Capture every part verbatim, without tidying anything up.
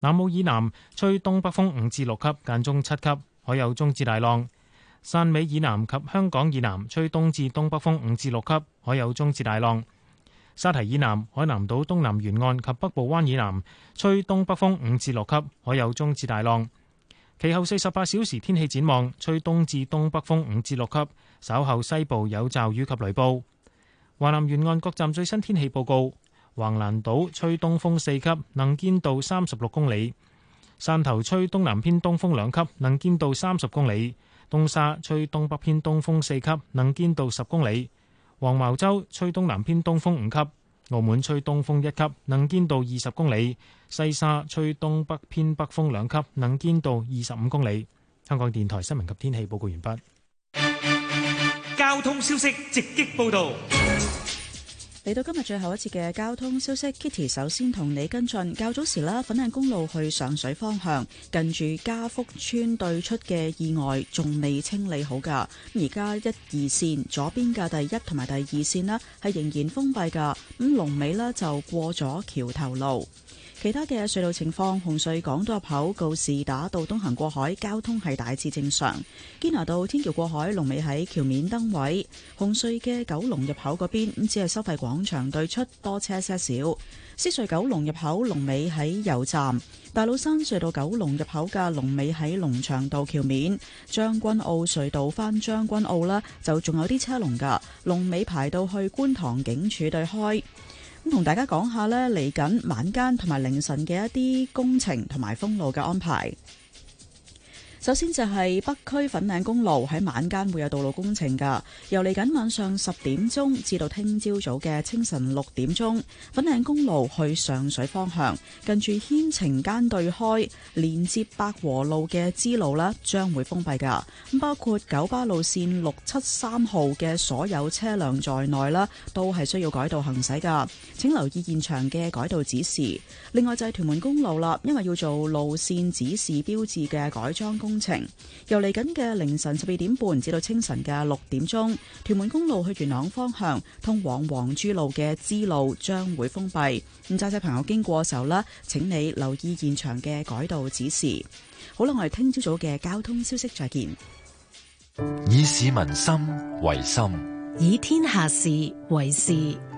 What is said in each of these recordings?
南澳以南吹東北風五至六級，間中七級，海有中至大浪。汕尾以南及香港以南吹東至東北風五至六級，海有中至大浪。沙堤以南、海南島東南沿岸及北部灣以南吹東北風五至六級，海有中至大浪。其後四十八小時天氣展望，吹東至東北風五至六級，稍後西部有驟雨及雷暴。華南沿岸各站最新天氣報告：橫瀾島吹東風四級，能見度三十六公里；汕頭吹東南偏東風兩級，能見度三十公里；東沙吹東北偏東風四級，能見度十公里；黃茅洲吹東南偏東風五級；澳門吹東風一級，能見度二十公里；西沙吹東北偏北風兩級，能見度二十五公里。香港電台新聞及天氣報告完畢。 交通消息直擊報道。 嚟到今日最後一節嘅交通消息 ，Kitty 首先同你跟進。較早時啦，粉嶺公路去上水方向，近住嘉福村對出嘅意外仲未清理好㗎。而家一二線左邊嘅第一同埋第二線呢係仍然封閉㗎。咁龍尾呢就過咗橋頭路。其他嘅隧道情況，紅隧港島入口告士打道東行過海交通係大致正常，堅拿道天橋過海龍尾喺橋面燈位，紅隧嘅九龍入口嗰邊咁只係收費廣場對出多車些少，獅隧九龍入口龍尾喺油站，大老山隧道九龍入口嘅龍尾喺龍翔道橋面，將軍澳隧道返將軍澳啦就仲有啲車龍噶，龍尾排到去觀塘警署對開。咁同大家講下呢，嚟緊晚間同埋凌晨嘅一啲工程同埋封路嘅安排。首先就係北區粉嶺公路喺晚間會有道路工程㗎，由嚟緊晚上十點鐘至到聽朝早嘅清晨六點鐘，粉嶺公路去上水方向，近住牽晴間對開連接百和路嘅支路呢將會封閉㗎。咁包括九巴路線六七三號嘅所有車輛在內啦，都係需要改道行駛㗎。請留意現場嘅改道指示。另外就係屯門公路啦，因為要做路線指示標誌嘅改裝工程，由嚟緊嘅凌晨十二點半至到清晨嘅六點鐘，屯門公路去元朗方向通往黃珠路嘅支路將會封閉。咁揸車朋友經過嘅時候呢，請你留意現場嘅改道指示。好啦，我哋聽朝早嘅交通消息再見。 以市民心為心， 以天下事為事。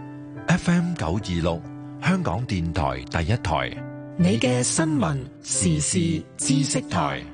F M 九二六，香港電台第一台， 你嘅新聞時事知識台。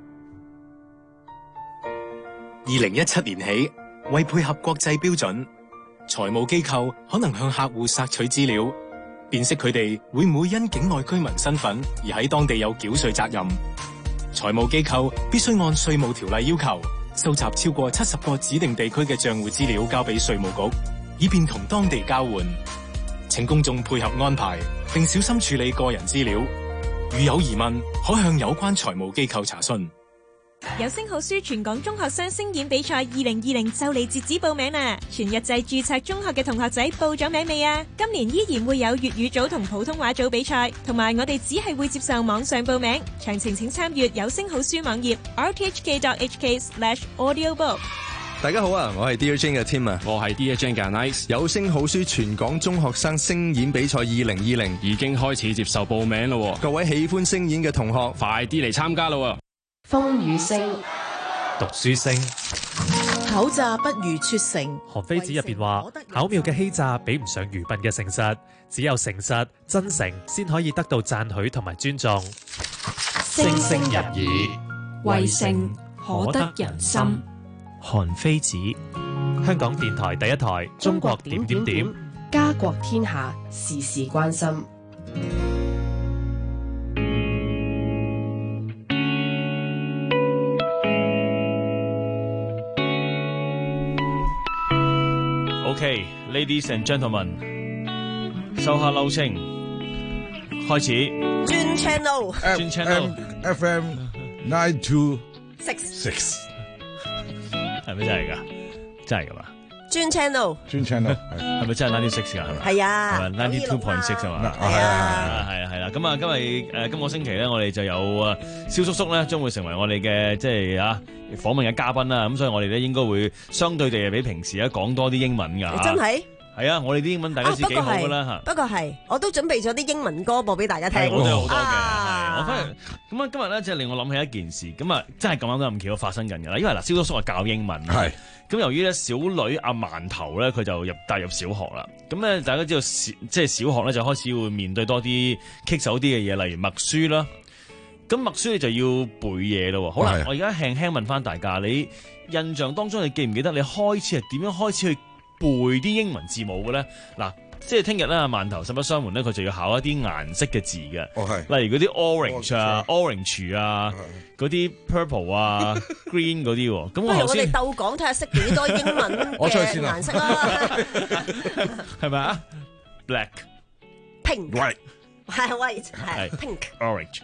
二零一七年起，為配合國際標準，財務機構可能向客戶索取資料，辨識佢哋會唔會因境外居民身份而喺當地有繳稅責任。財務機構必須按稅務條例要求，收集超過七十個指定地區嘅賬戶資料交俾稅務局，以便同當地交換。請公眾配合安排，並小心處理個人資料。如有疑問，可向有關財務機構查詢。 有聲好書全港中學生聲演比賽二零二零就嚟截止報名啦！全日制註冊中學嘅同學仔報咗名未啊？今年依然會有粵語組同普通話組比賽，同埋我哋只係會接受網上報名。詳情請參閱有聲好書網頁 r t h k dot h k slash audiobook。 大家好啊，我係 Dear Jane 嘅 Tim 啊， 我係 Dear Jane 嘅 Nice。 有聲好書全港中學生聲演比賽二零二零已經開始接受報名咯， 各位喜歡聲演嘅同學， 快啲嚟參加咯！ 風雨聲， 讀書聲， 巧詐不如拙誠。 韓非子入邊話，巧妙嘅欺詐比唔上愚笨嘅誠實，只有誠實、真誠先可以得到讚許同埋尊重。 聲聲入耳，為誠可得人心。 韓非子，香港電台第一台，中國點點點， 家國天下，事事關心。 Okay, ladies and gentlemen， 手下留情，開始。 轉 channel， 轉 channel ，F M nine two six six， 係咪真係㗎？真係㗎嘛？ 轉 channel， 轉 channel， 係咪真係 ninety six 㗎？係咪？ 係啊， 係咪 ninety two point six 啊嘛？ 係啊， 係啊，係啦。咁啊，今日誒今個星期咧，我哋就有誒蕭叔叔咧，將會成為我哋嘅即係啊訪問嘅嘉賓啦。咁所以我哋咧應該會相對地係比平時咧講多啲英文㗎。 真係？係啊，我哋啲英文大家知幾好㗎啦嚇。 不過係，我都準備咗啲英文歌播俾大家聽。 我都有好多嘅。 我翻嚟咁啊，今日咧即係令我諗起一件事，咁啊真係咁啱得咁巧發生緊㗎啦。因為嗱，蕭叔叔係教英文，係咁由於咧小女阿饅頭咧佢就入踏入小學啦，咁咧大家知道小即係小學咧就開始會面對多啲棘手啲嘅嘢，例如默書啦。咁默書你就要背嘢咯。好啦，我而家輕輕問翻大家，你印象當中你記唔記得你開始係點樣開始去背啲英文字母嘅咧？嗱。即係聽日咧，饅頭實不相瞞咧，佢就要考一啲顏色嘅字嘅，哦、例如嗰啲 orange 啊、orange 啊、嗰啲 purple 啊、green 嗰啲。咁不如我哋鬥講睇下識幾多英文嘅顏色啦， 係咪啊 ？Black、 Pink、 White 係 White 係 Pink、 Orange、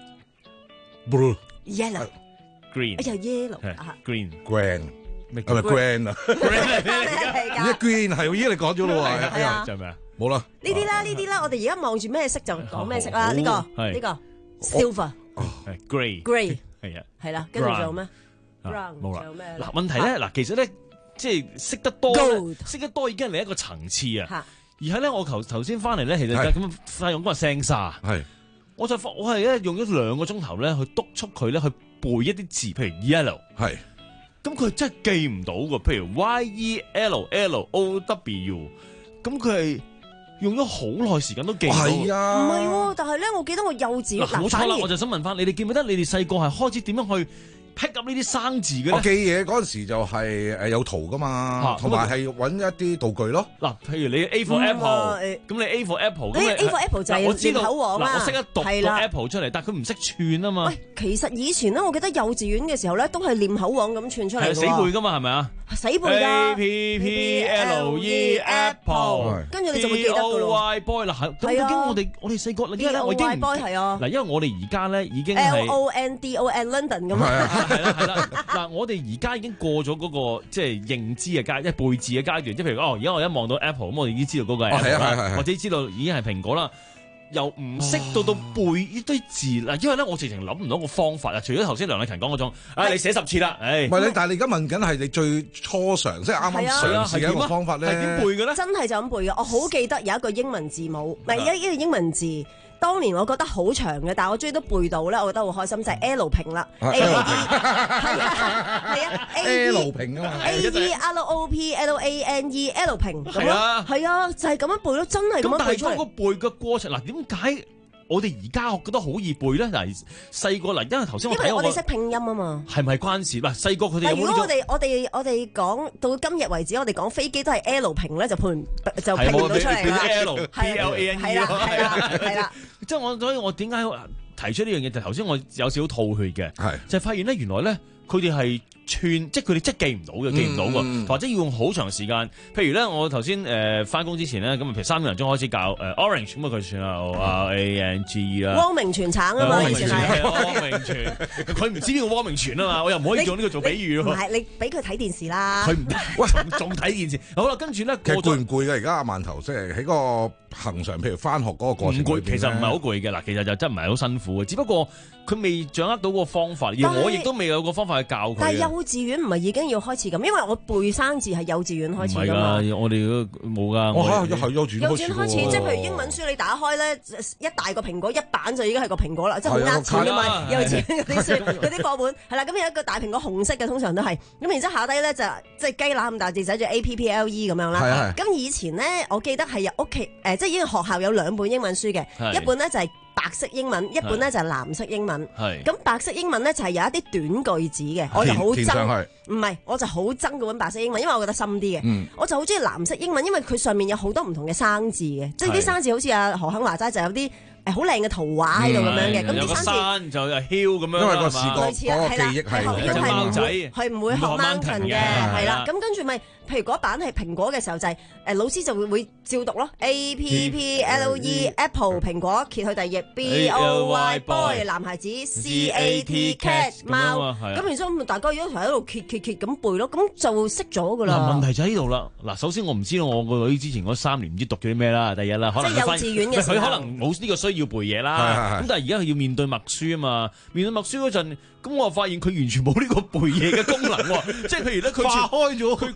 Blue、 Yellow、 Green。 哎呀 Yellow 啊 Green、 Grand。係咪 grand 啊？而家 green 係，已經你講咗咯喎。 係啊， 就係咩啊？ 冇啦。 呢啲啦，呢啲啦，我哋而家望住咩色就講咩色啦。呢個呢個 silver、 grey、 grey 係啊， 係啦。跟住仲有咩 brown 冇啦。 仲有咩？ 嗱問題咧，嗱其實咧，即係識得多，識得多已經係另一個層次啊。而係咧，我頭頭先翻嚟咧，其實咁費用嗰個聲沙，係我就我係咧用咗兩個鐘頭咧去督促佢咧去背一啲字，譬如 yellow 係。咁佢真係記唔到㗎，譬如 Y E L L O W， 咁佢係用咗好耐時間都記唔到。 係啊， 唔係喎，但係咧，我記得我幼稚園嗱，冇錯啦，我就想問翻你哋記唔記得你哋細個係開始點樣去 pick up 呢啲生字嘅咧？ 我記嘢嗰陣時就係誒有圖噶嘛，同埋係揾一啲道具咯。 嗱，譬如你 A for apple，咁你 A for apple，咁你 A for apple 就係念口黃啦。 我識得讀個 apple 出嚟，但係佢唔識串啊嘛。 喂，其實以前咧，我記得幼稚園嘅時候咧，都係念口黃咁串出嚟嘅。 係死背噶嘛，係咪啊？ 死背㗎。 A P P L E apple， 跟住你就會記得㗎咯。 B O Y boy 嗱，咁究竟我哋我哋細個，因為咧我已經 B O Y boy 係啊。 嗱，因為我哋而家咧已經係 L O N D O N London 咁啊。 係啦係啦。嗱，我哋而家已經過咗嗰個即係認知嘅階，即係背字嘅階段。即係譬如哦，而家我一望到 Apple，咁我哋已經知道嗰個係 Apple 啦，或者知道已經係蘋果啦。由唔識到到背呢堆字嗱，因為咧我直情諗唔到個方法啊。除咗頭先梁麗勤講嗰種，啊你寫十次啦，誒， 唔係你，但係你而家問緊係你最初嘗，即係啱啱嘗試嘅一個方法咧， 係點背嘅咧？ 真係就咁背嘅。我好記得有一個英文字母，唔係一一個英文字。當年我覺得好長嘅，但係我終於都背到咧，我覺得好開心，就係 L 平啦 ，A E 係啊係啊 ，L 平啊嘛 ，A E L O P L A N E L 平咁咯，係啊，就係咁樣背咯，真係咁樣背出嚟。 咁但係嗰個背嘅過程嗱，點解我哋而家覺得好易背咧？嗱，細個嗱，因為頭先我睇因為我哋識拼音啊嘛， 係咪關事？嗱，細個佢哋有冇呢種？ 如果我哋我哋我哋講到今日為止，我哋講飛機都係 L 平咧，就拼就拼唔到出嚟啦。 L P L A N E 係啦係啦係啦。 即係我，所以我點解提出呢樣嘢？就頭先我有少少吐血嘅，係就係發現咧，原來咧佢哋係串，即係佢哋真係記唔到嘅，記唔到嘅，或者要用好長時間。譬如咧，我頭先誒翻工之前咧，咁譬如三點零鐘開始教誒 orange，咁啊佢算啦 O R A N G 啦， 汪明荃橙啊嘛，以前係汪明荃，佢唔知邊個汪明荃啊嘛，我又唔可以用呢個做比喻咯。 唔係，你俾佢睇電視啦。 佢唔喂仲睇電視。好啦，跟住咧， 其實攰唔攰嘅？而家阿饅頭即係喺個恆常，譬如翻學嗰個過程裏邊咧， 其實唔係好攰嘅。嗱，其實就真唔係好辛苦嘅，只不過佢未掌握到個方法，而我亦都未有個方法去教佢。 但係幼稚園唔係已經要開始咁，因為我背生字係幼稚園開始㗎嘛。 唔係㗎，我哋都冇㗎。 我係係幼稚園開始。 幼稚園開始，即係譬如英文書你打開咧，一大個蘋果一版就已經係個蘋果啦，即係好呃錢㗎嘛。幼稚園嗰啲書嗰啲課本係啦，咁有一個大蘋果紅色嘅，通常都係咁，然之後下低咧就即係雞乸咁大字寫住 A P P L E 咁樣啦。咁以前咧，我記得係屋企誒，即係已經學校有兩本英文書嘅，一本咧就係白色英文，一本咧就係藍色英文。咁白色英文咧就係有一啲短句子嘅，我就好憎。唔係，我就好憎嗰本白色英文，因為我覺得深啲嘅。嗯、我就好中意藍色英文，因為佢上面有好多唔同嘅生字嘅，即係啲生字好似阿何肯話齋，就有啲誒好靚嘅圖畫喺度咁樣嘅。咁啲、嗯、生字山就係 hill 咁樣， 因為個視覺類似嗰個記憶係係貓仔，係唔會學 mountain 嘅，係啦。咁跟住咪。譬如嗰版係蘋果嘅時候就係、是、誒、呃、老師就會會照讀咯 A P P L E Apple 蘋果揭去第二頁 B O Y boy 男孩子 C A T cat 貓咁，然之後大家一齊喺度揭揭揭咁背咯，咁就識咗噶啦。 嗱，問題就喺呢度啦。嗱，首先我唔知道我個女之前嗰三年唔知讀咗啲咩啦，第一啦，可能即係幼稚園嘅時候， 佢可能冇呢個需要背嘢啦。咁但係而家佢要面對默書啊嘛，面對默書嗰陣，咁我發現佢完全冇呢個背嘢嘅功能喎。即係譬如咧，佢化開咗，佢佢無端端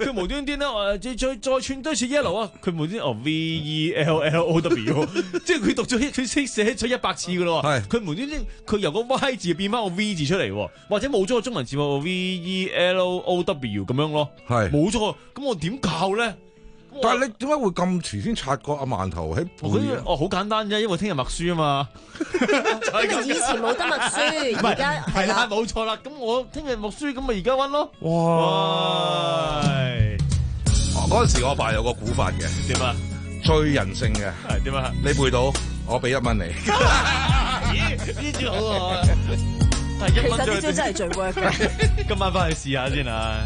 啲咧，誒再再再串多次 yellow 啊，佢無端哦 V E L L O W， 即係佢讀咗佢識寫咗一百次噶咯，佢無端端佢由個 Y 字變翻個 V 字出嚟，或者冇咗個中文字母 V E L O W 咁樣咯， 係冇錯，咁我點教咧？ 但係你點解會咁遲先察覺阿饅頭喺背嘅？ 哦，好簡單啫，因為聽日默書啊嘛。 因為以前冇得默書，而家係啦，冇錯啦。咁我聽日默書，咁咪而家溫咯。哇！ 嗰陣時我爸有個古法嘅， 點啊？ 最人性嘅係點啊？ 你背到，我俾一蚊你。 咦？呢招好啊！ 其實呢招真係最 work 嘅。 今晚翻去試下先啊！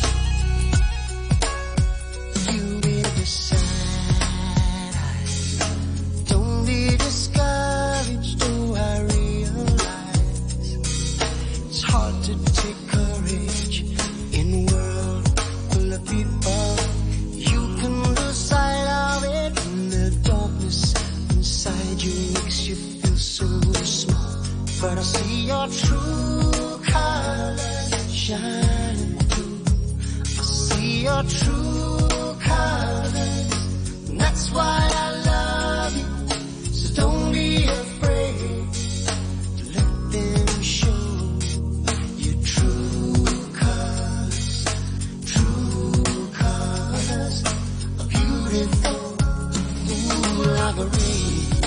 But I see your true colors shining through. I see your true colors. And that's why I love you. So don't be afraid to let them show your true colors. True colors are beautiful. Ooh, like a rainbow.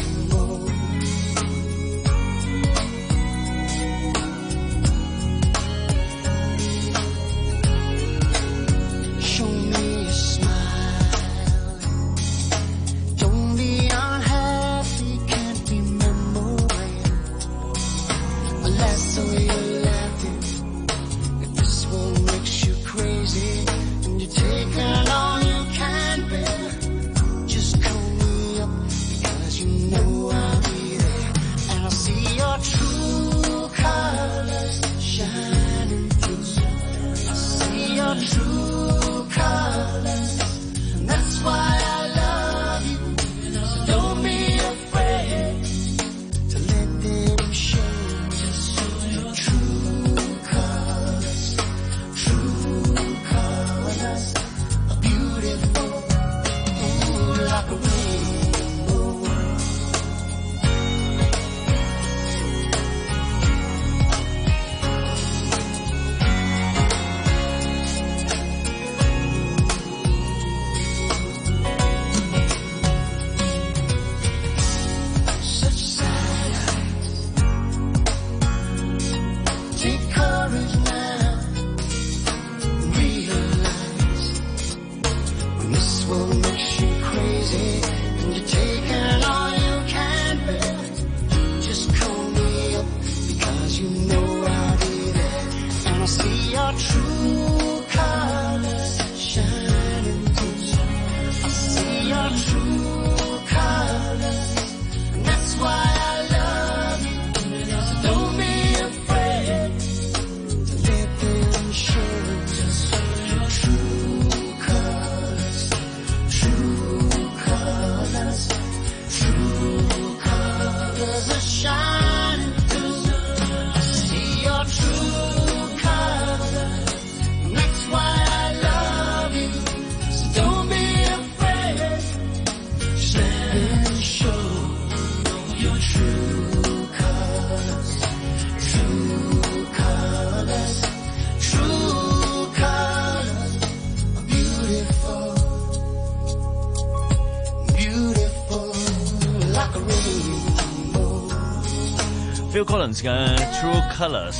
Phil Collins 嘅 True Colors，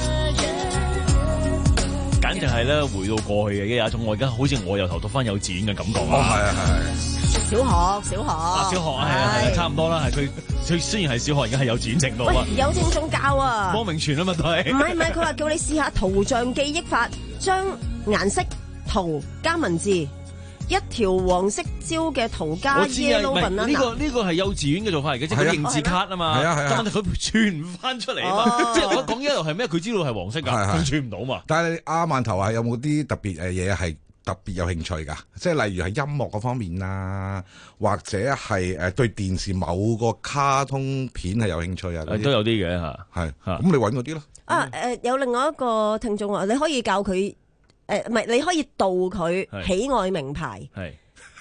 簡直係咧回到過去嘅有一種我而家好似我由頭讀翻幼稚園嘅感覺啊！ 係啊係。 小學小學啊小學係啊係啊，差唔多啦，係佢佢雖然係小學，而家係幼稚園程度啊！ 有正宗教啊！ 汪明荃啊嘛都係。唔係唔係，佢話叫你試下圖像記憶法，將顏色圖加文字。一條黃色蕉嘅圖加 yellow banana， 呢個呢個係幼稚園嘅做法嚟嘅，即係佢認字卡啊嘛。 係啊係啊， 但係佢傳唔翻出嚟啊嘛。即係我講 yellow 係咩？佢知道係黃色㗎，佢傳唔到嘛。 但係阿饅頭係有冇啲特別誒嘢係特別有興趣㗎？即係例如係音樂嗰方面啊，或者係誒對電視某個卡通片係有興趣啊？ 都有啲嘅嚇， 係咁你揾嗰啲咯。 啊誒，有另外一個聽眾話，你可以教佢誒唔係，你可以盜佢喜愛名牌。 係。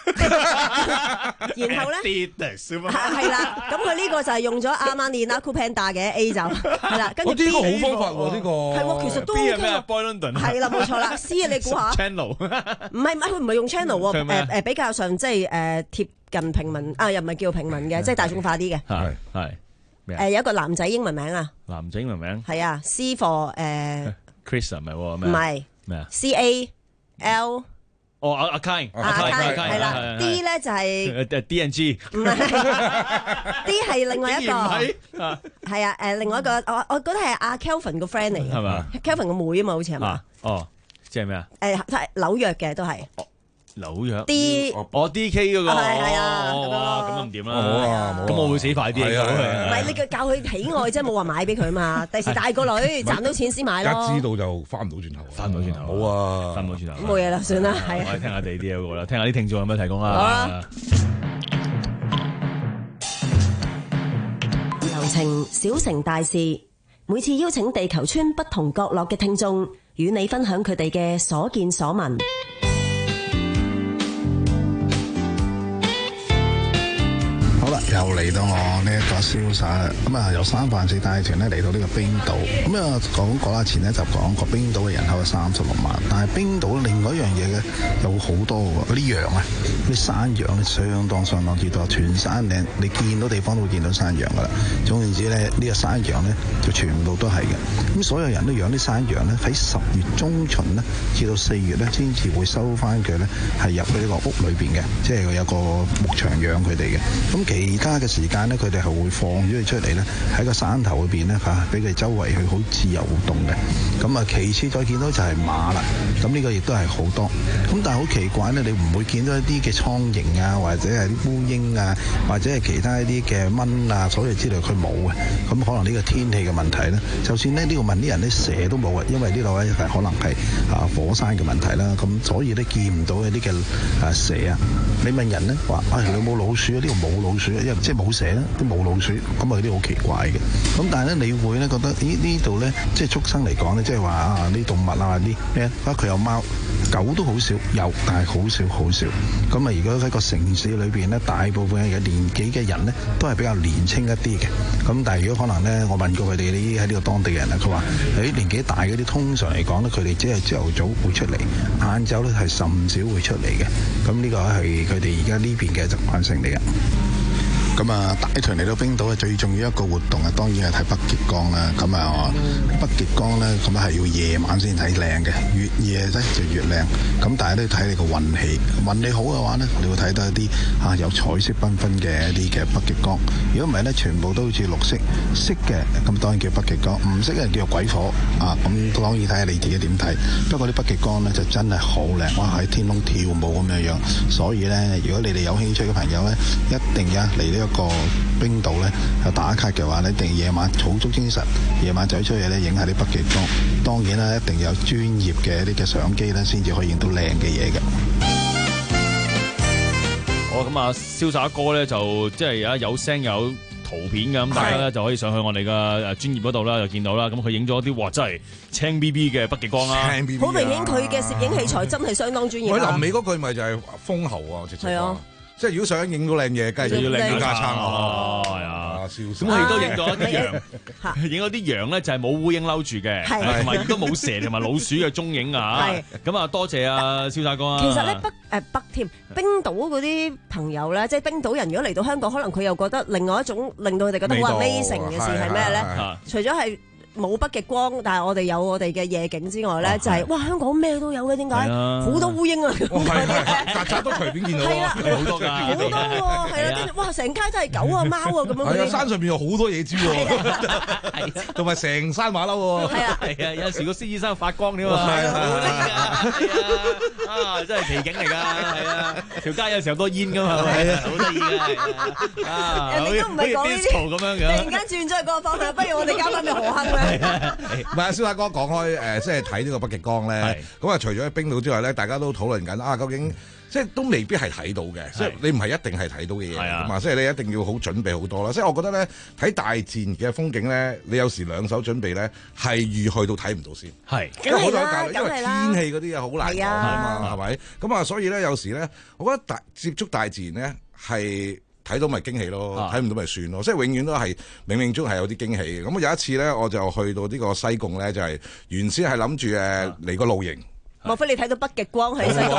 然後咧，係啦，咁佢呢個就係用咗阿瑪尼啦、Coupanda 嘅 A 就係啦，跟住 B 呢個好方法喎，呢個係喎，其實都 B 係咩 ？Boy London 係啦，冇錯啦。C 你估下 ？Channel 唔係唔係，佢唔係用 channel 喎，誒誒比較上即係誒貼近平民啊，又唔係叫平民嘅，即係大眾化啲嘅。 係係誒有一個男仔英文名啊， 男仔英文名係啊 C for 誒 Chris 唔係喎， 唔係咩啊 ？C A L 哦，阿阿 Kai， 阿 Kai 係啦 ，D 咧就係誒 D N G， 唔係 D 係另外一個，係啊誒，另外一個我我覺得係阿 Kelvin 個 friend 嚟嘅， 係嘛 ？Kelvin 個妹啊嘛，好似係嘛？ 哦，即係咩啊？ 誒，係紐約嘅都係。 紐約 D 哦 D K 嗰個係係啊， 哇咁啊唔掂啦， 好啊， 咁我會死快啲嘅， 唔係你教教佢喜愛啫，冇話買俾佢嘛。第時大個女賺到錢先買咯。 一知道就翻唔到轉頭， 翻唔到轉頭， 好啊， 翻唔到轉頭， 冇嘢啦，算啦，係。 我哋聽下地啲嗰個啦，聽下啲聽眾有咩提供啦。 好啊。流程小城大事，每次邀請地球村不同角落嘅聽眾，與你分享佢哋嘅所見所聞。 又嚟到我呢一個瀟灑啦，咁啊由三藩市帶團咧嚟到呢個冰島，咁啊講講啦，前一集講過冰島嘅人口係三十六萬，但係冰島另外一樣嘢嘅有好多喎，嗰啲羊啊，啲山羊咧相當相當之多，全山嶺你見到地方都會見到山羊噶啦。總言之咧，呢、呢個山羊咧就全部都係嘅。咁所有人都養啲山羊咧，喺十月中旬咧至到四月咧先至會收翻佢咧，係入去呢個屋裏邊嘅，即係有個牧場養佢哋嘅。咁其而家嘅時間咧，佢哋係會放咗佢出嚟咧，喺個山頭裏邊咧嚇，俾佢周圍去好自由活動嘅。咁啊，其次再見到就係馬啦。咁呢個亦都係好多。咁但係好奇怪咧，你唔會見到一啲嘅蒼蠅啊，或者係啲烏蠅啊，或者係其他一啲嘅蚊啊，所有之類佢冇嘅。咁可能呢個天氣嘅問題咧，就算咧呢度問啲人咧蛇都冇嘅，因為呢度咧係可能係啊火山嘅問題啦。咁所以咧見唔到一啲嘅啊蛇啊。你問人咧話，唉、哎，你有冇老鼠啊？呢度冇老鼠啊，因為即係冇蛇啦，都冇老鼠，咁啊啲好奇怪嘅。咁但係咧，你會咧覺得，咦呢度咧，即係畜生嚟講咧，即係話啊啲動物啊啲咩，包括佢有貓、狗都好少，有但係好少好少。咁啊，如果喺個城市裏邊咧，大部分嘅年紀嘅人咧，都係比較年輕一啲嘅。咁但係如果可能咧，我問過佢哋啲喺呢個當地嘅人啊，佢話喺年紀大嗰啲，通常嚟講咧，佢哋只係朝頭早會出嚟，晏晝咧係甚少會出嚟嘅。咁呢個係佢哋而家呢邊嘅習慣性嚟嘅。咁啊，帶團嚟到冰島嘅最重要一個活動啊，當然係睇北極光啦。咁啊，北極光咧，咁啊係要夜晚先睇靚嘅，越夜咧就越靚。咁但係都要睇你個運氣，運氣好嘅話咧，你會睇到一啲啊有彩色繽紛嘅一啲嘅北極光。如果唔係咧，全部都好似綠色色嘅，咁當然叫北極光；唔色嘅叫做鬼火啊。咁當然睇下你自己點睇。不過啲北極光咧就真係好靚，哇！喺天空跳舞咁樣樣。所以咧，如果你哋有興趣嘅朋友咧，一定要嚟呢一個冰島咧，有打卡嘅話咧，一定夜晚儲足精神，夜晚走出去咧影下啲北極光。當然啦，一定有專業嘅一啲嘅相機咧，先至可以影到靚嘅嘢嘅。 好咁啊，瀟灑哥咧就即係而家有聲有圖片嘅，咁大家咧就可以上去我哋嘅誒專業嗰度啦，就見到啦。咁佢影咗啲哇，真係青 B B 嘅北極光啦， 好明顯佢嘅攝影器材真係相當專業。 佢臨尾嗰句咪就係風喉啊，直接講。即係如果想影到靚嘢，梗係要靚加撐咯，係啊，咁佢亦都影咗啲羊，影咗啲羊咧就係冇烏蠅嬲住嘅，同埋亦都冇蛇同埋老鼠嘅蹤影啊！咁啊，多謝啊，瀟灑哥啊！ 其實咧北誒北添冰島嗰啲朋友咧，即係冰島人，如果嚟到香港，可能佢又覺得另外一種令到佢哋覺得好 amazing 嘅事係咩咧？除咗係冇北極光，但係我哋有我哋嘅夜景之外咧，就係哇香港咩都有嘅，點解？好多烏蠅啊！ 曱甴都隨便見到， 好多㗎， 好多喎，係啦，跟住哇成街都係狗啊貓啊咁樣。 係啊，山上邊有好多野豬喎，同埋成山馬騮喎。 係啊， 係啊，有陣時個獅子山發光添啊，係啊，啊真係奇景嚟㗎，係啊，條街有時候多煙㗎嘛，係啊，好得意㗎，啊， 人哋都唔係講呢啲咁樣嘅， 突然間轉咗去個方向，不如我哋交翻俾何亨。 唔係啊，瀟灑哥講開誒，即係睇呢個北極光咧。咁啊，除咗喺冰島之外咧，大家都討論緊啊，究竟即係都未必係睇到嘅，即係你唔係一定係睇到嘅嘢㗎嘛，即係你一定要好準備好多啦。即係我覺得咧，睇大自然嘅風景咧，你有時兩手準備咧係預去到睇唔到先。 係， 因為好多教，因為天氣嗰啲嘢好難講啊嘛，係咪？咁啊，所以咧有時咧，我覺得大接觸大自然咧係。睇到咪驚喜咯，睇唔到咪算咯，即係永遠都係冥冥中係有啲驚喜嘅。咁有一次咧，我就去到呢個西貢咧，就係、是、原先係諗住誒嚟個露營。 莫非你睇到北極光喺西貢？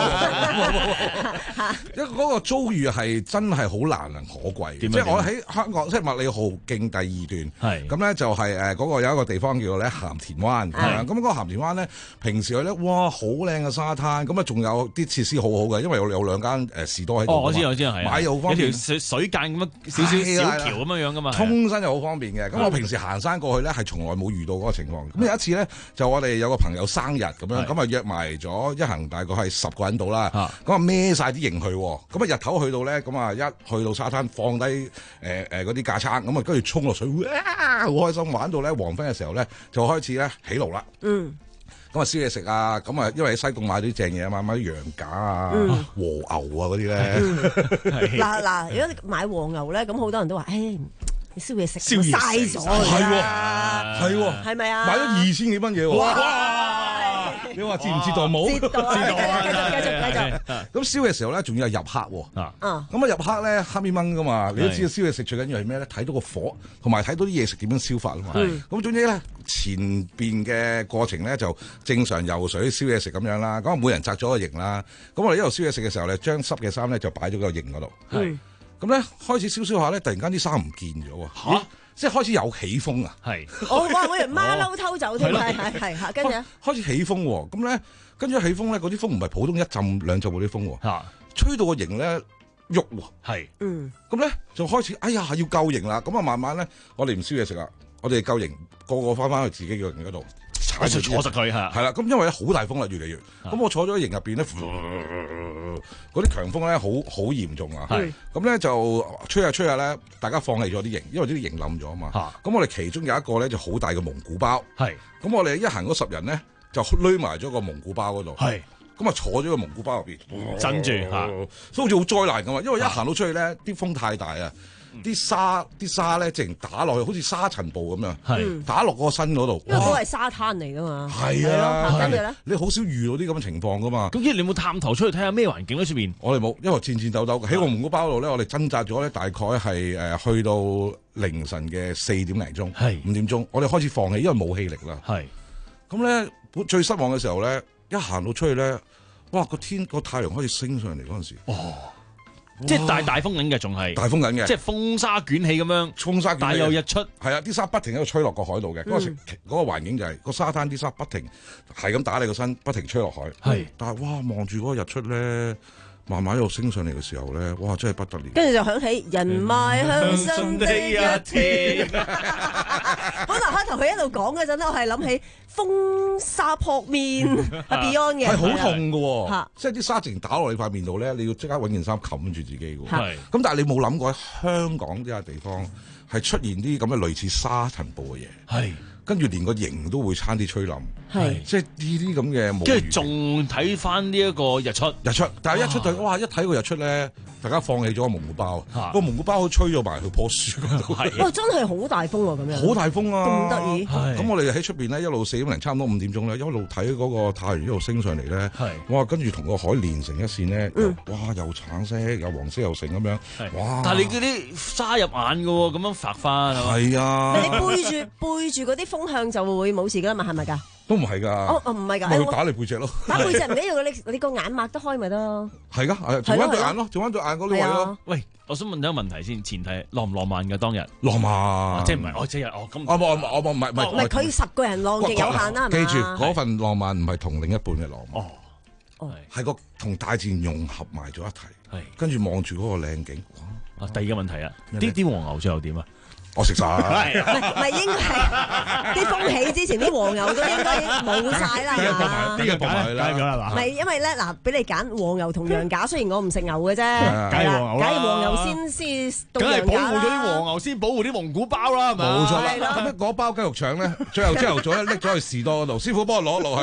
因為嗰個遭遇係真係好難能可貴，即係我喺香港，即係麥理浩徑第二段，咁咧就係誒嗰個有一個地方叫做咧鹹田灣，咁嗰個鹹田灣咧平時去咧，哇好靚嘅沙灘，咁啊仲有啲設施好好嘅，因為有有兩間誒士多喺度。哦，我知我知係。買又好方便， 有條水水間咁樣少少小橋咁樣樣噶嘛， 通身又好方便嘅。咁我平時行山過去咧係從來冇遇到嗰個情況。咁有一次咧就我哋有個朋友生日咁樣，咁啊約埋咗一行大概係十個人到啦，咁啊孭晒啲營去，咁啊日頭去到咧，咁啊一去到沙灘放低誒誒嗰啲架撐，咁啊跟住衝落水，哇好開心，玩到咧黃昏嘅時候咧就開始咧起爐啦。嗯，咁啊燒嘢食啊，咁啊因為喺西貢買啲正嘢啊嘛，買啲羊架啊、和牛啊嗰啲咧。 嗱嗱，如果你買和牛咧，咁好多人都話，誒。你燒嘢食燒嘢嘥咗， 係喎係喎， 係咪啊？ 買咗二千幾蚊嘢喎！哇！你話折唔折當冇？ 折當，繼續繼續繼續繼續。 咁燒嘅時候咧，仲要係入客喎。啊，咁啊入客咧黑面蚊噶嘛，你都知道燒嘢食最緊要係咩咧？睇到個火，同埋睇到啲嘢食點樣燒法啊嘛。咁總之咧，前邊嘅過程咧就正常游水燒嘢食咁樣啦。咁啊每人紮咗個營啦。咁我哋一路燒嘢食嘅時候咧，將濕嘅衫咧就擺咗個營嗰度。係。咁咧開始燒燒下咧，突然間啲衫唔見咗喎，嚇！即係開始有起風啊！係， 哦哇！我以為馬騮偷走添，係係係嚇，跟住開始起風喎，咁咧跟住起風咧，嗰啲風唔係普通一陣兩陣嗰啲風喎，嚇！吹到個營咧喐喎，係，嗯，咁咧就開始，哎呀要救營啦！咁啊慢慢咧，我哋唔燒嘢食啦，我哋救營個個翻返去自己嘅營嗰度。 坐實佢係係啦，咁因為咧好大風啦，越嚟越，咁我坐咗喺營入邊咧，嗰啲強風咧好好嚴重啊，咁咧就吹下吹下咧，大家放棄咗啲營，因為啲營冧咗啊嘛，咁我哋其中有一個咧就好大嘅蒙古包，係，咁我哋一行嗰十人咧就匿埋咗個蒙古包嗰度，係，咁啊坐咗個蒙古包入邊， 鎮住嚇， 所以好似好災難咁啊，因為一行到出去咧，啲風太大啊。啲沙啲沙咧，直情打落去，好似沙塵暴咁樣，係打落個身嗰度。 因為嗰個係沙灘嚟噶嘛。係啊， 跟住咧， 你好少遇到啲咁嘅情況噶嘛。 咁即係你有冇探頭出去睇下咩環境喺出面？ 我哋冇，因為戰戰鬥鬥喺個蒙古包度咧，我哋掙扎咗咧，大概係誒去到凌晨嘅四點零鐘，係五點鐘，我哋開始放棄，因為冇氣力啦。係咁咧，最失望嘅時候咧，一行到出去咧，哇！個天個太陽開始升上嚟嗰陣時。哦。 即係大大風緊嘅，仲係大風緊嘅， 即係風沙捲起咁樣， 風沙捲起， 但又日出， 係啊！啲沙不停喺度吹落個海度嘅，嗰、嗯、個嗰、嗰個環境就係、是、個沙灘啲沙不停係咁打你個身，不停吹落海。係，但係哇，望住嗰個日出咧，慢慢喺度升上嚟嘅時候咧，哇，真係不得了。 跟住就響起人邁向新的一天。可能開頭佢一路講嗰陣咧，我係諗起風沙撲面係 Beyond 嘅， 係好痛嘅喎，即係啲沙直情打落你塊面度咧，你要即刻揾件衫冚住自己嘅。係，咁但係你冇諗過喺香港呢個地方係出現啲咁嘅類似沙塵暴嘅嘢。係。跟住連個營都會差啲吹冧，係即係呢啲咁嘅， 跟住仲睇翻呢一個日出， 日出，但係一出就哇！一睇個日出咧，大家放棄咗個蒙古包，個蒙古包好吹咗埋去棵樹嗰度， 哇！真係好大風喎，咁樣好大風啊， 咁得意。 咁我哋喺出邊咧，一路四點零，差唔多五點鐘咧，一路睇嗰個太陽一路升上嚟咧，哇！跟住同個海連成一線咧，哇！又橙色又黃色又成咁樣，哇！ 但係你嗰啲沙入眼嘅喎，咁樣發翻係啊！ 你背住背住嗰啲風向就會冇事噶啦嘛，係咪㗎？ 都唔係㗎。 哦哦，唔係㗎。 咪打你背脊咯。 打背脊唔緊要，你你個眼擘得開咪得咯。 係㗎，係做翻對眼咯，做翻對眼嗰啲位咯。 喂，我想問你一個問題先，前提浪唔浪漫㗎當日？ 浪漫。 即係唔係？我即係哦咁。 我我我我唔係唔係。 唔係佢十個人浪極有限啦，係嘛？ 記住嗰份浪漫唔係同另一半嘅浪漫。哦。係個同大自然融合埋咗一齊。係。跟住望住嗰個靚景。 啊，第二個問題啊，啲啲黃牛最後點啊？ 我食晒， 唔係應該係啲風起之前啲黃牛都應該冇晒啦，係嘛？ 呢個搏埋啦，係嘛？ 唔係因為咧嗱，俾你揀黃牛同羊架，雖然我唔食牛嘅啫， 梗係黃牛啦， 梗係黃牛先先到羊架啦。 梗係保護咗啲黃牛先保護啲蒙古包啦，係咪？ 冇錯啦。咁咧嗰包雞肉腸咧，最後朝頭早咧拎咗去士多嗰度，師傅幫我攞落去，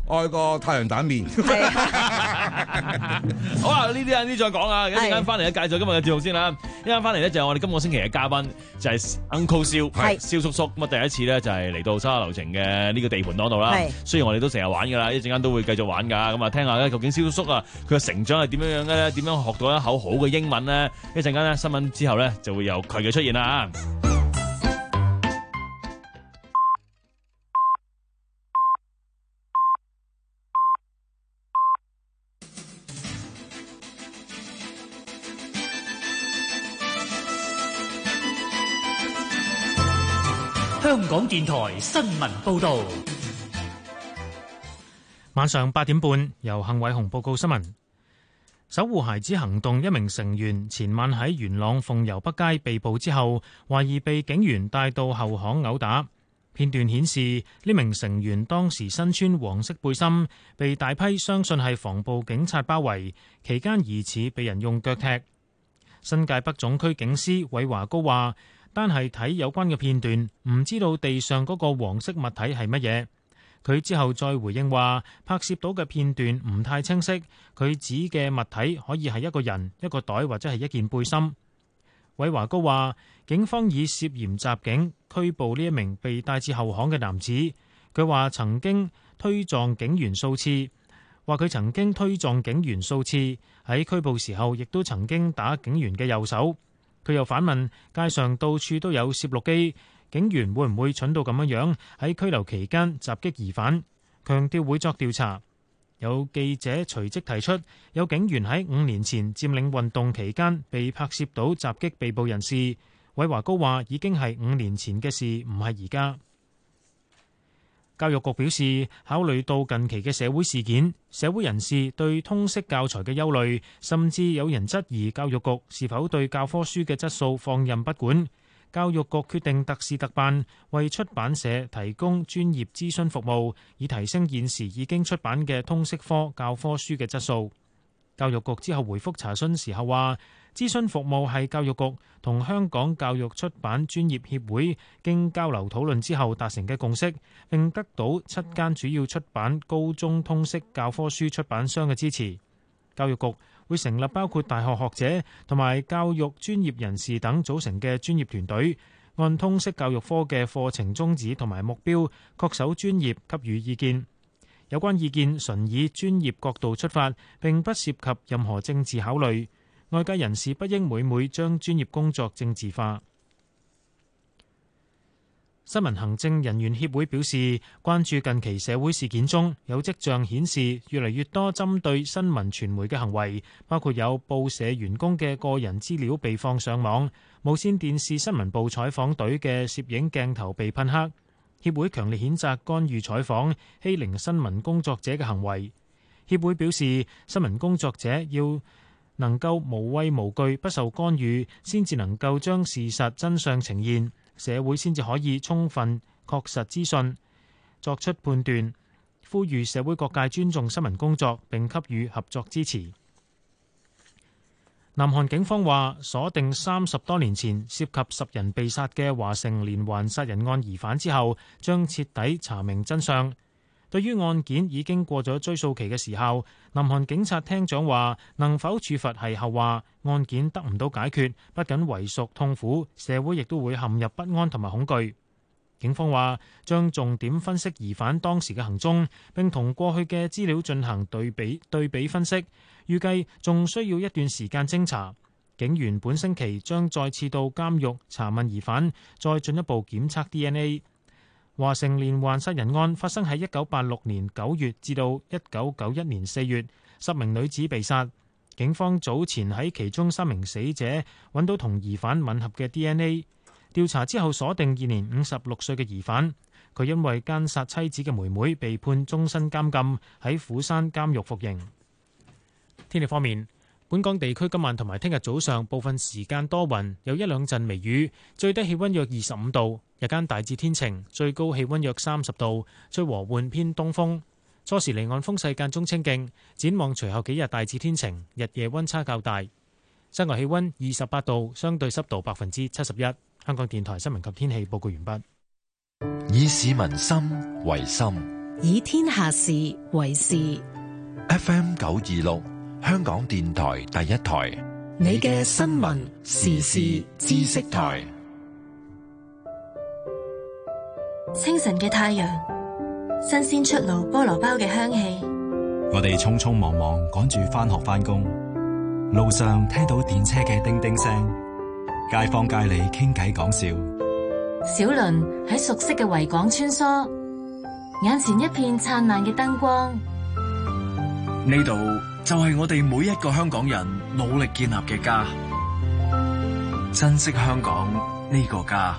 愛個太陽蛋麵。 好啊，呢啲啊呢再講啊，一陣間翻嚟咧介紹今日嘅節目先啦。一陣間翻嚟咧就係我哋今個星期嘅嘉賓就係 Uncle 蕭，蕭叔叔。咁啊第一次咧就係嚟到沙流情嘅呢個地盤當度啦。雖然我哋都成日玩噶啦，一陣間都會繼續玩噶。咁啊聽下咧究竟蕭叔叔啊佢嘅成長係點樣樣嘅咧？點樣學到一口好嘅英文咧？一陣間咧新聞之後咧就會有佢嘅出現啦。 香港電台新聞報道， 晚上八點半由幸偉雄報告新聞。守護孩子行動一名成員前晚喺元朗鳳攸北街被捕之後，懷疑被警員帶到後巷毆打。片段顯示呢名成員當時身穿黃色背心，被大批相信係防暴警察包圍，期間疑似被人用腳踢。新界北總區警司韋華高話，單係睇有關嘅片段，唔知道地上嗰個黃色物體係乜嘢。佢之後再回應話，拍攝到嘅片段唔太清晰，佢指嘅物體可以係一個人、一個袋或者係一件背心。韋華高話，警方以涉嫌襲警拘捕呢一名被帶至後巷嘅男子。佢話曾經推撞警員數次，話佢曾經推撞警員數次，喺拘捕時候亦都曾經打警員嘅右手。佢又反問，街上到處都有攝錄機，警員會唔會蠢到咁樣樣喺拘留期間襲擊疑犯？強調會作調查。有記者隨即提出，有警員喺五年前佔領運動期間被拍攝到襲擊被捕人士。韋華高話已經係五年前嘅事，唔係而家。教育局表示，考慮到近期嘅社會事件，社會人士對通識教材嘅憂慮，甚至有人質疑教育局是否對教科書嘅質素放任不管。教育局決定特事特辦，為出版社提供專業諮詢服務，以提升現時已經出版嘅通識科教科書嘅質素。教育局之後回覆查詢時候話，諮詢服務係教育局同香港教育出版專業協會經交流討論之後達成嘅共識，並得到七間主要出版高中通識教科書出版商嘅支持。教育局會成立包括大學學者同埋教育專業人士等組成嘅專業團隊，按通識教育科嘅課程宗旨同埋目標，恪守專業，給予意見。有關意見純以專業角度出發，並不涉及任何政治考慮。外界人士不應每每將專業工作政治化。新聞行政人員協會表示，關注近期社會事件中有跡象顯示越嚟越多針對新聞傳媒嘅行為，包括有報社員工嘅個人資料被放上網，無線電視新聞部採訪隊嘅攝影鏡頭被噴黑。協會強烈譴責干預採訪、欺凌新聞工作者嘅行為。協會表示，新聞工作者要能夠無畏無懼、不受干預，先至能夠將事實真相呈現，社會先至可以充分確實資訊作出判斷。呼籲社會各界尊重新聞工作，並給予合作支持。南韓警方話，鎖定三十多年前涉及十人被殺嘅華城連環殺人案疑犯之後，將徹底查明真相。對於案件已經過咗追訴期嘅時候，南韓警察廳長話，能否處罰係後話，案件得唔到解決，不僅遺屬痛苦，社會亦都會陷入不安同埋恐懼。警方話將重點分析疑犯當時嘅行蹤，並同過去嘅資料進行對比對比分析，預計仲需要一段時間偵查。警員本星期將再次到監獄查問疑犯，再進一步檢測 D N A。華城連環殺人案發生喺一九八六年九月至到一九九一年四月，十名女子被殺。警方早前喺其中三名死者揾到同疑犯吻合嘅 D N A。調查之後鎖定現年五十六歲嘅疑犯，佢因為姦殺妻子嘅妹妹被判終身監禁，喺釜山監獄服刑。天氣方面，本港地區今晚同埋聽日早上部分時間多雲，有一兩陣微雨，最低氣溫約二十五度，日間大致天晴，最高氣溫約三十度，吹和緩偏東風。初時離岸風勢間中清勁，展望隨後幾日大致天晴，日夜溫差較大。室外氣溫二十八度，相對濕度百分之七十一。香港電台新聞及天氣報告完畢。 以市民心為心， 以天下事為事。 F M 九二六香港電台第一台， 你嘅新聞時事知識台。 清晨嘅太陽，新鮮出爐菠蘿包嘅香氣。 我哋匆匆忙忙趕住返學返工，路上聽到電車嘅叮叮聲，街坊街里傾偈講笑。 小輪喺熟悉嘅維港穿梭，眼前一片燦爛嘅燈光。 呢度就係我哋每一個香港人努力建立嘅家，珍惜香港呢個家。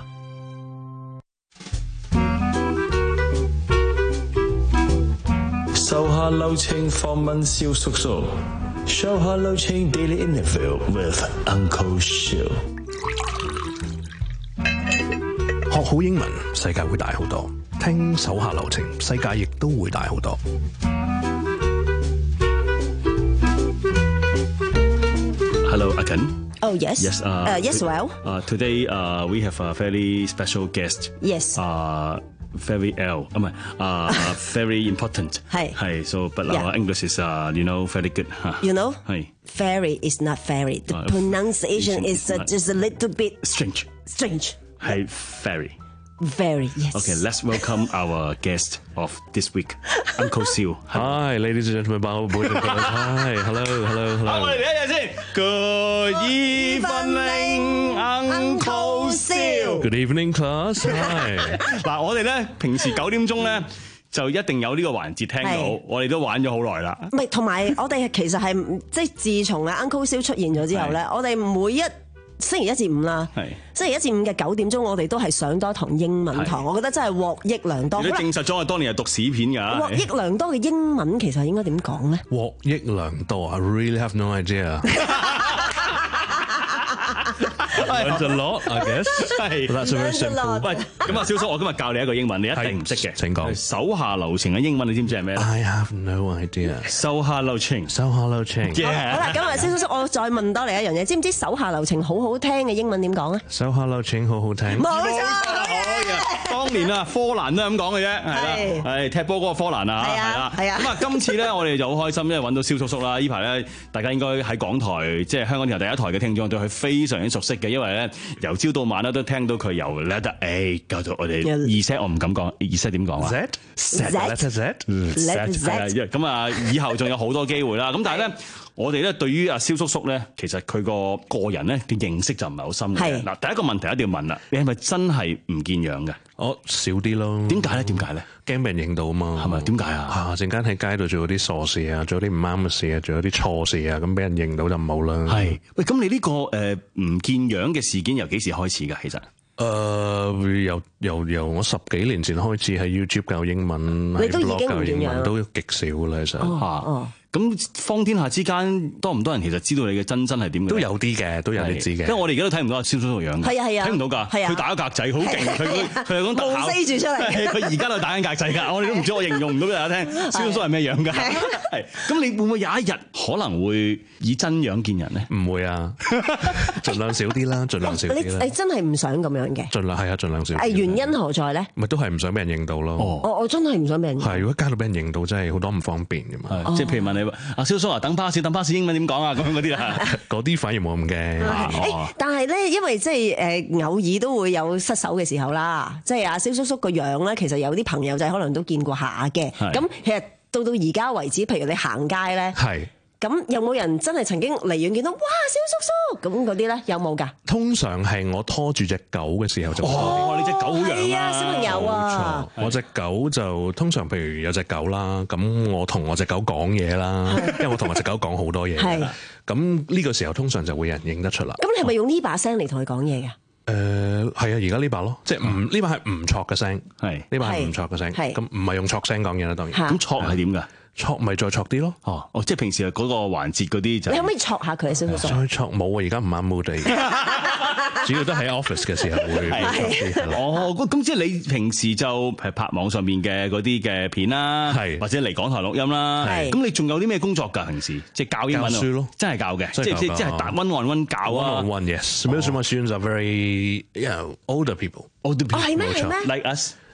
手下留情訪問蕭叔叔 ，Show 下留情 Daily Interview with Uncle Siu。 學好英文，世界會大好多；聽手下留情，世界亦都會大好多。 Hello, Akan. Oh yes. Yes. Uh, uh, yes. Well. Uh, today, uh, we have a very special guest. Yes. Uh, very ill. Uh, uh, very important. 係係 So, but Yeah. our English is, uh, you know, very good. You know. 係 Fairy is not fairy. The Uh, pronunciation is uh, not- just a little bit strange. strange. 係 very. Very yes. Okay, let's welcome our guest of this week, Uncle Siu. Hi, ladies and gentlemen, boys and girls. Hi, hello, hello, 好，我 hello. 哋嚟一日先。Good evening, Uncle Siu。 Good evening, class. Hi. 嗱，我哋咧平時九點鐘咧就一定有呢個環節聽到係， 我哋都玩咗好耐啦。 唔係，同埋我哋其實係即係自從啊 Uncle Siu 出現咗之後咧，我哋每一星期一至五啦，星期一至五嘅九點鐘，我哋都係上多一堂英文堂，我覺得真係獲益良多。 你都證實咗我當年係讀史片㗎。 獲益良多嘅英文其實應該點講咧？ 獲益良多 I really have no idea. Learned a lot, I guess. 係 But that's a very simple. 喂，咁啊，蕭叔，我今日教你一個英文，你一定唔識嘅。 請講。 手下留情嘅英文，你知唔知係咩咧？ I have no idea. 手下留情， 手下留情。 好啦，咁啊，蕭叔叔，我再問多你一樣嘢，知唔知手下留情好好聽嘅英文點講啊？ 手下留情好好聽。 冇錯。 當年啊，科蘭都係咁講嘅啫，係啦，係踢波嗰個科蘭啊，係啦， 係啊。 咁啊，今次咧，我哋就好開心，因為揾到蕭叔叔啦。呢排咧，大家應該喺港台，即係香港電台第一台嘅聽眾，對佢非常之熟悉嘅，因為咧由朝到晚咧都聽到佢由 letter A 教到我哋 Z，我唔敢講 Z 點講啊 ？Z，letter Z， 係啊，咁啊，以後仲有好多機會啦。咁但係咧。我哋咧對於阿蕭叔叔咧，其實佢個個人咧嘅認識就唔係好深嘅。嗱，第一個問題一定要問啦，你係咪真係唔見樣嘅？ 我少啲咯。 點解咧？點解咧？ 驚俾人認到啊嘛。 係咪？點解啊？ 啊！陣間喺街度做啲傻事啊，做啲唔啱嘅事啊，做啲錯事啊，咁俾人認到就唔好啦。 係。喂，咁你呢個誒唔見樣嘅事件由幾時開始㗎？其實？ 誒、uh, 由由由我十幾年前開始喺 YouTube 教英文， 你都已經教英文都極少啦，其實。 哦哦咁方天下之間多唔多人其實知道你嘅真真係點嘅？ 都有啲嘅，都有啲知嘅。 因為我哋而家都睇唔到阿蕭叔叔個樣嘅。 係啊係啊， 睇唔到㗎。係啊，佢打咗格仔好勁，佢佢佢係講特效。 冇飛住出嚟。 佢而家都打緊格仔㗎，我哋都唔知，我形容唔到俾大家聽。蕭叔叔係咩樣㗎？係。咁你會唔會有一日可能會以真樣見人咧？ 唔會啊，盡量少啲啦，盡量少啲啦。 你你真係唔想咁樣嘅？ 盡量係啊，盡量少。 係原因何在咧？ 咪都係唔想俾人認到咯。 我我真係唔想俾人認到。 係，如果街度俾人認到，真係好多唔方便㗎嘛。 即係譬如問你阿蕭叔啊，等巴士等巴士英文點講啊？咁樣嗰啲啊， 嗰啲反而冇咁驚。 但係咧，因為即係誒偶爾都會有失手嘅時候啦。即係阿蕭叔叔個樣咧，其實有啲朋友仔可能都見過下嘅。咁其實到到而家為止，譬如你行街咧， 係咁有冇人真係曾經離遠見到哇蕭叔叔咁嗰啲咧？有冇㗎？ 通常係我拖住隻狗嘅時候就哦，你隻狗好樣啊，小朋友啊！ 我隻狗就通常譬如有隻狗啦，咁我同我隻狗講嘢啦，因為我同我隻狗講好多嘢。係咁呢個時候通常就會有人認得出啦。 咁你係咪用呢把聲嚟同佢講嘢㗎？ 誒係啊，而家呢把咯，即係唔呢把係唔錯嘅聲，係呢把係唔錯嘅聲，咁唔係用錯聲講嘢啦，當然。 咁錯係點㗎？ 錯咪再錯啲咯。 哦哦，即係平時嗰個環節嗰啲就。 你可唔可以錯下佢啊，蕭叔叔？ 再錯冇啊！而家唔啱 mood 地，主要都喺 office 嘅時候會錯啲。 哦，咁即係你平時就係拍網上面嘅嗰啲嘅片啦，或者嚟港台錄音啦。咁你仲有啲咩工作㗎？平時即係教英文教書咯， 真係教嘅，即係即係即係打 one on one 教啊。 one on one yes，most of my students are very you know older people。 older people 係咩係咩 ？Like us。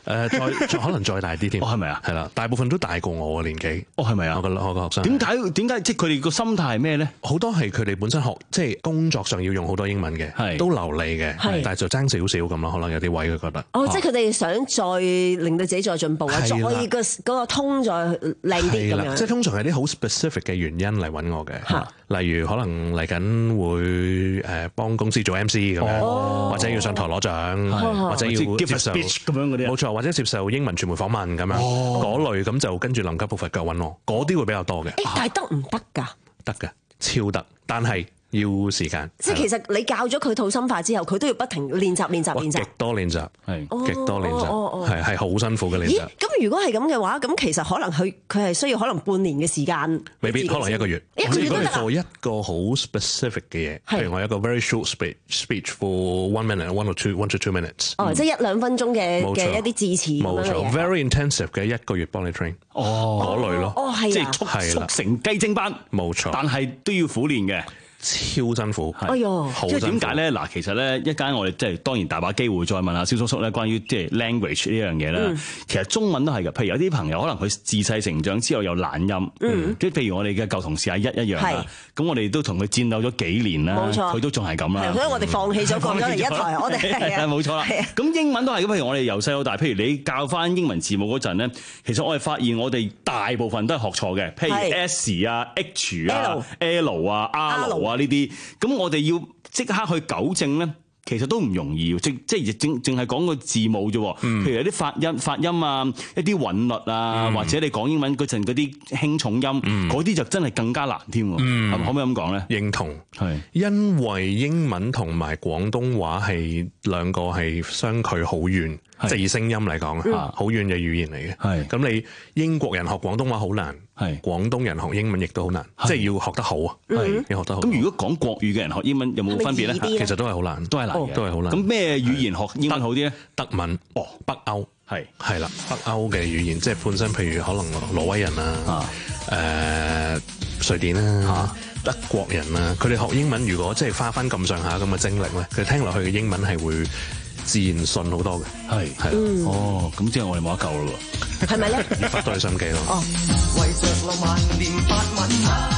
誒，再再可能再大啲添。 哦，係咪啊？ 係啦，大部分都大過我嘅年紀。 哦，係咪啊？ 我個我個學生。 點解點解？即係佢哋個心態係咩咧？ 好多係佢哋本身學，即係工作上要用好多英文嘅， 係都流利嘅，但係就爭少少咁咯。可能有啲位佢覺得。 哦，即係佢哋想再令到自己再進步啊，再可以個嗰個通再靚啲咁樣。 即係通常係啲好 specific 嘅原因嚟揾我嘅，例如可能嚟緊會誒幫公司做 M C 咁樣，或者要上台攞獎，或者要接受咁樣嗰啲， 冇錯，或者接受英文傳媒訪問咁樣嗰類，咁就跟住臨急抱佛腳揾我，嗰啲會比較多嘅。 誒，但係得唔得㗎？ 得嘅，超得，但係要時間。 即係其實你教咗佢套心法之後，佢都要不停練習、練習、練習。 極多練習，係極多練習，係係好辛苦嘅練習。 咦？咁如果係咁嘅話，咁其實可能佢佢係需要可能半年嘅時間， 未必可能一個月。 一個月都得。 做一個好 specific 嘅嘢，譬如我有一個 very short speech speech for one minute, one or two, one to two minutes。 哦，即係一兩分鐘嘅嘅一啲字詞。 冇錯 ，very intensive 嘅一個月幫你 train。 哦， 嗰類咯。 哦，係即係速速成雞精班。 冇錯。 但係都要苦練嘅。 超辛苦， 哎呦， 即係點解咧？嗱，其實咧，一間我哋即係當然大把機會再問下蕭叔叔咧，關於即係 language 呢樣嘢咧。嗯、其實中文都係嘅，譬如有啲朋友可能佢自細成長之後有懶音，嗯、即係譬如我哋嘅舊同事阿一一樣啦。咁是我哋都同佢戰鬥咗幾年啦，冇錯，佢都仲係咁啦。 所以我哋放棄咗過咗嚟一台，我哋係冇錯啦。咁英文都係咁，譬如我哋由細到大，譬如你教翻英文字母嗰陣咧，其實我哋發現我哋大部分都係學錯嘅，譬如 S 啊、H 啊、L 啊、R 啊呢啲。咁我哋要即刻去糾正咧，其實都唔容易，即即係淨淨係講個字母啫。嗯、譬如有啲發音、發音啊，一啲韻律啊，嗯、或者你講英文嗰陣嗰啲輕重音，嗰啲、嗯、就真係更加難添。嗯、可唔可以咁講咧？ 認同係，是因為英文同埋廣東話係兩個係相距好遠。即係以聲音嚟講啊，好遠嘅語言嚟嘅。係咁，你英國人學廣東話好難，係廣東人學英文亦都好難，即係要學得好啊。係要學得好。 咁如果講國語嘅人學英文有冇分別咧？ 其實都係好難，都係難嘅，都係好難。 咁咩語言學英文好啲咧？ 德文，哦，北歐係係啦，北歐嘅語言即係本身，譬如可能挪威人啊，誒瑞典啊。德國人啊，佢哋學英文如果即係花翻咁上下咁嘅精力咧，佢聽落去嘅英文係會自然順好多嘅。係係嗯、哦，咁即係我哋冇得救咯喎。 係咪咧？ 要花多啲心機咯。 哦，為着浪漫念法文，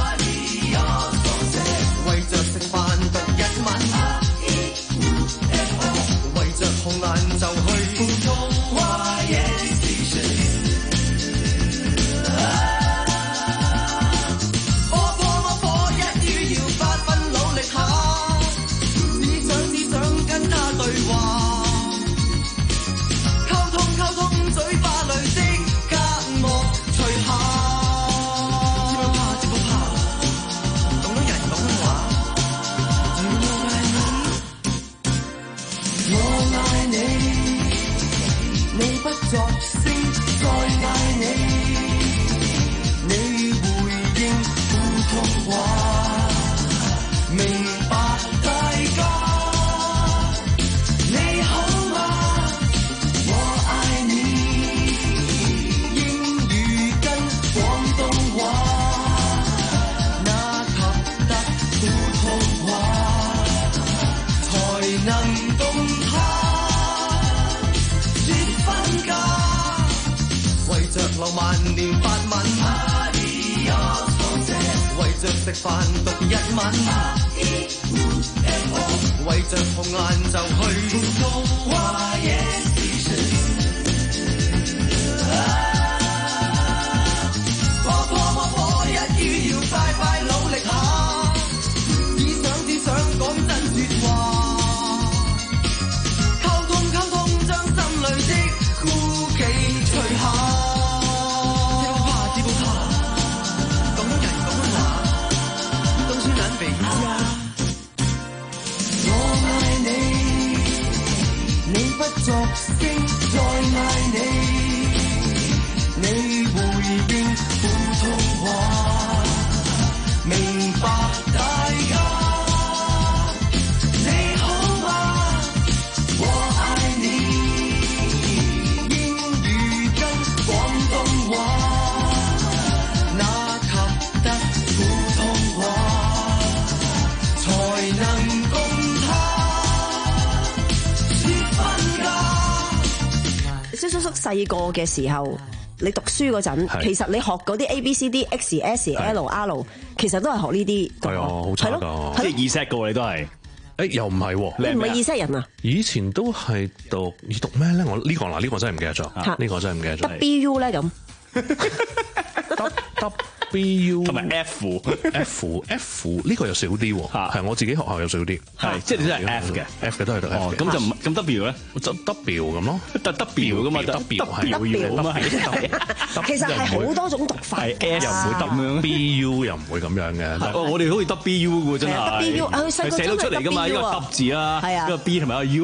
為着食飯讀日文，為着紅顏就去普通話夜市。作聲再嗌你，你回應普通話，明白大家。你好嗎？我愛你。英語跟廣東話，那及得普通話，才能共他。為着浪漫念法文，為着食飯讀日文，為着紅顏就去普通話夜市。婆婆婆婆一於要快快努力下，只想只想講真説話，溝通溝通將心裏的孤寂除下。作聲再嗌你，你回應普通話，明白大家。你好嗎？我愛你。英語跟廣東話，那及得普通話，才能共他。蕭叔叔十細個嘅時候，你讀書嗰陣，其實你學嗰啲 A B C D X S L R， 其實都係學呢啲。 係啊，好差㗎， 即係 Z 嘅喎，你都係。 誒又唔係喎， 你唔係 Z 人啊？ 以前都係讀讀咩咧？我呢個嗱，呢個真係唔記得咗，呢個真係唔記得咗。 W U 咧咁。 B U 同埋 F F F 呢個又少啲喎，係我自己學校又少啲， 係即係你都係 F 嘅 ，F 嘅都係讀 F 嘅， 咁就唔咁 W 咧， 就 W 咁咯， 得 W 噶嘛 ，W 係 W 咁啊係， 其實係好多種讀法， 係 S 又唔會 W B U 又唔會咁樣嘅， 哦我哋好似 W 嘅真係 W 啊佢細個寫到出嚟噶嘛，一個 W 字啦，一個 B 同埋一個 U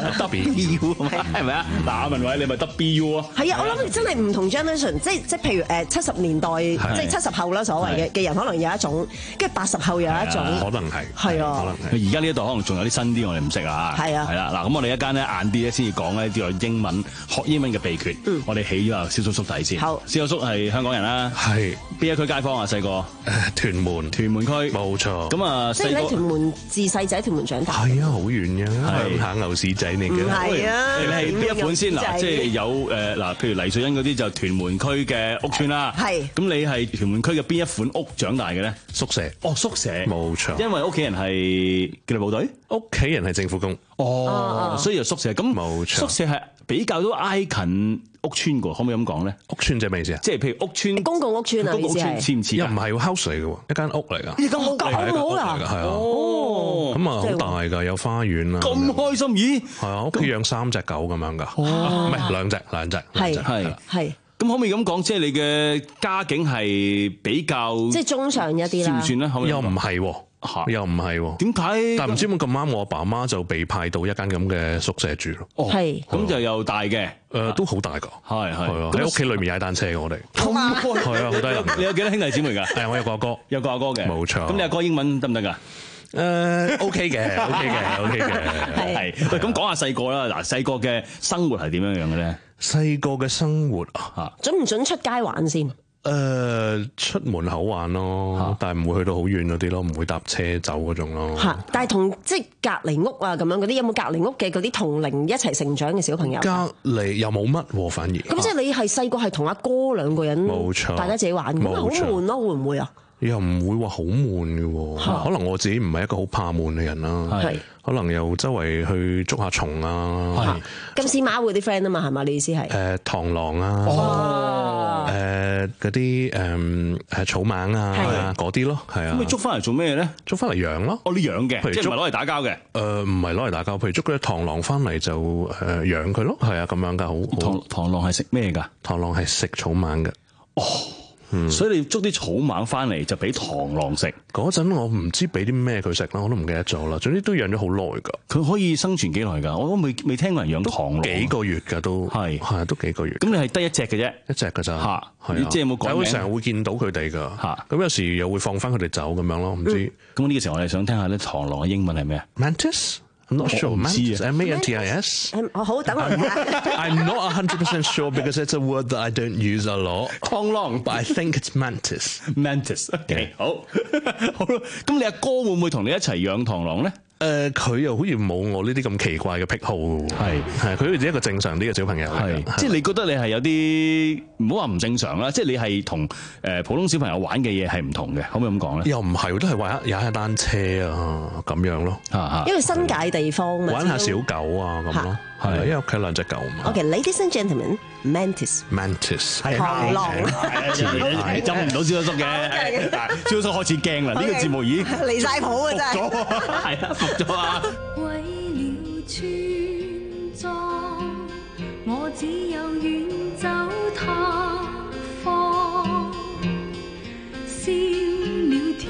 ，W 係咪啊？嗱文偉你咪 W 啊？ 係啊，我諗真係唔同 generation， 即係即係譬如誒七十年代，即係七十後啦所謂嘅。嘅人可能有一種，跟住八十後有一種， 可能係， 係啊， 可能係。 而家呢一代可能仲有啲新啲，我哋唔識啊。 係啊， 係啦，嗱，咁我哋一間咧晏啲咧先至講呢啲英文學英文嘅秘訣。嗯，我哋起咗阿蕭叔叔底先。好，蕭叔叔係香港人啦。係邊一區街坊啊？細個誒屯門， 屯門區冇錯。 咁啊， 即係喺屯門自細仔屯門長大。 係啊，好遠嘅，鄉下牛屎仔嚟嘅。 唔係啊， 你係邊一款先嗱？即係有誒嗱，譬如黎瑞恩嗰啲就屯門區嘅屋邨啦。係。咁你係屯門區嘅邊一款屋長大嘅咧？ 宿舍。 哦，宿舍。 冇錯。 因為屋企人係紀律部隊， 屋企人係政府工。 哦，所以就宿舍。咁冇錯。 宿舍係比較都挨近屋邨嘅，可唔可以咁講咧？ 屋邨即係咩意思啊？ 即係譬如屋邨， 公共屋邨啊， 公共屋邨似唔似？ 又唔係 house 嚟嘅，一間屋嚟㗎。 一間屋咁好啊！ 係啊。 哦。 咁啊，好大㗎，有花園啊。 咁開心咦？ 係啊，屋企養三隻狗咁樣㗎。 哦。 唔係兩隻，兩隻。 係係係。 咁可唔可以咁講？即係你嘅家境係比較即係中上一啲啦。 算唔算咧？ 又唔係喎，又唔係喎。 點解？ 但唔知點解咁啱，我阿爸媽就被派到一間咁嘅宿舍住咯。 哦，係。咁就又大嘅， 誒都好大㗎。係係啊，喺屋企裏面踩單車嘅我哋。 咁開係啊，好多人。 你有幾多兄弟姊妹㗎？ 誒，我有個阿哥， 有個阿哥嘅。 冇錯。 咁你阿哥英文得唔得㗎？ 誒 OK 嘅 ，OK 嘅，OK 嘅。 係。喂，咁講下細個啦。嗱，細個嘅生活係點樣樣嘅咧？ 細個嘅生活啊， 準唔準出街玩先？ 誒，出門口玩咯，但係唔會去到好遠嗰啲咯，唔會搭車走嗰種咯。 嚇！但係同即係隔離屋啊咁樣嗰啲，有冇隔離屋嘅嗰啲同齡一齊成長嘅小朋友？ 隔離又冇乜喎，反而。 咁即係你係細個係同阿哥兩個人，冇錯，大家自己玩，咁好悶咯，會唔會啊？ 又唔會話好悶嘅喎，可能我自己唔係一個好怕悶嘅人啦。係，可能又周圍去捉下蟲啊。 金絲貓嗰啲 friend 啊嘛，係嘛？你意思係？ 誒螳螂啊，誒嗰啲誒誒草蜢啊，嗰啲咯，係啊。 咁你捉翻嚟做咩咧？捉翻嚟養咯。 哦，你養嘅，即係唔係攞嚟打交嘅？誒唔係攞嚟打交，譬如捉嗰啲螳螂翻嚟就誒養佢咯。係啊，咁樣㗎，好。 螳螳螂係食咩㗎？ 螳螂係食草蜢嘅。 哦。所以你捉啲草蜢翻嚟就俾螳螂食。 嗰陣我唔知俾啲咩佢食啦，我都唔記得咗啦。總之都養咗好耐㗎。 佢可以生存幾耐㗎？我都未未聽過人養螳螂。 幾個月㗎都係係都幾個月。 咁你係得一隻嘅啫， 一隻㗎咋？ 嚇，你即係有冇講名？ 有成日會見到佢哋㗎。嚇，咁有時又會放翻佢哋走咁樣咯，唔知。 咁呢個時候我哋想聽下啲螳螂嘅英文係咩啊 ？Mantis。I'm not sure. Mantis. M A N T I S. 好，等我睇下。 I'm not one hundred percent sure because it's a word that I don't use a lot. 螳螂 But I think it's mantis. Mantis. OK， 好，好啦。咁你阿哥會唔會同你一齊養螳螂咧？ 誒，佢又好似冇我呢啲咁奇怪嘅癖好嘅喎。係係，佢好似一個正常啲嘅小朋友嚟嘅。 即係你覺得你係有啲唔好話唔正常啦，即係你係同誒普通小朋友玩嘅嘢係唔同嘅，可唔可以咁講咧？ 又唔係，都係玩踩下單車啊咁樣咯。 因為新界地方嘛， 玩下小狗啊咁咯。係，因為屋企兩隻狗嘛。 OK，ladies and gentlemen， mantis。 mantis。 螳螂。 係針唔到蕭叔嘅，蕭叔開始驚啦！呢個節目已經離曬譜啊，真係。 係啊，服咗啊！ 為了村莊，我只有遠走他方，燒了田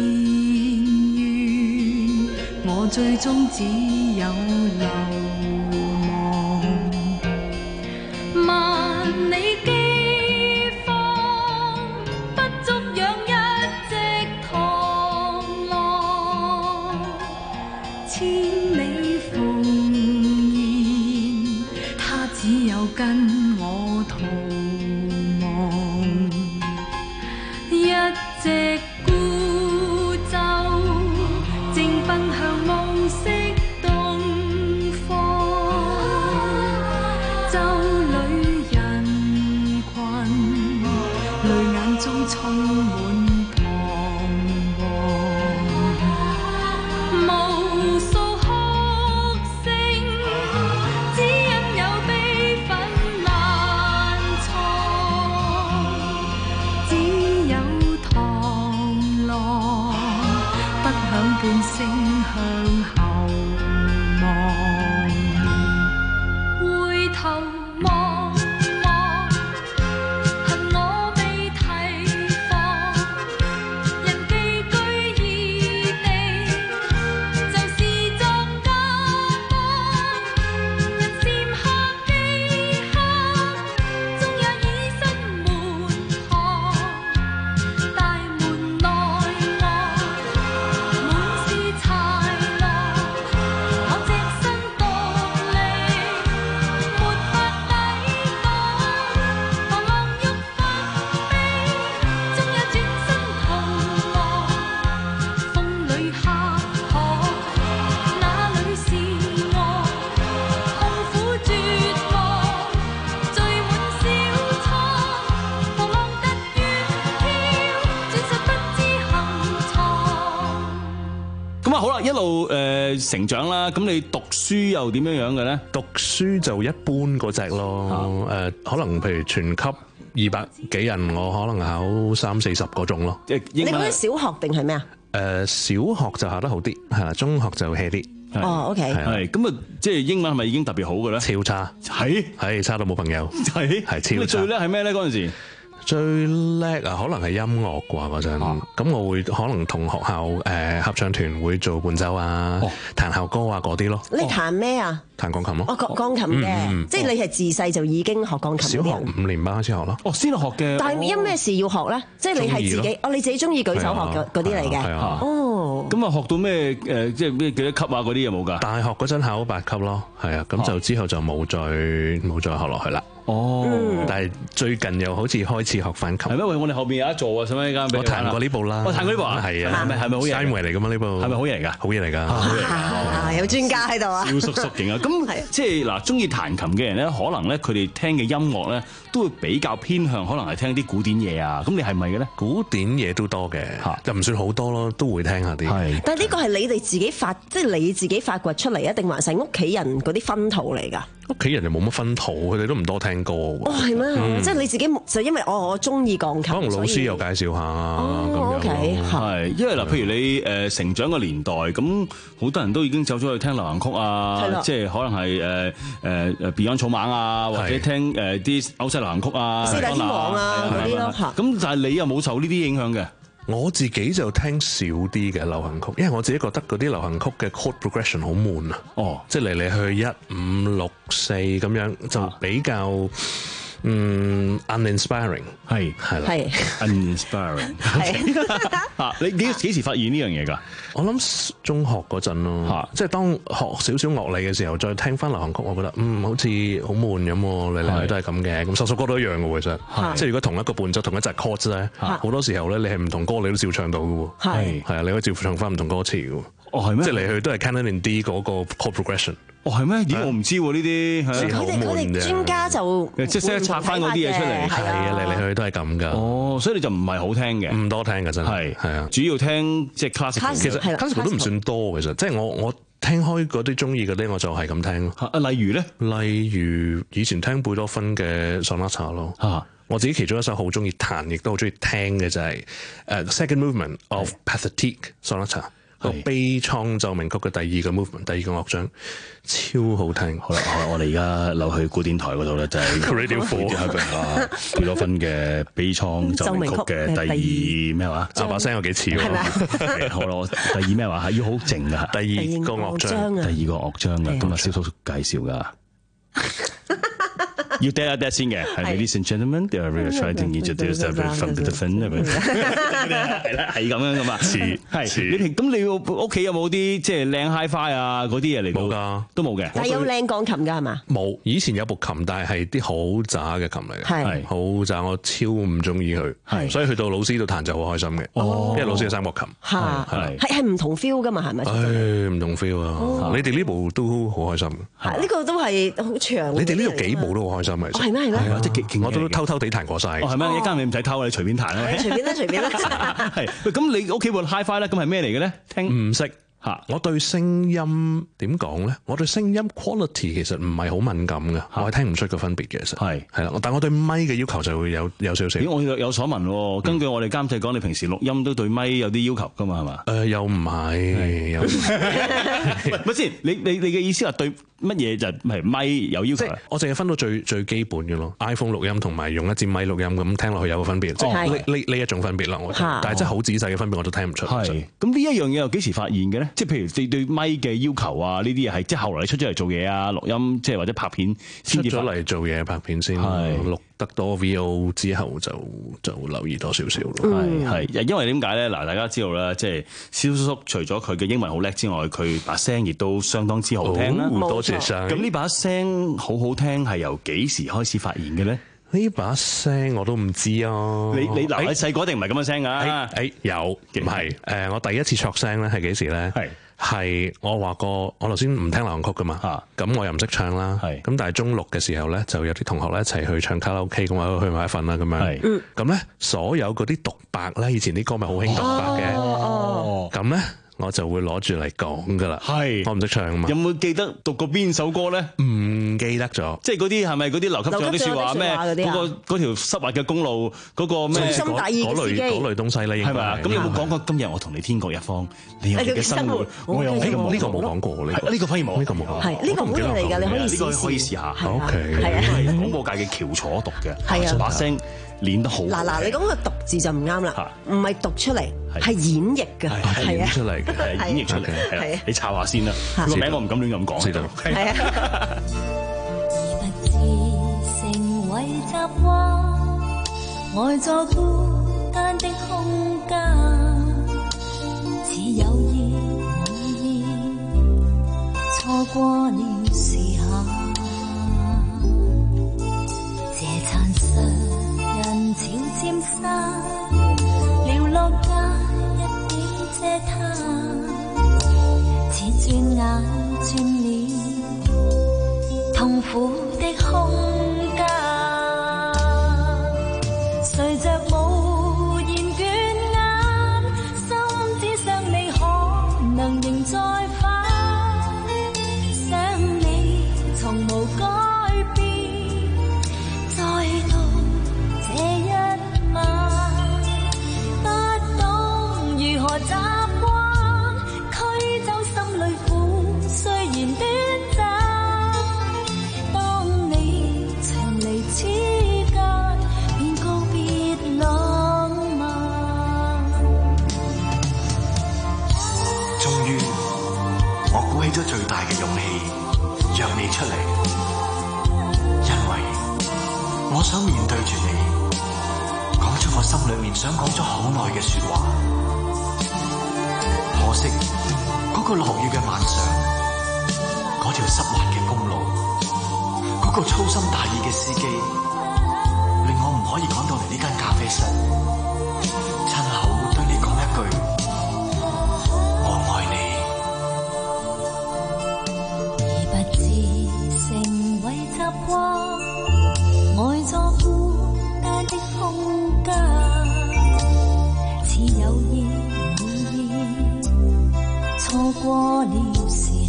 園，我最終只有流亡。萬里饑荒，不足養一隻螳螂，千里烽煙，它只有跟我逃亡。一隻孤舟，正奔向暮色東方。 充滿彷徨，無數哭聲，只因有悲憤難藏，只有螳螂不響半聲向後望，回頭望望，恨我未提防，人寄居異地，就是作假謊，人檐下記下，終也已身門旁，大門內外滿是豺狼，我隻身獨離，沒法抵擋，狂浪欲發飛，終也轉身逃亡，風裏下海，哪裏是我？痛苦絕望，聚滿小倉，狂浪突遠飄，轉身不知行藏。 咁啊好啦，一路誒、呃成長啦，咁你讀書又點樣樣嘅咧？ 讀書就一般嗰只咯，誒、可能譬如全級二百幾人，我可能考三四十嗰種咯。 即係你嗰啲小學定係咩啊？ 誒、小學就考得好啲，係啦，中學就 hea 啲。 哦，OK 係啊係咁啊，即係英文係咪已經特別好嘅咧？ 超差， 係係差到冇朋友， 係係咁你超差。 最叻係咩咧？嗰陣時最叻啊，可能係音樂啩嗰陣，咁、我會可能同學校誒、呃合唱團會做伴奏啊、彈校歌啊嗰啲咯。 你彈咩啊？ 彈鋼琴咯。 哦，鋼鋼琴嘅， 嗯嗯即係你係自細就已經學鋼琴小學嗰啲人。 五年班開始學咯。 哦，先學嘅。 但係因咩事要學咧？即係你係自鍾意己，哦，你自己中意舉手學嘅嗰啲嚟嘅。 係啊哦， 咁啊學到咩誒？即係咩幾多級啊？嗰啲有冇㗎？ 大學嗰陣考八級咯，係啊，咁就之後就冇再冇再學落去啦。 哦， 但係最近又好似開始學翻琴。 係咩？喂，我哋後邊有一座啊，使唔使間俾我你玩啊彈過呢部啦， 我彈過呢部啊？ 係啊， 係咪係咪好嘢？ Steinway 嚟噶嘛呢部？ 係咪好嘢嚟㗎？ 好嘢嚟㗎。 啊，有專家喺度啊！ 小叔叔勁啊！咁即係嗱，中意彈琴嘅人咧，可能咧佢哋聽嘅音樂咧，都會比較偏向，可能係聽啲古典嘢啊。咁你係咪嘅咧？ 古典嘢都多嘅，就唔算好多咯，都會聽下啲。係。 但係呢個係你哋自己發，即係你自己發掘出嚟啊，定還是屋企人嗰啲薰陶嚟㗎？ 屋企人就冇乜薰陶，佢哋都唔多聽歌喎。 哦，係咩？ 嗯即係你自己就因為我我中意鋼琴， 可能老師又介紹下啊咁樣咯。 OK 係，因為嗱，譬如你誒成長嘅年代，咁好多人都已經走咗去聽流行曲係啊啦， 即係可能係誒誒誒 Beyond 草蜢啊，或者聽誒啲歐西流行曲啊， 四大天王啊係嗰啲咯嚇咁但係你又冇受呢啲影響嘅。 我自己就聽少啲嘅流行曲，因為我自己覺得嗰啲流行曲嘅 chord progression 好悶啊。 哦， 即係嚟嚟去一五六四咁樣，就比較嗯 uninspiring。 係係啦， 係 uninspiring。啊，你幾幾時發現呢樣嘢㗎？ 我諗中學嗰陣咯，即係當學少少樂理嘅時候，再聽翻流行曲，我覺得嗯好似好悶咁喎，嚟嚟去都係咁嘅，咁首首歌都一樣嘅喎，其實。即係如果同一個伴奏、同一隻 chord 咧，好多時候咧，你係唔同歌你都照唱到嘅喎。 係係啊，你可以照唱翻唔同歌詞嘅喎。 哦，係咩？ 即係嚟去都係 Canon in D 嗰個 chord progression。 哦，係咩？咦，我唔知喎呢啲。 佢哋佢哋專家就即係識得拆翻嗰啲嘢出嚟。 係啊，嚟嚟去去都係咁㗎。 哦，所以你就唔係好聽嘅， 唔多聽㗎真係。 係係啊， 主要聽即係 classical。 其實 classical 都唔算多其實，即係我我聽開嗰啲中意嗰啲，我就係咁聽咯。 啊，例如咧， 例如以前聽貝多芬嘅 sonata 咯。 啊， 我自己其中一首好中意彈，亦都好中意聽嘅就係誒 second movement of Pathetique sonata。個悲愴奏鳴曲嘅第二個 movement，第二個樂章超好聽。 好啦，我哋而家留去古典台嗰度咧，就係 Radio Four 啊，貝多芬嘅悲愴奏鳴曲嘅第二咩話？ 啊把聲有幾似喎？ 係好啦，第二咩話？係要好靜噶。 第二個樂章， 第二個樂章啊，今日蕭叔叔介紹噶。要嗲一嗲先嘅，係 Ladies and gentlemen, they are really trying to introduce the from the defender。係啦，係咁樣噶嘛。似係你平咁，你屋企有冇啲即係靚 hi-fi 啊嗰啲嘢嚟？ 冇㗎， 都冇嘅。 但係有靚鋼琴㗎係嘛？ 冇，以前有部琴，但係係啲好渣嘅琴嚟嘅， 係好渣，我超唔中意佢， 係所以去到老師度彈就好開心嘅。 哦， 因為老師係三角琴， 係係係唔同 feel 㗎嘛係咪？ 唉，唔同 feel 啊！你哋呢部都好開心。 係呢個都係好長。 你哋呢度幾部都好開心。 心嘅。 係咩係咩？ 係啊，即係勁， 我都偷偷地彈過晒。 哦，係咩？一間你唔使偷，你隨便彈啦。 隨便啦，隨便啦。 係，喂，咁你屋企部 Hi-Fi 咧，咁係咩嚟嘅咧？聽唔識。嚇！我對聲音點講咧？我對聲音 quality 其實唔係好敏感嘅，我係聽唔出個分別嘅。其實係係啦，但我對咪嘅要求就會有有少少。 咦！我有有所聞喎，根據我哋監製講，你平時錄音都對咪有啲要求㗎嘛？係嘛？ 誒，又唔係，又唔係。 咪先？你你你嘅意思係對乜嘢就係咪有要求？ 我淨係分到最最基本嘅咯。iPhone 錄音同埋用一支咪錄音咁聽落去有個分別，即係呢呢呢一種分別啦。我但係真係好仔細嘅分別我都聽唔出。 係咁呢一樣嘢又幾時發現嘅咧？即係譬如你對咪嘅要求啊，呢啲嘢係即係後來你出咗嚟做嘢啊，錄音即係或者拍片先至出咗嚟做嘢拍片先，錄得多 V O 之後就就留意多少少咯。 係係，因為點解咧？嗱，大家知道啦，即係蕭叔叔除咗佢嘅英文好叻之外，佢把聲亦都相當之好聽啦。 多謝晒。 咁呢把聲好好聽係由幾時開始發現嘅咧？ 呢把聲我都唔知啊！ 你你嗱，你細個一定唔係咁嘅聲㗎？ 誒有唔係誒？我第一次錯聲咧係幾時咧？係係我話過，我頭先唔聽流行曲㗎嘛，咁我又唔識唱啦。咁但係中六嘅時候咧，就有啲同學咧一齊去唱卡拉 OK，咁我去埋一份啦咁樣。咁咧所有嗰啲獨白咧，以前啲歌咪好興獨白嘅。咁咧。我就會攞住嚟講噶啦，係我唔識唱啊嘛。 有冇記得讀過邊首歌咧？ 唔記得咗， 即係嗰啲係咪嗰啲留級咗啲説話咩？嗰個嗰條濕滑嘅公路嗰個咩？ 粗心大意嘅司機， 嗰類東西咧， 係咪啊？咁有冇講過今日我同你天各一方？你有你嘅生活，我有呢個呢個冇講過呢個呢個反而冇，呢個冇講。係呢個好嘢嚟㗎，你可以呢個可以試下。 O K， 係啊，係廣播界嘅翹楚讀嘅，係啊，把聲練得好。 嗱嗱，你講個讀字就唔啱啦，唔係讀出嚟，係演繹嘅， 係演出嚟嘅， 係演繹出嚟。係啊，你抄下先啦。個名我唔敢亂咁講。知道。係啊。 已不知成為習慣，呆在孤單的空間，似有意無意錯過了時限。這殘碎人潮漸散，寥落間一點嗟嘆。似轉眼轉了痛苦的空間，隨着無言倦眼，心只想你可能仍在返，想你從無改變，再到這一晚，不懂如何習慣。雖然短暫，當你長離此間，便告別浪漫。 終於，我鼓起咗最大嘅勇氣，約你出嚟，因為我想面對住你，講出我心裏面想講咗好耐嘅說話。可惜，嗰個落雨嘅晚上。嗰條濕滑嘅公路，嗰個粗心大意嘅司機，令我唔可以趕到嚟呢間咖啡室，親口對你講一句我愛你。 已不知成為習慣，呆在孤單的空間，似有意無意錯過了時限。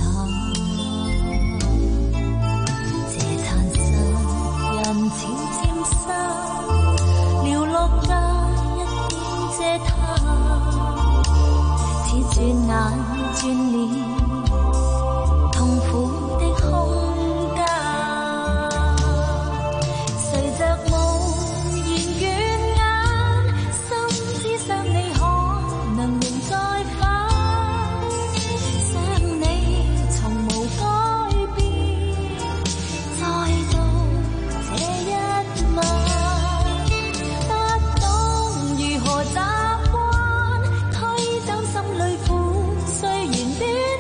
人潮漸散，寥落間一點嗟嘆，似轉眼轉了痛苦的空間，隨着無言倦眼，心只想你可能仍在返，想你從無改變，再到這一晚，不懂如何習慣，推走心裏苦，雖然短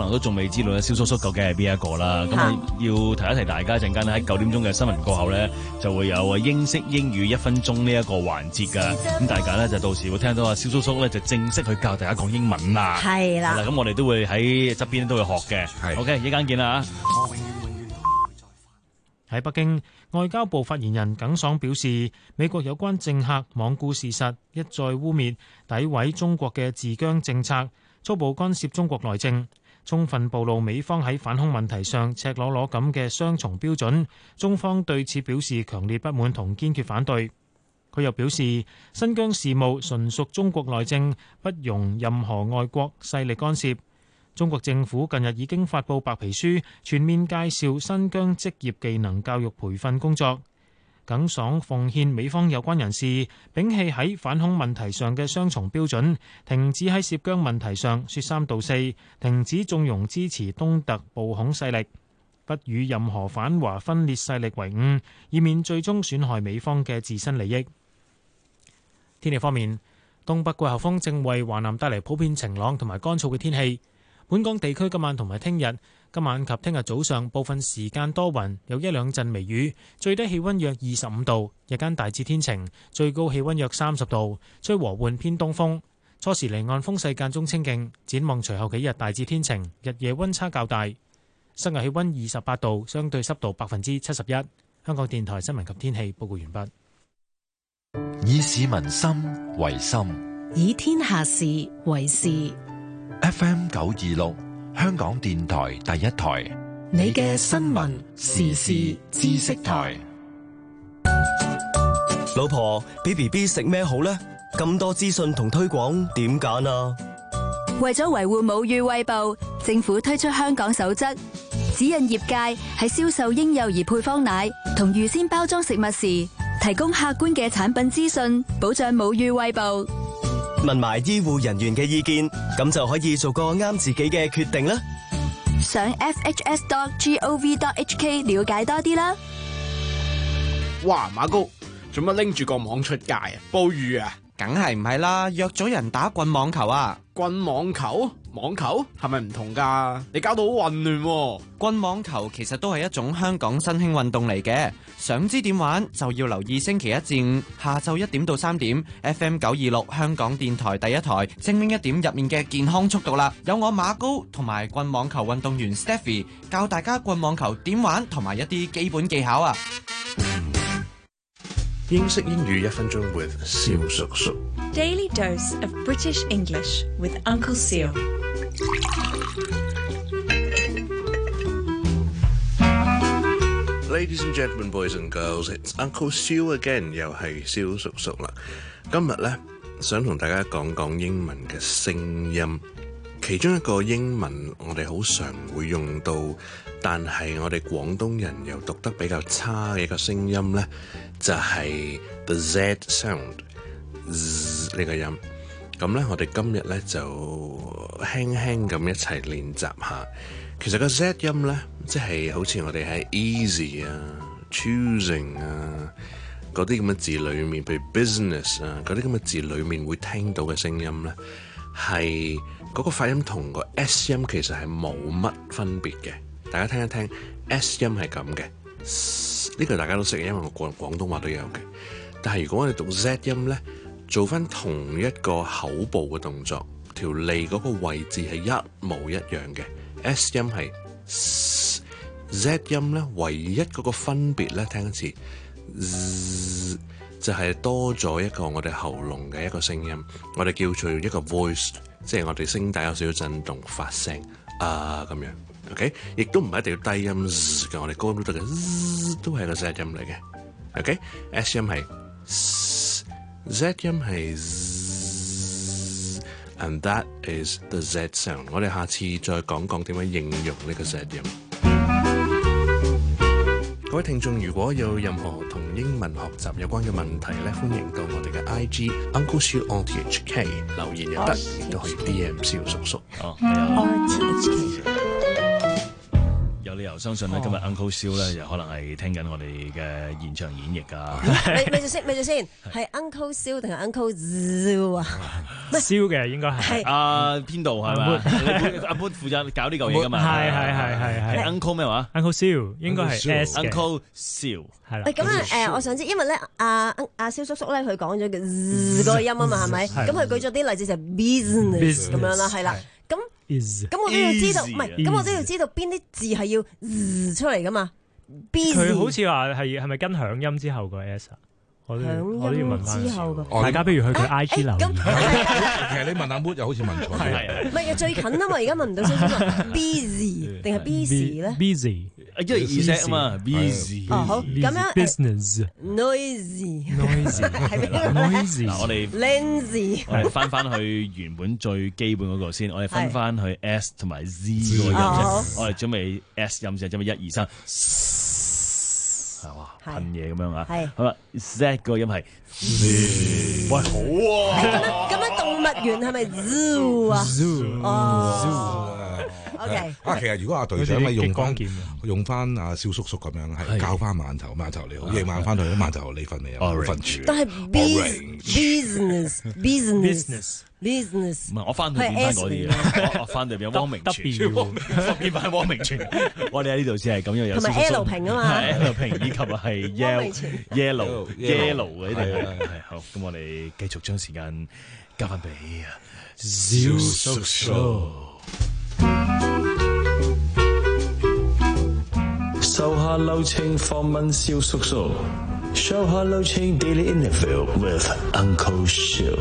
能都仲未知道咧，蕭叔叔究竟係邊一個啦。咁啊，要提一提大家，陣間喺九點鐘嘅新聞過後咧，就會有英式英語一分鐘呢一個環節㗎。咁大家咧就到時會聽到阿蕭叔叔咧就正式去教大家講英文啦。 係啦。 咁我哋都會喺側邊都會學嘅。係。OK，一陣間見啦。 喺北京，外交部發言人耿爽表示，美國有關政客罔顧事實，一再污蔑、詆毀中國嘅治疆政策，粗暴干涉中國內政，充分暴露美方喺反恐問題上赤裸裸咁嘅雙重標準。中方對此表示強烈不滿同堅決反對。佢又表示，新疆事務純屬中國內政，不容任何外國勢力干涉。中國政府近日已經發布白皮書，全面介紹新疆職業技能教育培訓工作。耿爽奉勸美方有關人士，摒棄喺反恐問題上嘅雙重標準，停止喺涉疆問題上說三道四，停止縱容支持東突暴恐勢力，不與任何反華分裂勢力為伍，以免最終損害美方嘅自身利益。天氣方面，東北季候風正為華南帶嚟普遍晴朗同埋乾燥嘅天氣。本港地區今晚同埋聽日，今晚及聽日早上部分時間多雲，有一兩陣微雨，最低氣溫約二十五度，日間大致天晴，最高氣溫約三十度，吹和緩偏東風。初時離岸風勢間中清勁，展望隨後幾日大致天晴，日夜溫差較大。室外氣溫二十八度，相對濕度百分之七十一。香港電台新聞及天氣報告完畢。 以市民心為心， 以天下事為事。 F M 九二六，香港電台第一台， 你嘅新聞時事知識台。 老婆，俾 B B 食咩好呢？咁多資訊同推廣，點揀啊？ 為咗維護母乳餵哺，政府推出香港守則，指引業界喺銷售嬰幼兒配方奶同預先包裝食物時，提供客觀嘅產品資訊，保障母乳餵哺。 問埋醫護人員嘅意見，咁就可以做個啱自己嘅決定啦。 上 f h s dot gov dot h k 了解多啲啦。 哇，馬高，做乜拎住個網出街啊？捕魚啊？ 梗係唔係啦，約咗人打棍網球啊！ 棍網球？網球係咪唔同㗎？你搞到好混亂喎！ 棍網球其實都係一種香港新興運動嚟嘅，想知點玩就要留意星期一至五下晝一點到三點 F M 九二六香港電台第一台精靈一點入面嘅健康速讀啦，有我馬高同埋棍網球運動員 Stephy 教大家棍網球點玩同埋一啲基本技巧啊！ 英式英語一分鐘 with 蕭叔叔。 Daily dose of British English with Uncle Seal。 Ladies and gentlemen, boys and girls, it's Uncle Seal again， 又係蕭叔叔啦。今日咧想同大家講講英文嘅聲音，其中一個英文我哋好常會用到，但係我哋廣東人又讀得比較差嘅一個聲音咧，就係、是、the Z sound 呢個音。咁咧，我哋今日咧就輕輕咁一齊練習下。其實個 Z 音咧，即係好似我哋喺 easy 啊、choosing 啊嗰啲咁嘅字裏面，譬如 business 啊嗰啲咁嘅字裏面會聽到嘅聲音咧，係嗰個發音同個 S 音其實係冇乜分別嘅。大家聽一聽 S 音係咁嘅，呢、這個大家都識嘅，因為我廣廣東話都有嘅。但係如果我哋讀 Z 音咧，做翻同一個口部嘅動作，條脷嗰個位置係一模一樣嘅。S 音係 Z 音咧，唯一嗰個分別咧，聽一次，就係、是、多咗一個我哋喉嚨嘅一個聲音，我哋叫做一個 voice， 即係我哋聲帶有少少震動發聲啊咁樣。OK， 亦都唔係一定要低音嘅，我哋高音都得嘅，都係個 Z 音嚟嘅。OK，S 音係 Z 音係。And that is the Z sound。我哋下次再講講點樣應用呢個 Z 音。各位聽眾，如果有任何同英文學習有關嘅問題咧，歡迎到我哋嘅 I G Uncle Siu R T H K 留言又得，亦都可以 D M 蕭叔叔。哦，係啊。R T H K。 有理由相信咧，今日 Uncle Siu 咧，又可能係聽緊我哋嘅現場演繹啊！ 咪咪住先，咪住先，係 Uncle Siu 定係 Uncle Siu 啊？ 燒嘅應該係啊，邊度係咪？阿 Moon 負責搞呢嚿嘢噶嘛？ 係係係係係 Uncle 咩話 ？Uncle Siu 應該係 S 嘅 Uncle Siu 係啦。 誒咁啊誒，我想知，因為咧阿阿蕭叔叔咧，佢講咗個 Z 嗰個音啊嘛，係咪？咁佢舉咗啲例子就係 business 咁樣啦，係啦。咁咁我都要知道，唔係咁我都要知道邊啲字係要 Z 出嚟噶嘛？ 佢好似話係係咪跟響音之後個 S 啊？我都我都要問翻之後嘅， 大家不如去佢 I G 留言。 其實你問阿 Mood 又好似問錯咗， 唔係最近啊嘛，而家問唔到先先問 busy 定係 busy 咧 ？busy， 因為意識啊嘛 ，busy。 哦好，咁樣 business，noisy，noisy 係邊個咧？ 嗱，我哋 lazy， 我哋翻翻去原本最基本嗰個先，我哋分翻去 S 同埋 Z 嗰個音先。我哋準備 S 音先，準備一二三。係哇，噴嘢咁樣啊！好啦 ，Z 個音係，喂好啊！ 咁樣動物園係咪 zoo 啊？zoo 哦 ，OK。 啊，其實如果阿隊長咪用翻用翻阿蕭叔叔咁樣係教翻饅頭，饅頭你好，夜晚翻到去饅頭你瞓未啊？瞓住。 但係 business business business 唔係我翻去變翻嗰啲嘢，我翻去變汪明荃，變翻汪明荃。我哋喺呢度先係咁樣有。 同埋 L 屏啊嘛 ，L 屏以及係 yellow yellow yellow 嗰啲係好。咁我哋繼續將時間交翻俾蕭叔叔。 收下流程訪問蕭叔叔 ，show 下流程 daily interview with Uncle Siu。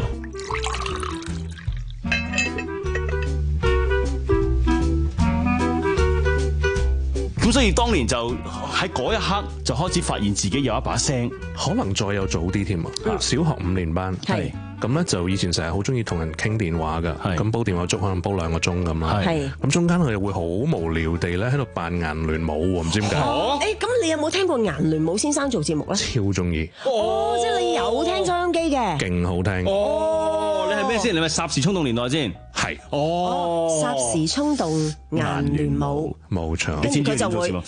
咁所以當年就喺嗰一刻就開始發現自己有一把聲， 可能再有早啲添啊！小學五年班係咁咧，就以前成日好中意同人傾電話噶，咁煲電話粥可能煲兩個鐘咁啦。咁中間佢哋會好無聊地咧喺度扮顏聯舞喎，唔知點解。 誒，咁你有冇聽過顏聯武先生做節目咧？ 超中意。 哦，即係你有聽收音機嘅。 勁好聽。 哦，你係咩先？你咪霎時衝動年代先。 係。 哦。霎時衝動顏聯武。 冇錯。 跟住佢就會。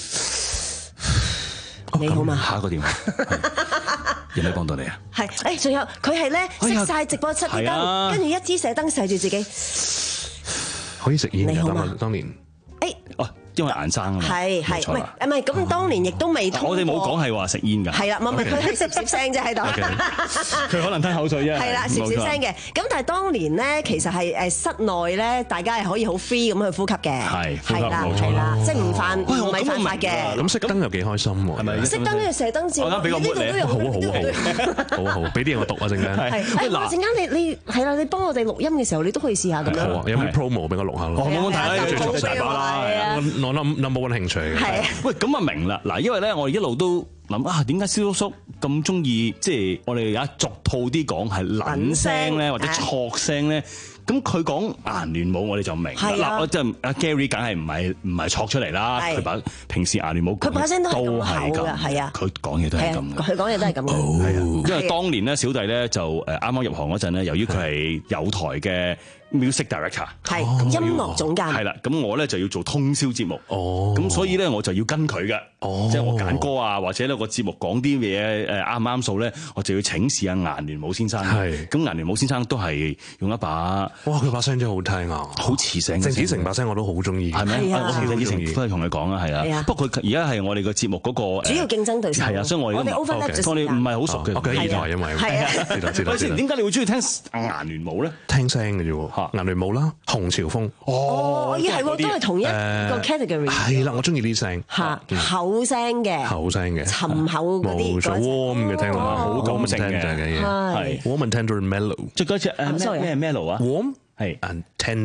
你好嘛？ 下一個電話。有咩幫到你啊？ 係，誒，仲有佢係咧熄晒直播室啲燈，跟住一支射燈射住自己， 可以食煙嘅。 你好嘛？ 當年， 誒，哦，因為顏生啊嘛， 係係，唔係唔係，咁當年亦都未通過。 我哋冇講係話食煙㗎。 係啦，唔係佢係攝攝聲啫喺度。 佢可能吞口水啫。 係啦，攝攝聲嘅。咁但係當年咧，其實係誒室內咧，大家係可以好 free 咁去呼吸嘅。係，係啦，係啦，即係唔犯唔係犯法嘅。 咁熄燈又幾開心喎？係咪？ 熄燈跟住射燈照，呢度都有。 好好好，好好，俾啲嘢我讀啊陣間。 係，誒嗱，陣間你你係啦，你幫我哋錄音嘅時候，你都可以試下咁樣。 好啊，有咩 promo 俾我錄下咯？ 冇問題啦，最出大把啦。 我諗 number one 興趣。 係。 喂，咁啊明啦，嗱，因為咧，我哋一路都諗啊，點解蕭叔叔咁中意，即係我哋而家俗套啲講係撚聲咧，或者錯聲咧？咁佢講顏聯武，我哋就明。嗱，我就阿 Gary 梗係唔係唔係錯出嚟啦。佢把平時顏聯武佢把聲都係咁厚㗎，係啊。 佢講嘢都係咁。 佢講嘢都係咁。 係啊，因為當年咧，小弟咧就誒啱啱入行嗰陣咧，由於佢係有台嘅 music director， 係音樂總監。 係啦，咁我咧就要做通宵節目。哦，咁所以咧我就要跟佢嘅。哦，即係我揀歌啊，或者呢個節目講啲嘢誒啱唔啱數咧，我就要請示阿顏聯武先生。係，咁顏聯武先生都係用一把。 哇！佢把聲真係好聽啊， 好磁性。 鄭子誠把聲我都好中意， 係咪？我同鄭子誠都係同佢講啊，係啊。不過佢而家係我哋個節目嗰個主要競爭對手。係啊，所以我哋我哋唔係好熟嘅。 我喺二台，因為係啊。 知道知道知道。 點解你會中意聽顏聯武咧？ 聽聲嘅啫喎，顏聯武啦，洪朝豐。 哦，咦係喎，都係同一個 category。 係啦，我中意呢聲。 嚇，厚聲嘅。 厚聲嘅。 沉厚嗰啲。 冇錯 ，warm 嘅聽到嘛，好感性嘅嘢。係。warm and tender and mellow。 最嗰隻誒咩咩 mellow 啊 ？warm。係 and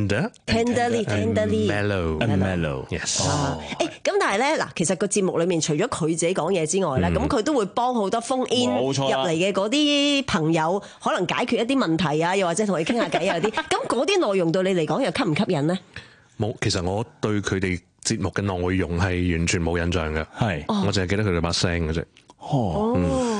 tender，tenderly，tenderly mellow，and mellow，yes。 誒，咁但係咧嗱，其實個節目裏面除咗佢自己講嘢之外咧，咁佢都會幫好多 phone in 入嚟嘅嗰啲朋友，可能解決一啲問題啊，又或者同你傾下偈啊啲。咁嗰啲內容對你嚟講又吸唔吸引咧？ 冇，其實我對佢哋節目嘅內容係完全冇印象嘅，係，我淨係記得佢哋把聲嘅啫。哦，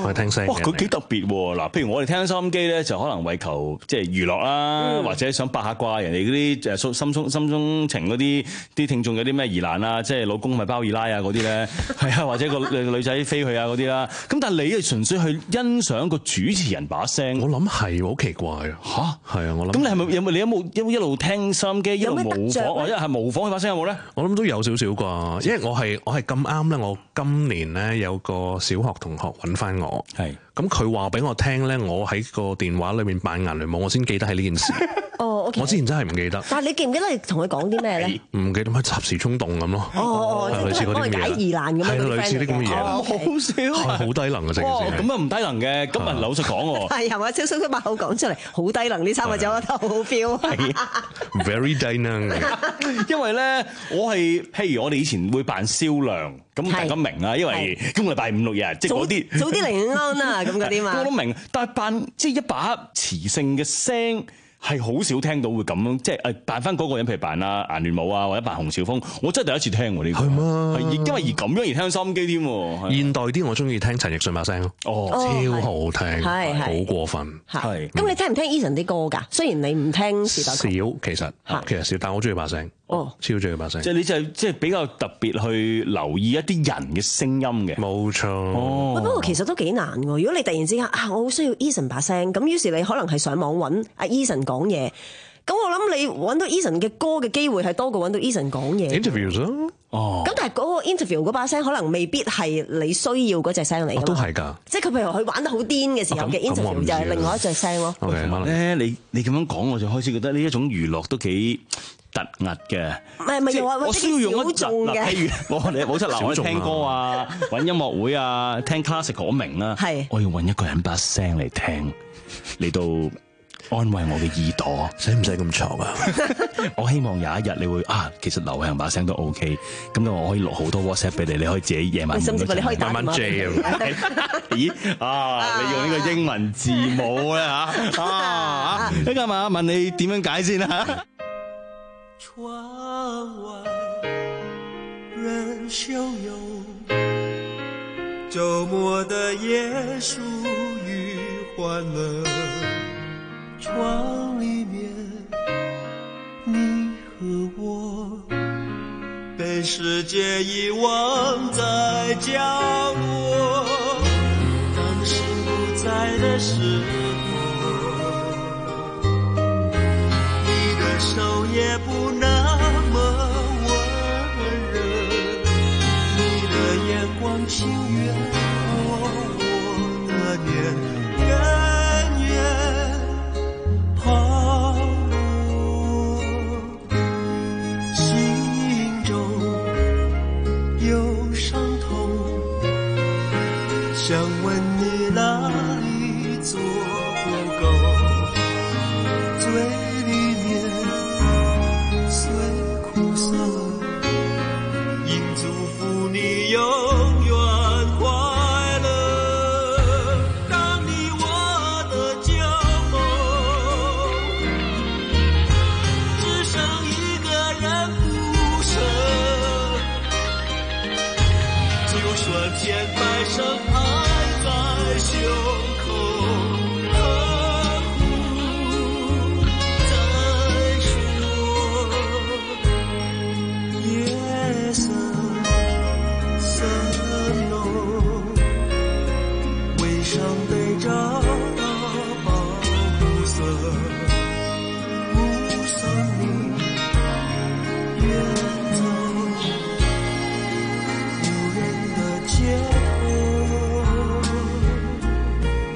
我係聽聲嘅。 哇，佢幾特別喎！嗱，譬如我哋聽收音機咧，就可能為求即係娛樂啦，或者想八下卦人哋嗰啲誒心中心中情嗰啲啲聽眾有啲咩疑難啊，即係老公咪包二奶啊嗰啲咧，係啊，或者個女仔飛去啊嗰啲啦。咁但係你係純粹去欣賞個主持人把聲， 我諗係好奇怪啊！嚇，係啊，我諗。咁你係咪有冇你有冇一一路聽收音機一路模仿，或者係模仿佢把聲有冇咧？ 我諗都有少少啩，因為我係我係咁啱咧，我今年咧有個小學同學揾翻我， 係咁佢話俾我聽咧，我喺個電話裏面扮顏聯武，我先記得係呢件事。 哦，我之前真係唔記得。 但係你記唔記得你同佢講啲咩咧？ 唔記得咩，霎時衝動咁咯。 哦哦， 係類似嗰啲嘢。 解疑難咁樣。 係類似啲咁嘅嘢。 好少， 係好低能嘅成件事。 咁啊唔低能嘅，今日老實講喎。 係係嘛，超叔叔把口講出嚟，好低能呢三個字，我覺得好好 feel。 係 ，very 低能。 因為咧，我係譬如我哋以前會扮蕭亮，咁大家明啊，因為今個禮拜五六日，即係嗰啲早啲嚟安啊，咁嗰啲嘛。 我都明，但係扮即係一把磁性嘅聲。係好少聽到會咁樣，即係誒扮翻嗰個人，譬如扮阿顏聯武啊，或者扮洪紹峰，我真係第一次聽喎呢個。係嗎？ 係因為而咁樣而聽收音機添。 現代啲我中意聽陳奕迅把聲咯。 哦， 超好聽， 係好過分。 係。咁你聽唔聽 Eason 啲歌㗎？雖然你唔聽時代曲。 少其實，其實少，但我中意把聲。 哦， 超中意把聲。 即係你就係即係比較特別去留意一啲人嘅聲音嘅。 冇錯。 哦。 不過其實都幾難喎。如果你突然之間啊，我好需要 Eason 把聲，咁於是你可能係上網揾阿 Eason 講嘢。咁我諗你揾到 Eason 嘅歌嘅機會係多過揾到 Eason 講嘢。 interviews 咯。 哦。 咁但係嗰個 interview 嗰把聲可能未必係你需要嗰隻聲嚟㗎嘛。 都係㗎。 即係佢譬如佢玩得好癲嘅時候嘅 interview 就係另外一隻聲咯。 OK， 咧你你咁樣講，我就開始覺得呢一種娛樂都幾突兀嘅。 唔係唔係又話我需要用一集嘅。 譬如我哋冇出嗱，我哋聽歌啊，揾音樂會啊，聽 classical 我明啦。 係。 我要揾一個人把聲嚟聽，嚟到安慰我嘅耳朵， 使唔使咁嘈啊？ 我希望有一日你會啊，其實流行把聲都 OK， 咁我可以錄好多 WhatsApp 俾你，你可以自己夜晚甚至乎你可以打慢慢 J 啊！咦啊！你用呢個英文字母咧嚇啊！呢家嘛問你點樣解先啊？ 窗外人洶湧，周末的夜屬於歡樂。窗裡面，你和我被世界遺忘在角落。當時不在的時候，你的手也不那麼溫熱，你的眼光輕越過我的臉，遠遠想問你哪裡做不夠，嘴裡面雖苦澀，應祝福你永遠快樂。當你我的舊夢只剩一個人不捨，就算千百聲愛胸口何苦再說，夜色色濃，微上被照到保護色，目送你遠走無人的街頭。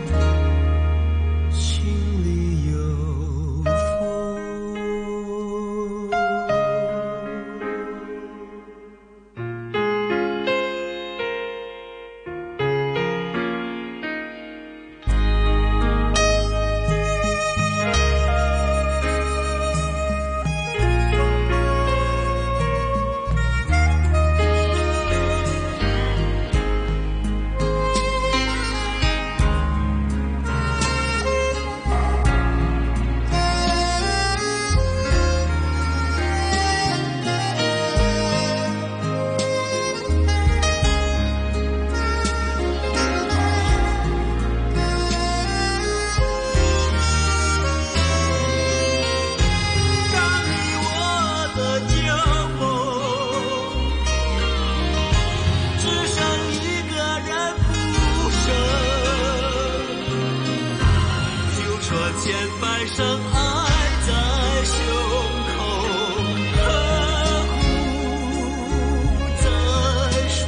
生爱在胸口，呵护再说。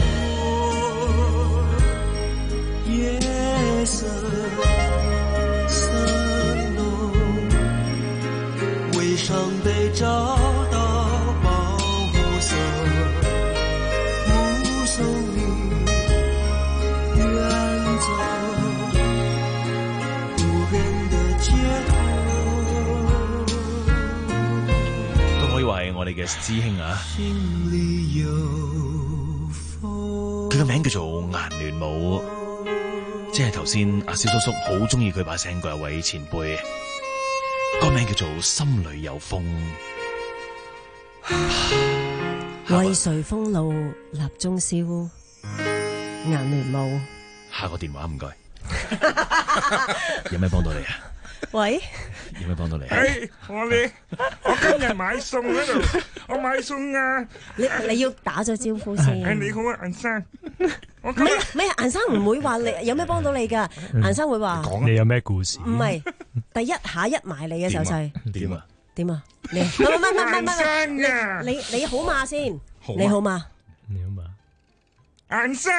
夜色散落，为伤悲找到保护色，目送你远走，无人的街头。 都可以話係我哋嘅師兄啊！ 心裏有風。 佢個名叫做顏聯武，即係頭先阿蕭叔叔好中意佢把聲嗰一位前輩，個名叫做心裏有風。 為誰封路立中宵，顏聯武。 下個電話唔該，有咩幫到你啊？ 喂， 有咩幫到你？ 誒，我哋我今日買餸喺度，我買餸啊！ 你你要打咗招呼先。 誒，你好啊，顏生。我唔係唔係，顏生唔會話你有咩幫到你㗎，顏生會話你有咩故事？ 唔係，第一下一埋你嘅手勢點啊？ 點啊？你唔係唔係唔係唔係唔顏生啊！ 你你好嘛先？ 好你好嘛？ 你好嘛？ 顏生。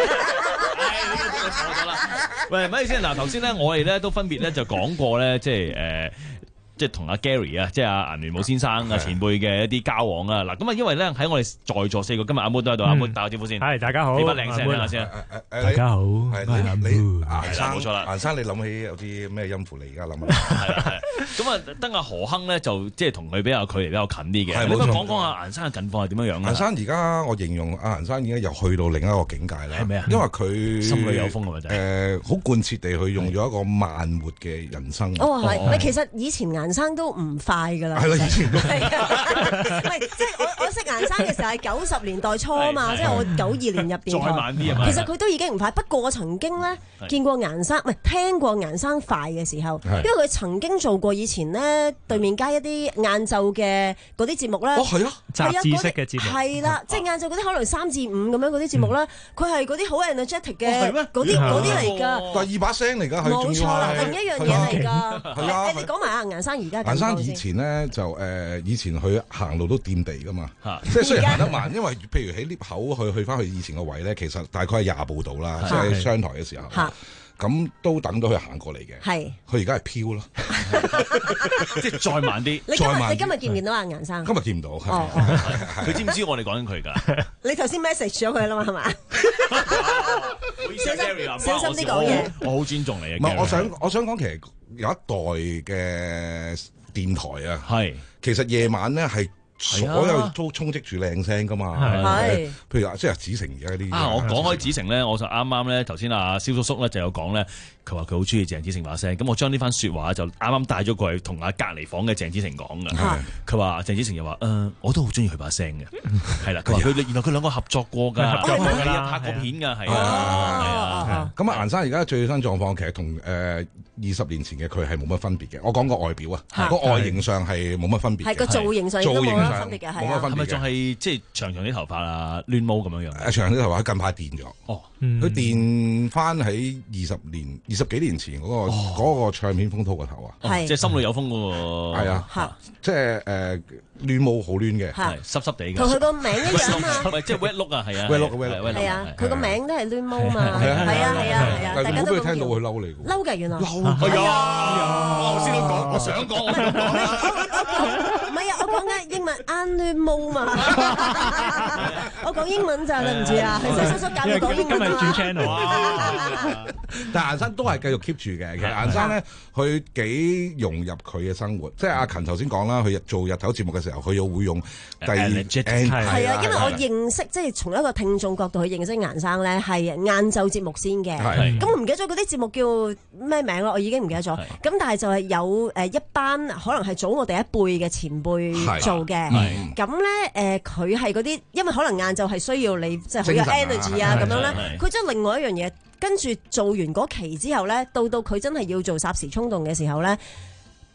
喂，咪先嗱，頭先咧，我哋咧都分別咧就講過咧，即係誒。即係同阿 Gary 啊，即係阿顏聯武先生啊前輩嘅一啲交往啊。嗱，咁啊，因為咧喺我哋在座四個，今日阿 Mo 都喺度，阿 Mo 打個招呼先。 係大家好， 你把靚聲聽下先。 大家好， 係你你顏生冇錯啦。 顏生，你諗起有啲咩音符你而家諗啊？ 係啦係。咁啊，得阿何亨咧就即係同佢比較距離比較近啲嘅。 係你可以講講阿顏生嘅近況係點樣樣啊？ 顏生而家我形容阿顏生已經又去到另一個境界啦。 係咪啊？ 因為佢心裏有風係咪就係？ 誒，好貫徹地去用咗一個慢活嘅人生。 哦，係。咪其實以前顏生都唔快噶啦， 係啦，以前都係啊，唔係即係我我識顏生嘅時候係九十年代初啊嘛，即係我九二年入電台， 再慢啲啊嘛。 其實佢都已經唔快，不過我曾經咧見過顏生，唔係聽過顏生快嘅時候，因為佢曾經做過以前咧對面街一啲晏晝嘅嗰啲節目咧。 哦，係啊， 雜誌式嘅節目。 係啦，即係晏晝嗰啲可能三至五咁樣嗰啲節目咧，佢係嗰啲好 energetic 嘅嗰啲嗰啲嚟㗎。 第二把聲嚟㗎，係冇錯啦，另一樣嘢嚟㗎。 係啊， 你講埋阿顏生而家。 顏生以前咧就誒，以前去行路都掂地噶嘛，即係雖然行得慢，因為譬如喺 lift 口去去翻去以前個位咧，其實大概係廿步到啦，即係商台嘅時候，咁都等到佢行過嚟嘅。係，佢而家係飄咯， 即係再慢啲。 你今日你今日見唔見到阿顏生？ 今日見唔到， 佢知唔知我哋講緊佢㗎？ 你頭先 message 咗佢啦嘛，係嘛？小心小心啲講嘢。 我好尊重你啊！ 唔係，我想我想講其實有一代嘅電台啊，係其實夜晚咧係所有都充斥住靚聲噶嘛，係譬如話即係子誠而家啲啊，我講開子誠咧，我就啱啱咧頭先阿蕭叔叔咧就有講咧，佢話佢好中意鄭子誠把聲，咁我將呢番説話就啱啱帶咗過去同阿隔離房嘅鄭子誠講㗎，佢話鄭子誠又話誒，我都好中意佢把聲嘅，係啦，佢話佢原來佢兩個合作過㗎，合作過㗎，拍過片㗎，係啊， 咁啊顏生而家最新狀況其實同誒二十年前嘅佢係冇乜分別嘅，我講個外表啊，個外形上係冇乜分別， 係個造型上都冇乜分別嘅，係啊， 係咪仲係即係長長啲頭髮啊，亂毛咁樣樣？ 誒長長啲頭髮，近排電咗。哦，佢電翻喺二十年、二十幾年前嗰個嗰個唱片風濤個頭啊， 即係心裏有風嗰個。 係啊，即係誒亂毛好亂嘅， 係濕濕地嘅。 同佢個名一樣啊嘛。 唔係即係 wet look 啊，係啊。 wet look，wet look。 係啊，佢個名都係亂毛嘛。係啊，係啊，係啊，大家都會聽到佢嬲你㗎。 嬲㗎，原來。 嬲。 係啊。我先都講，我想講，我想講。 唔係啊，我講緊英文 animal 嘛。我講英文咋，對唔住啊，係蕭叔叔教我講英文。 今日轉 channel 啊！ 但係顏生都係繼續 keep 住嘅。其實顏生咧，佢幾融入佢嘅生活。即係阿勤頭先講啦，佢做日頭節目嘅時候，佢又會用第二係啊，因為我認識即係從一個聽眾角度去認識顏生咧，係晏晝節目先嘅。咁我唔記得咗嗰啲節目叫咩名咯，我已經唔記得咗。咁但係就係有誒一班可能係早我哋一輩嘅前輩做嘅。咁咧誒，佢係嗰啲，因為可能晏晝係需要你即係好有 energy 啊咁樣咧，佢將另外一樣嘢跟住做完嗰期之後咧，到到佢真係要做霎時衝動嘅時候咧。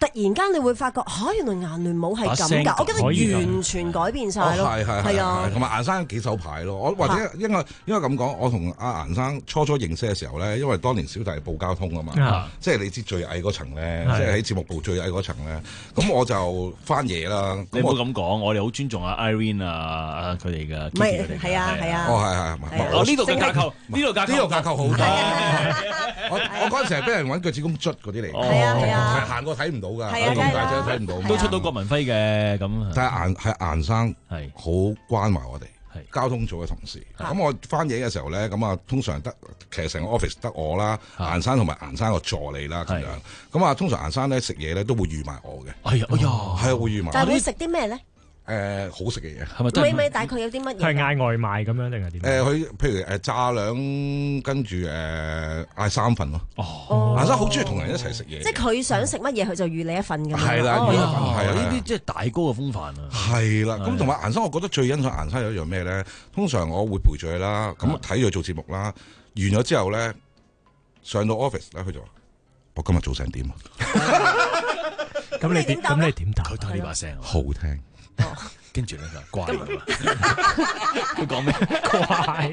突然間你會發覺嚇，原來顏聯舞係咁㗎，我覺得完全改變晒咯。 係係係啊，同埋顏生幾手牌咯。我或者應該應該咁講，我同阿顏生初初認識嘅時候咧，因為當年小弟係報交通啊嘛，即係你知最矮嗰層咧，即係喺節目部最矮嗰層咧，咁我就翻夜啦。 你唔好咁講，我哋好尊重阿 Irene 啊佢哋嘅。 唔係係啊係啊。 哦係係。 我呢度嘅架構，呢度架呢度架構好多。我我嗰陣時係俾人揾腳趾公捽嗰啲嚟。 係啊係啊。 行過睇唔到㗎， 咁大隻都睇唔到。 都出到郭文輝嘅咁。 但係顏係顏生係好關懷我哋，交通組嘅同事。咁我翻嘢嘅時候咧，咁啊通常得其實成個 office 得我啦，顏生同埋顏生個助理啦咁樣。咁啊通常顏生咧食嘢咧都會預埋我嘅。 哎呀哎呀， 係啊會預埋。 但係會食啲咩咧？ 誒好食嘅嘢係咪都係？ 咪咪大概有啲乜嘢？ 係嗌外賣咁樣定係點？ 誒佢譬如誒炸兩，跟住誒嗌三份咯。哦，顏生好中意同人一齊食嘢。 即係佢想食乜嘢，佢就預你一份咁樣。 係啦，預一份係啊， 呢啲即係大哥嘅風範啊。 係啦，咁同埋顏生，我覺得最欣賞顏生有一樣咩咧？通常我會陪住佢啦，咁睇佢做節目啦，完咗之後咧，上到 office 咧，佢就話：我今日做成點啊？ 咁你點？咁你點答？ 佢睇呢把聲好聽。 跟住咧就怪佢講咩？ 怪，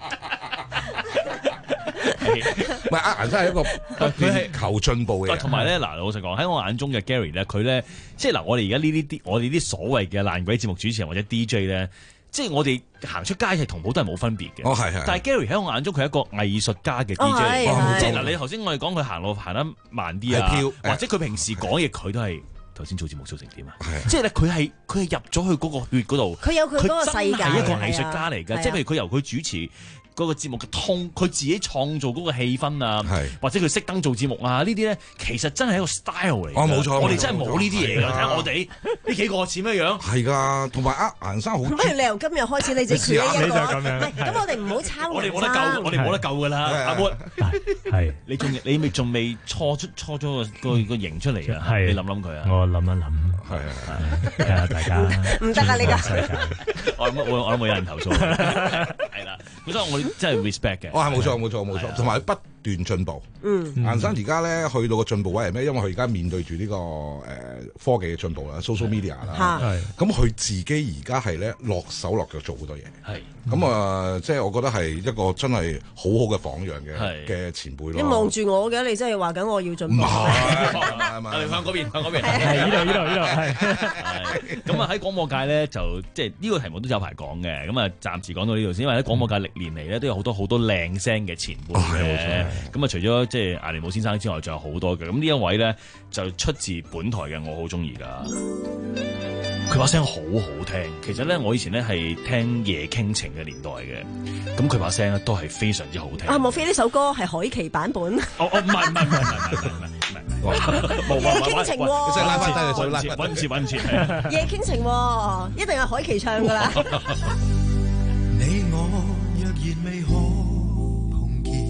唔係啊！顏生係一個佢係求進步嘅。 同埋咧，嗱，老實講喺我眼中嘅 Gary 咧，佢咧即係嗱，我哋而家呢啲啲我哋啲所謂嘅爛鬼節目主持人或者 D J 咧，即係我哋行出街係同普通人冇分別嘅。 哦，係係。 但係 Gary 喺我眼中佢係一個藝術家嘅 D J 嚟嘅。即係嗱，你頭先我哋講佢行路行得慢啲啊，或者佢平時講嘢佢都係。頭先做節目做成點啊？即係咧，佢係佢係入咗去嗰個血嗰度， 佢有佢嗰個世界， 係一個藝術家嚟㗎。即係譬如佢由佢主持嗰個節目嘅通，佢自己創造嗰個氣氛啊，或者佢熄燈做節目啊，呢啲咧其實真係一個 style 嚟。 哦，冇錯， 我哋真係冇呢啲嘢㗎。睇下我哋呢幾個似咩樣？ 係㗎，同埋啊，顏生好。 不如你由今日開始你自己 create 一個。 咁樣。 咁我哋唔好抄。 我哋冇得救，我哋冇得救㗎啦。阿妹， 係你仲你咪仲未錯出錯咗個個型出嚟啊？你諗諗佢啊。 我諗一諗。係啊，睇下大家唔得啊！呢個我諗我我諗冇有人投訴，係啦。咁所以我哋真係 respect 嘅。 哦，係冇錯冇錯冇錯，同埋不斷進步。 嗯， 顏生而家咧去到個進步位係咩？因為佢而家面對住呢個誒科技嘅進步啦 ，social media 啦。係。咁佢自己而家係咧落手落腳做好多嘢。係。咁啊，即係我覺得係一個真係好好嘅榜樣嘅嘅前輩咯。 你望住我嘅，你真係話緊我要進步。 唔係， 我哋向嗰邊，向嗰邊。 係呢度呢度呢度係。 咁啊喺廣播界咧，就即係呢個題目都有排講嘅。咁啊，暫時講到呢度先，因為喺廣播界歷年嚟咧都有好多好多靚聲嘅前輩嘅。咁啊，除咗即係顏聯武先生之外，仲有好多嘅。咁呢一位咧就出自本台嘅，我好中意噶。佢把聲好好聽。其實咧，我以前咧係聽夜傾情嘅年代嘅。咁佢把聲咧都係非常之好聽。 啊，莫非呢首歌係海琪版本？ 哦哦，唔係唔係唔係唔係唔係。 夜傾情喎， 拉翻低嚟再拉， 揾唔切揾唔切。 夜傾情喎，一定係海琪唱噶啦。 你我若然未可碰見，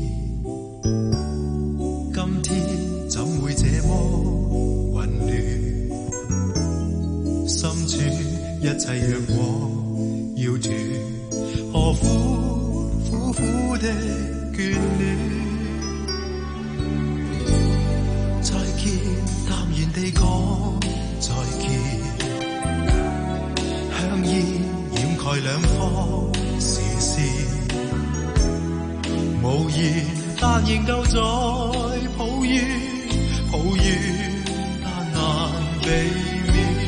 今天怎會這麼混亂？深處一切若果要斷，何苦苦苦的眷戀？再見，淡然地講再見，香煙掩蓋兩方視線，無言但仍舊在抱怨，抱怨但難避免。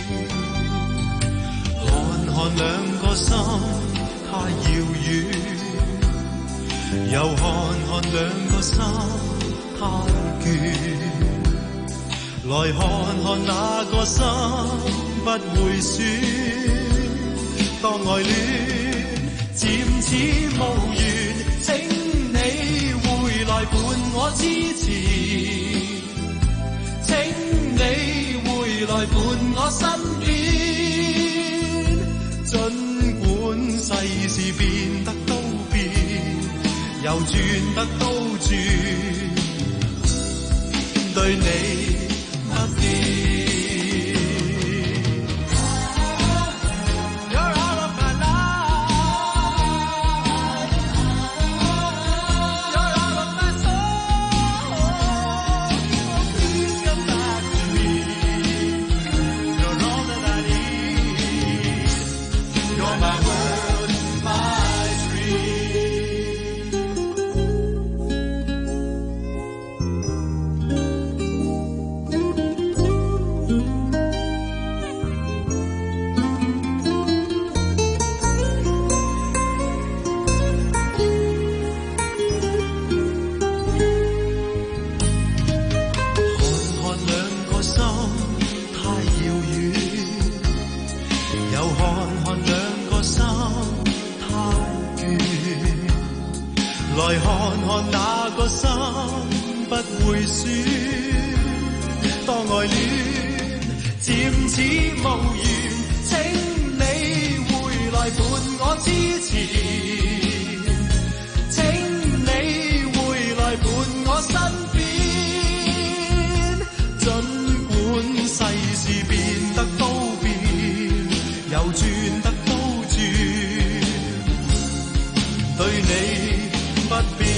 看看兩個心太遙遠，又看看兩個心太倦。來看看那個心不會酸，當愛戀漸似無緣，請你回來伴我支持，請你回來伴我身邊，儘管世事變得都變，又轉得都轉，對你那個心不會輸。當愛戀漸似無緣，請你回來伴我支持，請你回來伴我身邊。儘管世事變得都變，又轉得都轉，對你不變，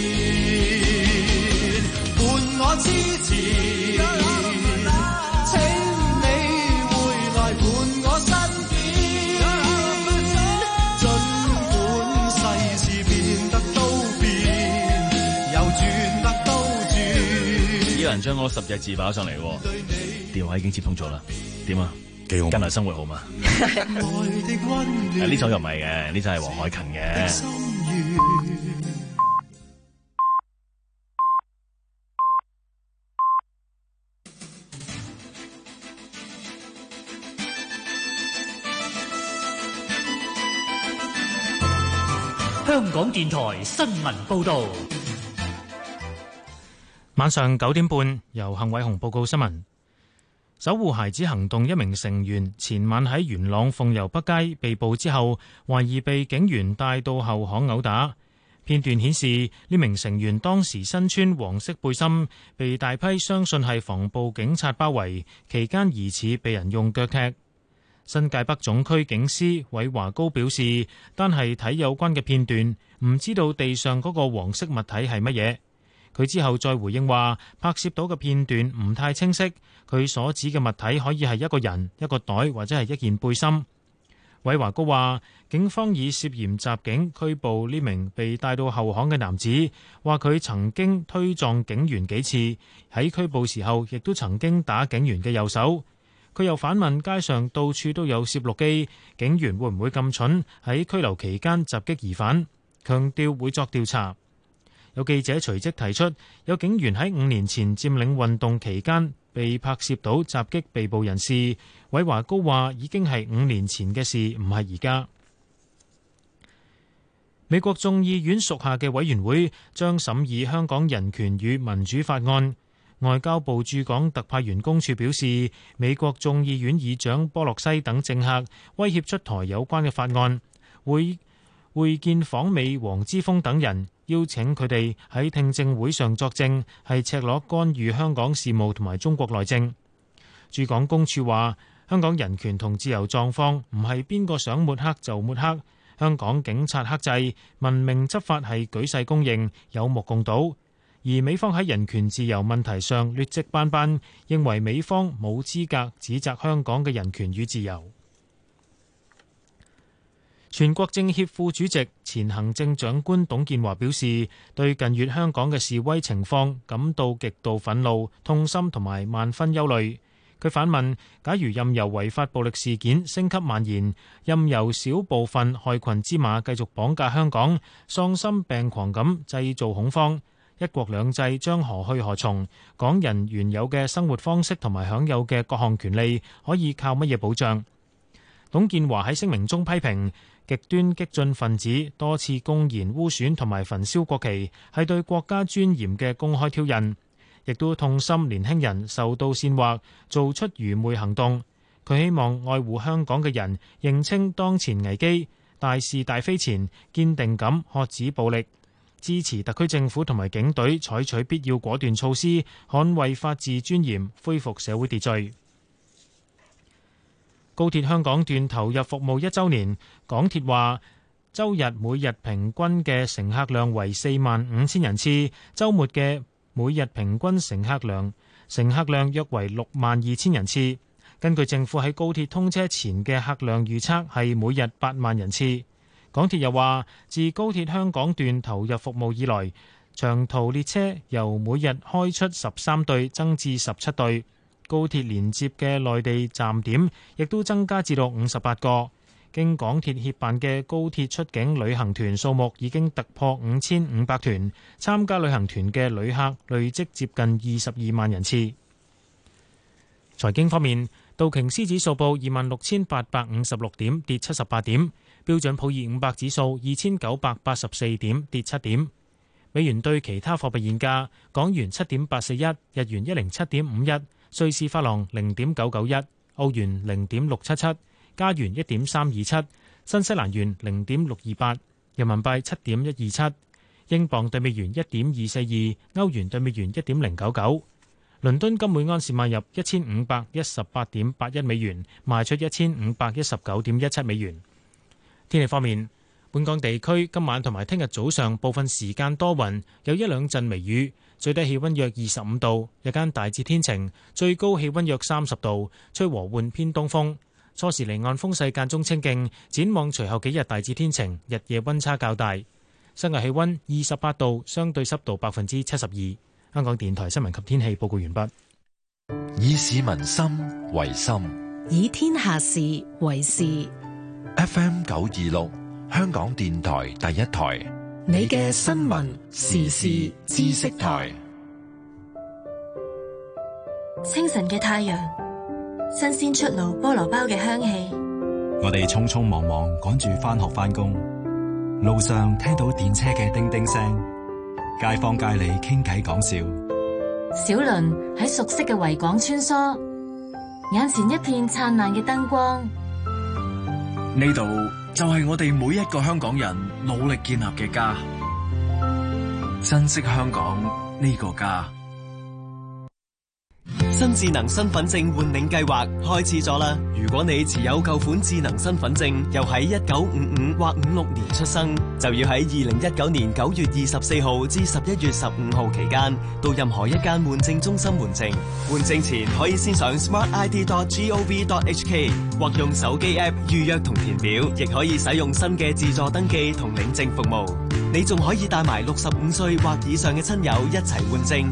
伴我支持。 有人將嗰十隻字擺上嚟，電話已經接通咗啦。點啊？幾好？近來生活好嘛？呢首又唔係嘅，呢首係黃凱芹嘅。 香港電台新聞報導。 晚上九點半，由幸偉雄報告新聞。守護孩子行動一名成員前晚喺元朗鳳攸北街被捕之後，懷疑被警員帶到後巷毆打。片段顯示呢名成員當時身穿黃色背心，被大批相信係防暴警察包圍，期間疑似被人用腳踢。新界北總區警司韋華高表示，單係睇有關嘅片段，唔知道地上嗰個黃色物體係乜嘢。佢之後再回應話，拍攝到嘅片段唔太清晰，佢所指嘅物體可以係一個人、一個袋或者係一件背心。韋華高話，警方以涉嫌襲警拘捕呢名被帶到後巷嘅男子，話佢曾經推撞警員幾次，喺拘捕時候亦都曾經打警員嘅右手。佢又反問街上到處都有攝錄機，警員會唔會咁蠢喺拘留期間襲擊疑犯？強調會作調查。有記者隨即提出，有警員喺五年前佔領運動期間被拍攝到襲擊被捕人士。韋華高話已經係五年前嘅事，唔係而家。美國眾議院屬下嘅委員會將審議香港人權與民主法案。外交部駐港特派員公署表示，美國眾議院議長波洛西等政客威脅出台有關嘅法案，會會見訪美黃之鋒等人，邀請佢哋喺聽證會上作證，係赤裸干預香港事務同埋中國內政。駐港公署話，香港人權同自由狀況唔係邊個想抹黑就抹黑，香港警察克制、文明執法係舉世公認、有目共睹。而美方喺人權自由問題上劣跡斑斑，認為美方冇資格指責香港嘅人權與自由。全國政協副主席、前行政長官董建華表示，對近月香港嘅示威情況感到極度憤怒、痛心同埋萬分憂慮。佢反問，假如任由違法暴力事件升級蔓延，任由少部分害群之馬繼續綁架香港，喪心病狂咁製造恐慌，一國兩制將何去何從？港人原有嘅生活方式同埋享有嘅各項權利可以靠乜嘢保障？董建華喺聲明中批評極端激進分子多次公然污損同埋焚燒國旗，係對國家尊嚴嘅公開挑釁，亦都痛心年輕人受到煽惑，做出愚昧行動。佢希望愛護香港嘅人認清當前危機，大是大非前堅定咁喝止暴力，支持特區政府同埋警隊採取必要果斷措施，捍衛法治尊嚴，恢復社會秩序。高鐵香港段投入服務一週年，港鐵話週日每日平均嘅乘客量為四萬五千人次，週末嘅每日平均乘客量乘客量約為六萬二千人次。根據政府喺高鐵通車前嘅客量預測係每日八萬人次。港鐵又話，自高鐵香港段投入服務以來，長途列車由每日開出十三對增至十七對。高鐵連接嘅內地站點亦都增加至到五十八個，經港鐵協辦嘅高鐵出境旅行團數目已經突破五千五百團，參加旅行團嘅旅客累積接近二十二萬人次。財經方面，道瓊斯指數報二萬六千八百五十六點，跌七十八點；標準普爾五百指數二千九百八十四點，跌七點。 美元對其他貨幣現價：港元七點八四一，日元一零七點五一，瑞士法郎零點九九一，澳元零點六七七，加元一點三二七，新西蘭元零點六二八，人民幣七點一二七，英鎊對美元一點二四二，歐元對美元一點零九九。倫敦金每安士買入一千五百一十八點八一美元，賣出一千五百一十九點一七美元。天氣方面，本港地區今晚同埋聽日早上部分時間多雲，有一兩陣微雨，最低氣溫約二十五度，日間大致天晴，最高氣溫約三十度，吹和緩偏東風。初時離岸風勢間中清勁，展望隨後幾日大致天晴，日夜溫差較大。室外氣溫二十八度，相對濕度百分之七十二。香港電台新聞及天氣報告完畢。 以市民心為心， 以天下事為事。 F M 九二六，香港電台第一台， 你嘅新聞時事知識台。 清晨嘅太陽，新鮮出爐菠蘿包嘅香氣。 我哋匆匆忙忙趕住返學返工，路上聽到電車嘅叮叮聲，街坊街里傾偈講笑， 小輪喺熟悉嘅維港穿梭，眼前一片燦爛嘅燈光。 呢度就係我哋每一個香港人努力建立嘅家，珍惜香港呢個家。 新智能身份證換領計劃開始咗啦！如果你持有舊款智能身份證，又喺一九五五或五六年出生，就要喺二零一九年九月二十四號至十一月十五號期間，到任何一間換證中心換證。換證前可以先上 smart I D dot gov dot h k 或用手機 app 預約同填表，亦可以使用新嘅自助登記同領證服務。你仲可以帶埋六十五歲或以上嘅親友一齊換證。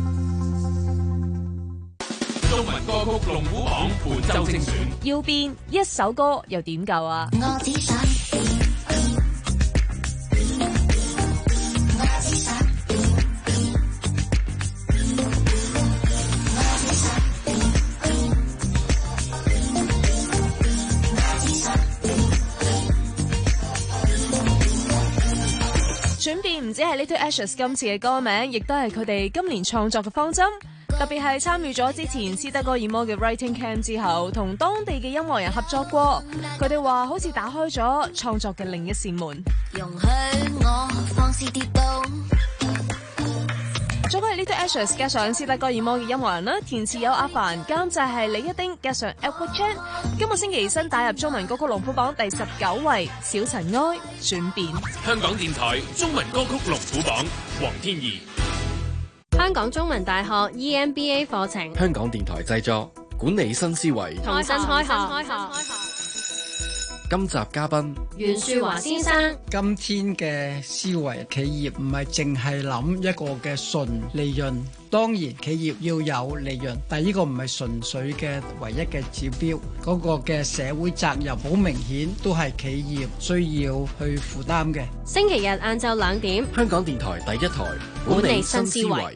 中文歌曲龍虎榜本周精選， 要變一首歌又點夠啊？ 我只想變，我只想變，我只想變，我只想變。 轉變唔止係 Little Ashes 今次嘅歌名，亦都係佢哋今年創作嘅方針。特別係參與咗之前斯德哥爾摩嘅 Writing Camp 之後，同當地嘅音樂人合作過，佢哋話好似打開咗創作嘅另一扇門。 容許我放肆跌倒。 作曲係 Little Ashes 加上斯德哥爾摩嘅音樂人啦，填詞有阿凡，監製係李一丁加上 Edward Chan。今個星期新打入中文歌曲龍虎榜第十九位，小塵埃轉變。 香港電台中文歌曲龍虎榜，黃天怡。 香港中文大學 E M B A 課程， 香港電台製作，管理新思維， 重新開學。 今集嘉賓袁樹華先生。 今天嘅思維，企業唔係淨係諗一個嘅純利潤，當然企業要有利潤，但係呢個唔係純粹嘅唯一嘅指標，嗰個嘅社會責任好明顯都係企業需要去負擔嘅。 星期日晏晝兩點， 香港電台第一台，管理新思維。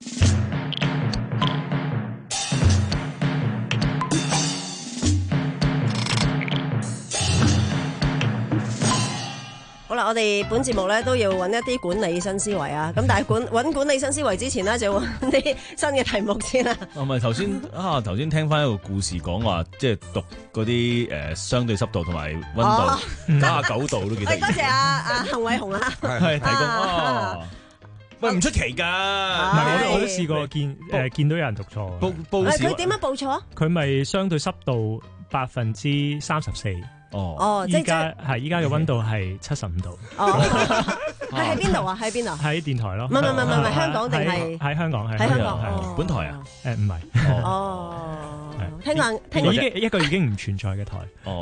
好啦，我哋本節目咧都要揾一啲管理新思維啊！咁但係管揾管理新思維之前呢，就要揾啲新嘅題目先啦。 啊，唔係頭先啊，頭先聽翻一個故事講話，即係讀嗰啲誒相對濕度同埋溫度九啊九度都幾得意。 多謝阿阿幸偉雄啊， 係提供哦。喂，唔出奇㗎， 唔係我都我都試過見誒見到有人讀錯。 報報佢點樣報錯？ 佢咪相對濕度百分之三十四。 哦， 哦， 依家係依家嘅溫度係七十五度。 哦，係喺邊度啊？喺邊度？ 喺電台咯。 唔係唔係唔係唔係香港定係喺香港？ 喺香港。 本台啊？ 誒唔係。 哦，聽講聽講已經一個已經唔存在嘅台。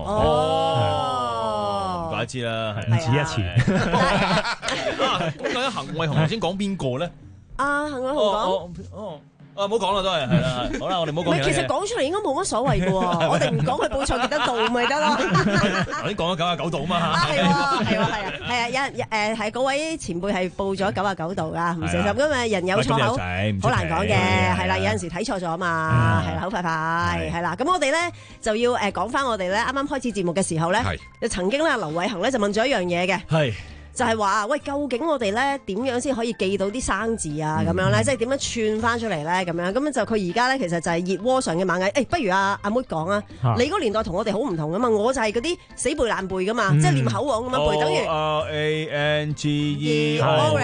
哦，唔怪之啦， 唔止一次。 咁究竟幸偉雄頭先講邊個咧？ 啊，幸偉雄講。 哦。啊，唔好講啦，都係係啦，好啦，我哋唔好講。 其實講出嚟應該冇乜所謂嘅喎，我哋唔講佢報錯幾多度咪得咯。 頭先講咗九啊九度啊嘛。 係喎，係喎，係啊，係啊，有人誒係嗰位前輩係報咗九啊九度噶，唔小心，因為人有錯口，好難講嘅，係啦，有陣時睇錯咗嘛，係啦，好快快，係啦，咁我哋咧就要誒講翻我哋咧啱啱開始節目嘅時候咧，就曾經咧劉偉恒咧就問咗一樣嘢嘅。 係。 就係話喂，究竟我哋咧點樣先可以記到啲生字啊？咁樣咧，即係點樣串翻出嚟咧？咁樣咁就佢而家咧，其實就係熱鍋上嘅螞蟻。誒，不如阿阿妹講啊，你嗰年代同我哋好唔同噶嘛？我就係嗰啲死背爛背噶嘛，即係念口簧咁樣背，等於 O A N G E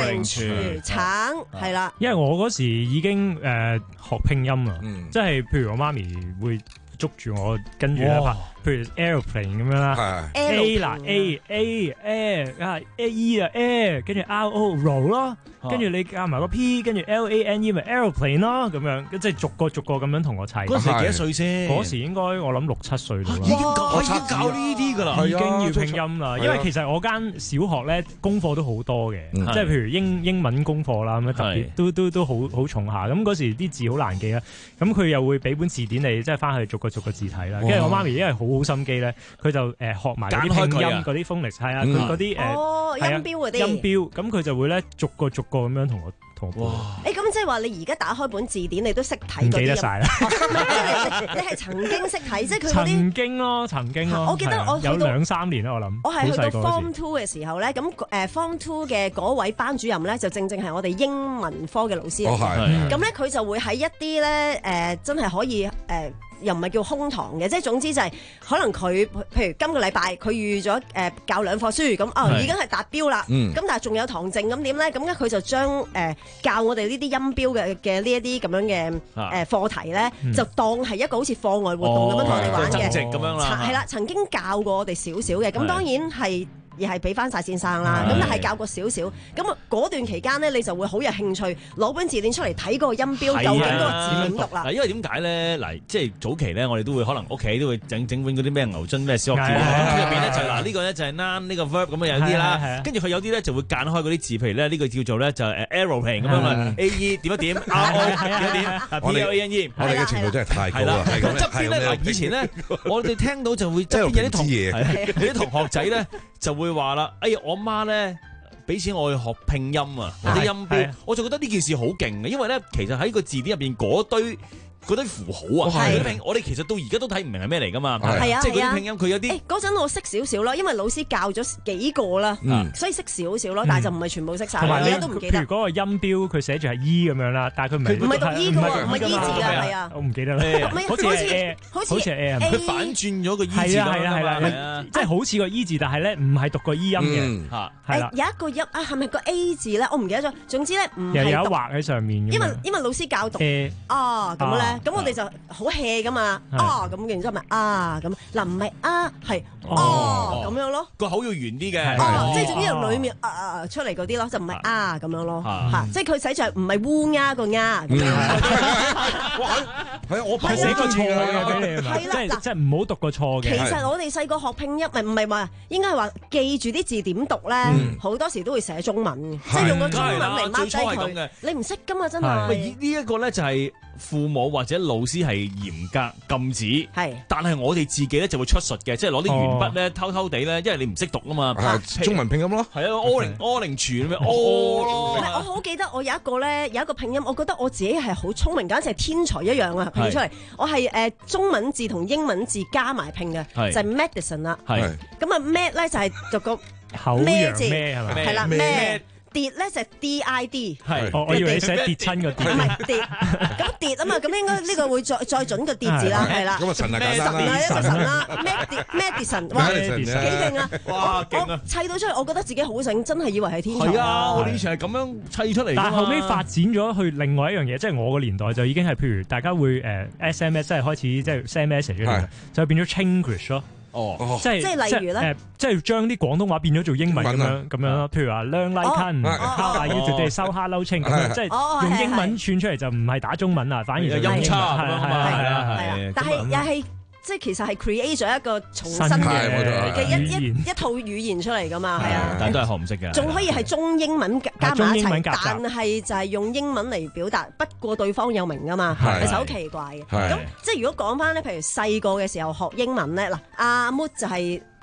orange 橙係啦。 因為我嗰時已經誒學拼音啊，即係譬如我媽咪會捉住我跟住咧拍，譬如 aeroplane 咁樣啦 ，A 嗱 A A A 啊 A E 啊 A， 跟住 R O roll 咯，跟住你加埋個 P， 跟住 L A N E 咪 aeroplane 咯，咁樣即係逐個逐個咁樣同我砌。 嗰時幾多歲先？ 嗰時應該我諗六七歲到啦。 已經教已經教呢啲㗎啦， 已經要拼音啦。因為其實我間小學咧功課都好多嘅，即係譬如英英文功課啦，咁樣特別都都都好好重下。咁嗰時啲字好難記啦，咁佢又會俾本字典你，即係翻去逐個逐個字睇啦。跟住我媽咪因為好好心機咧，佢就誒學埋嗰啲拼音嗰啲 phonics， 係啊，佢嗰啲誒音標嗰啲音標，咁佢就會咧逐個逐個咁樣同我同我。 誒咁即係話你而家打開本字典，你都識睇嗰啲。 唔記得曬啦。 你係曾經識睇，即係佢嗰啲。 曾經咯，曾經咯。 我記得我有兩三年啦，我諗。 我係去到 Form Two 嘅時候咧，咁誒 Form Two 嘅嗰位班主任咧，就正正係我哋英文科嘅老師嚟嘅。咁咧佢就會喺一啲咧誒真係可以誒。又唔係叫空堂嘅，即係總之就係可能佢，譬如今個禮拜佢預咗誒教兩課書，咁哦已經係達標啦。咁、嗯、但係仲有堂剩，咁點咧？咁咧佢就將誒、呃、教我哋呢啲音標嘅嘅呢一啲咁樣嘅誒課題咧，嗯、就當係一個好似課外活動咁樣同我哋玩嘅。 增值咁樣啦。 係啦，曾經教過我哋少少嘅，咁當然係。而係俾翻晒先生啦，咁但係教過少少，咁啊嗰段期間咧，你就會好有興趣攞本字典出嚟睇嗰個音標，究竟嗰個字點讀啦。 嗱，因為點解咧？嗱，即係早期咧，我哋都會可能屋企都會整整本嗰啲咩牛津咩小學字典，入邊咧就嗱呢個咧就係 noun 呢個 verb 咁啊有啲啦，跟住佢有啲咧就會間開嗰啲字，譬如咧呢個叫做咧就誒 aeroplane 咁樣嘛 ，A E 點一點 R O 點一點 P L A N E， 我哋嘅程度真係太高啦。 咁側邊咧嗱，以前咧我哋聽到就會側邊有啲同有啲同學仔咧就會話啦，哎呀我媽咧俾錢我去學拼音啊，或者音標，我就覺得呢件事好勁嘅，因為咧其實喺個字典入邊嗰堆。嗰啲符號啊，嗰啲拼，我哋其實到而家都睇唔明係咩嚟噶嘛， 係啊， 即係嗰啲拼音佢有啲。 嗰陣我識少少咯，因為老師教咗幾個啦，所以識少少咯，但係就唔係全部識晒，而家都唔記得。 譬如嗰個音標，佢寫住係 E 咁樣啦，但係佢唔係唔係讀 E 嘅喎，唔係 E 字㗎，係啊， 我唔記得啦。 好似好似好似係 A， 佢反轉咗個 E 字㗎， 係啦係啦，即係好似個 E 字，但係咧唔係讀個 E 音嘅嚇，係啦。 有一個音啊，係咪個 A 字咧？我唔記得咗。總之咧唔係又有一畫喺上面。 因為因為老師教讀啊咁咧，咁我哋就。好 hea 噶嘛，啊咁然之後咪啊咁，嗱唔係啊係哦咁樣咯， 個口要圓啲嘅， 即係總之由裡面啊出嚟嗰啲咯，就唔係啊咁樣咯，嚇，即係佢寫住唔係烏鴉個鴉咁樣。 係啊，我係寫個錯嘅俾你係嘛？即係即係唔好讀個錯嘅。 其實我哋細個學拼音，唔係唔係話應該係話記住啲字點讀咧，好多時都會寫中文嘅，即係用個中文嚟 mark 低佢。你唔識噶嘛，真係。 呢一個咧就係父母或者老師係嚴格禁止，係，但係我哋自己咧就會出術嘅，即係攞啲鉛筆咧偷偷地咧，因為你唔識讀啊嘛， 中文拼音咯， 係啊，柯林柯林全咩柯咯， 我好記得我有一個咧有一個拼音，我覺得我自己係好聰明，簡直係天才一樣啊！拼出嚟，我係誒中文字同英文字加埋拼嘅，就係 medicine 啦，係，咁啊 med 咧就係讀個咩字係咪？係啦咩？跌咧就係 D I D， 係，我以為你寫跌親個跌， 唔係跌，咁跌啊嘛，咁應該呢個會再再準個跌字啦，係啦。 咁啊神啊簡單啦， 係一個神啦，Medicine，哇幾勁啊！ 哇勁啊！ 砌到出嚟，我覺得自己好醒，真係以為係天才。 係啊，我哋以前係咁樣砌出嚟。 但係後尾發展咗去另外一樣嘢，即係我個年代就已經係譬如大家會誒 S M S 即係開始即係 send message 出嚟，就變咗 Chinglish 咯。哦，即係即係例如咧， 即係將啲廣東話變咗做英文咁樣咁樣咯。譬如話 learn like can，how are you today？收 hello ching 咁樣，即係用英文串出嚟就唔係打中文啊，反而就音差咁樣嘛。 係啊係啊，但係又係。即係其實係 create 咗一個重新嘅嘅一一一套語言出嚟㗎嘛，係啊， 但係都係學唔識嘅。 仲可以係中英文加埋一齊，但係就係用英文嚟表達，不過對方有明㗎嘛，其實好奇怪嘅。咁即係如果講返咧，譬如細個嘅時候學英文咧，嗱阿 Mood 就係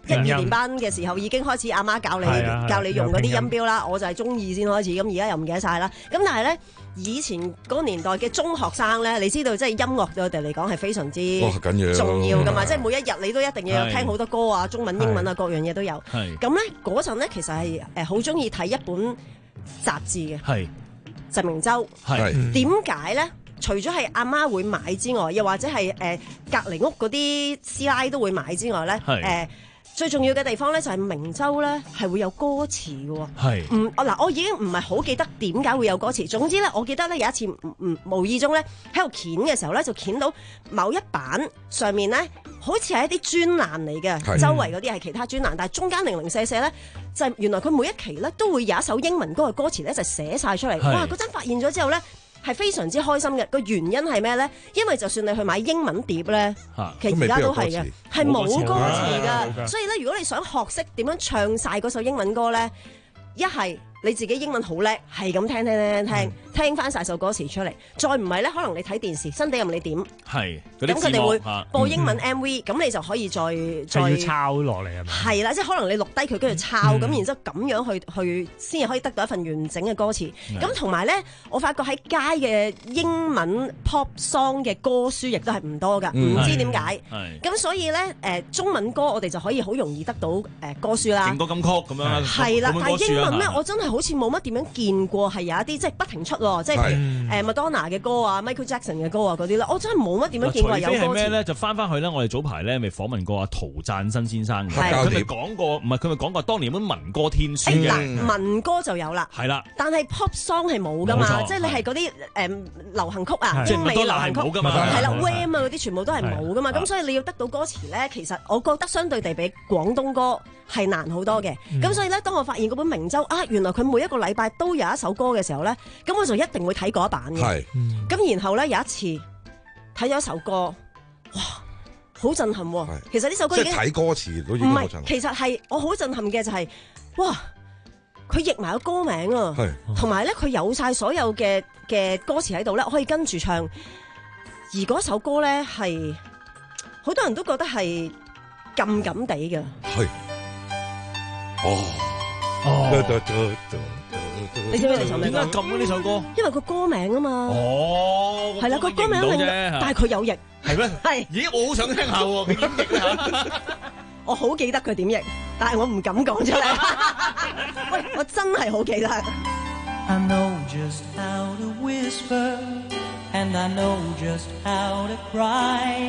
一二年班嘅時候已經開始阿媽教你教你用嗰啲音標啦，我就係中二先開始，咁而家又唔記得晒啦。咁但係咧，以前嗰個年代嘅中學生咧，你知道即係音樂對我哋嚟講係非常之重要噶嘛，即係每一日你都一定要有聽好多歌啊，中文、英文啊，各樣嘢都有。咁咧嗰陣咧，其實係誒好中意睇一本雜誌嘅，就明周。點解咧？除咗係阿媽會買之外，又或者係誒、呃、隔離屋嗰啲師奶都會買之外咧，誒、呃、最重要嘅地方咧就係明周咧係會有歌詞嘅喎。係，唔嗱我已經唔係好記得點解會有歌詞。總之咧，我記得咧有一次唔唔無意中咧喺度鉗嘅時候咧，就鉗到某一版上面咧，好似係一啲專欄嚟嘅，周圍嗰啲係其他專欄，但係中間零零舍舍咧就係、原來佢每一期咧都會有一首英文歌嘅歌詞咧就寫晒出嚟。哇！嗰陣發現咗之後咧，係非常之開心嘅，個原因係咩咧？因為就算你去買英文碟咧，其實而家都係嘅，係冇歌詞㗎。所以咧，如果你想學識點樣唱晒嗰首英文歌咧，一係你自己英文好叻，係咁聽聽聽聽聽翻晒首歌詞出嚟。再唔係咧，可能你睇電視，新地任你點？係咁佢哋會播英文 M V，咁、嗯、你就可以再再要抄落嚟係咪？係啦，即係可能你錄低佢，跟住抄，咁、嗯、然之後咁樣去去先至可以得到一份完整嘅歌詞。咁同埋咧，我發覺喺街嘅英文 pop song 嘅歌書亦都係唔多㗎，唔知點解。咁所以咧，誒、呃、中文歌我哋就可以好容易得到誒、呃、歌書啦。勁歌金曲咁樣。係啦， 但係英文咧，我真係好似冇乜點樣見過係有一啲即係不停出喎，即係誒 Madonna 嘅歌啊、Michael Jackson 嘅歌啊嗰啲咧，我真係冇乜點樣見過有歌詞。除非係咩咧？就翻翻去咧，我哋早排咧咪訪問過阿陶贊新先生嘅，佢咪講過，唔係佢咪講過當年本民歌天書嘅。嗱，民歌就有啦，係啦，但係 pop song 係冇噶嘛，即係你係嗰啲誒流行曲啊、中美流行曲，係啦 Wham 啊嗰啲全部都係冇噶嘛，咁所以你要得到歌詞咧，其實我覺得相對地比廣東歌係難好多嘅。咁、嗯、所以咧，當我發現嗰本明周啊，原來佢每一個禮拜都有一首歌嘅時候咧，咁我就一定會睇嗰一版嘅。係，咁、嗯、然後咧有一次睇咗一首歌，哇，好震撼喎！其實呢首歌已經即係睇歌詞都已經好震撼。唔係，其實係我好震撼嘅就係、是，哇！佢譯埋個歌名啊，同埋咧佢有晒所有嘅嘅歌詞喺度咧，我可以跟住唱。而嗰首歌咧係好多人都覺得係禁禁地嘅。係。哦。哦。你知唔知你唱咩歌？點解禁呢首歌？因為個歌名啊嘛。哦。係啦，個歌名係，但係佢有譯。係咩？係。咦，我好想聽下喎，佢點譯啊？我好記得佢點譯，但係我唔敢講出嚟。喂，我真係好記得。I know just how to whisper, and I know just how to cry.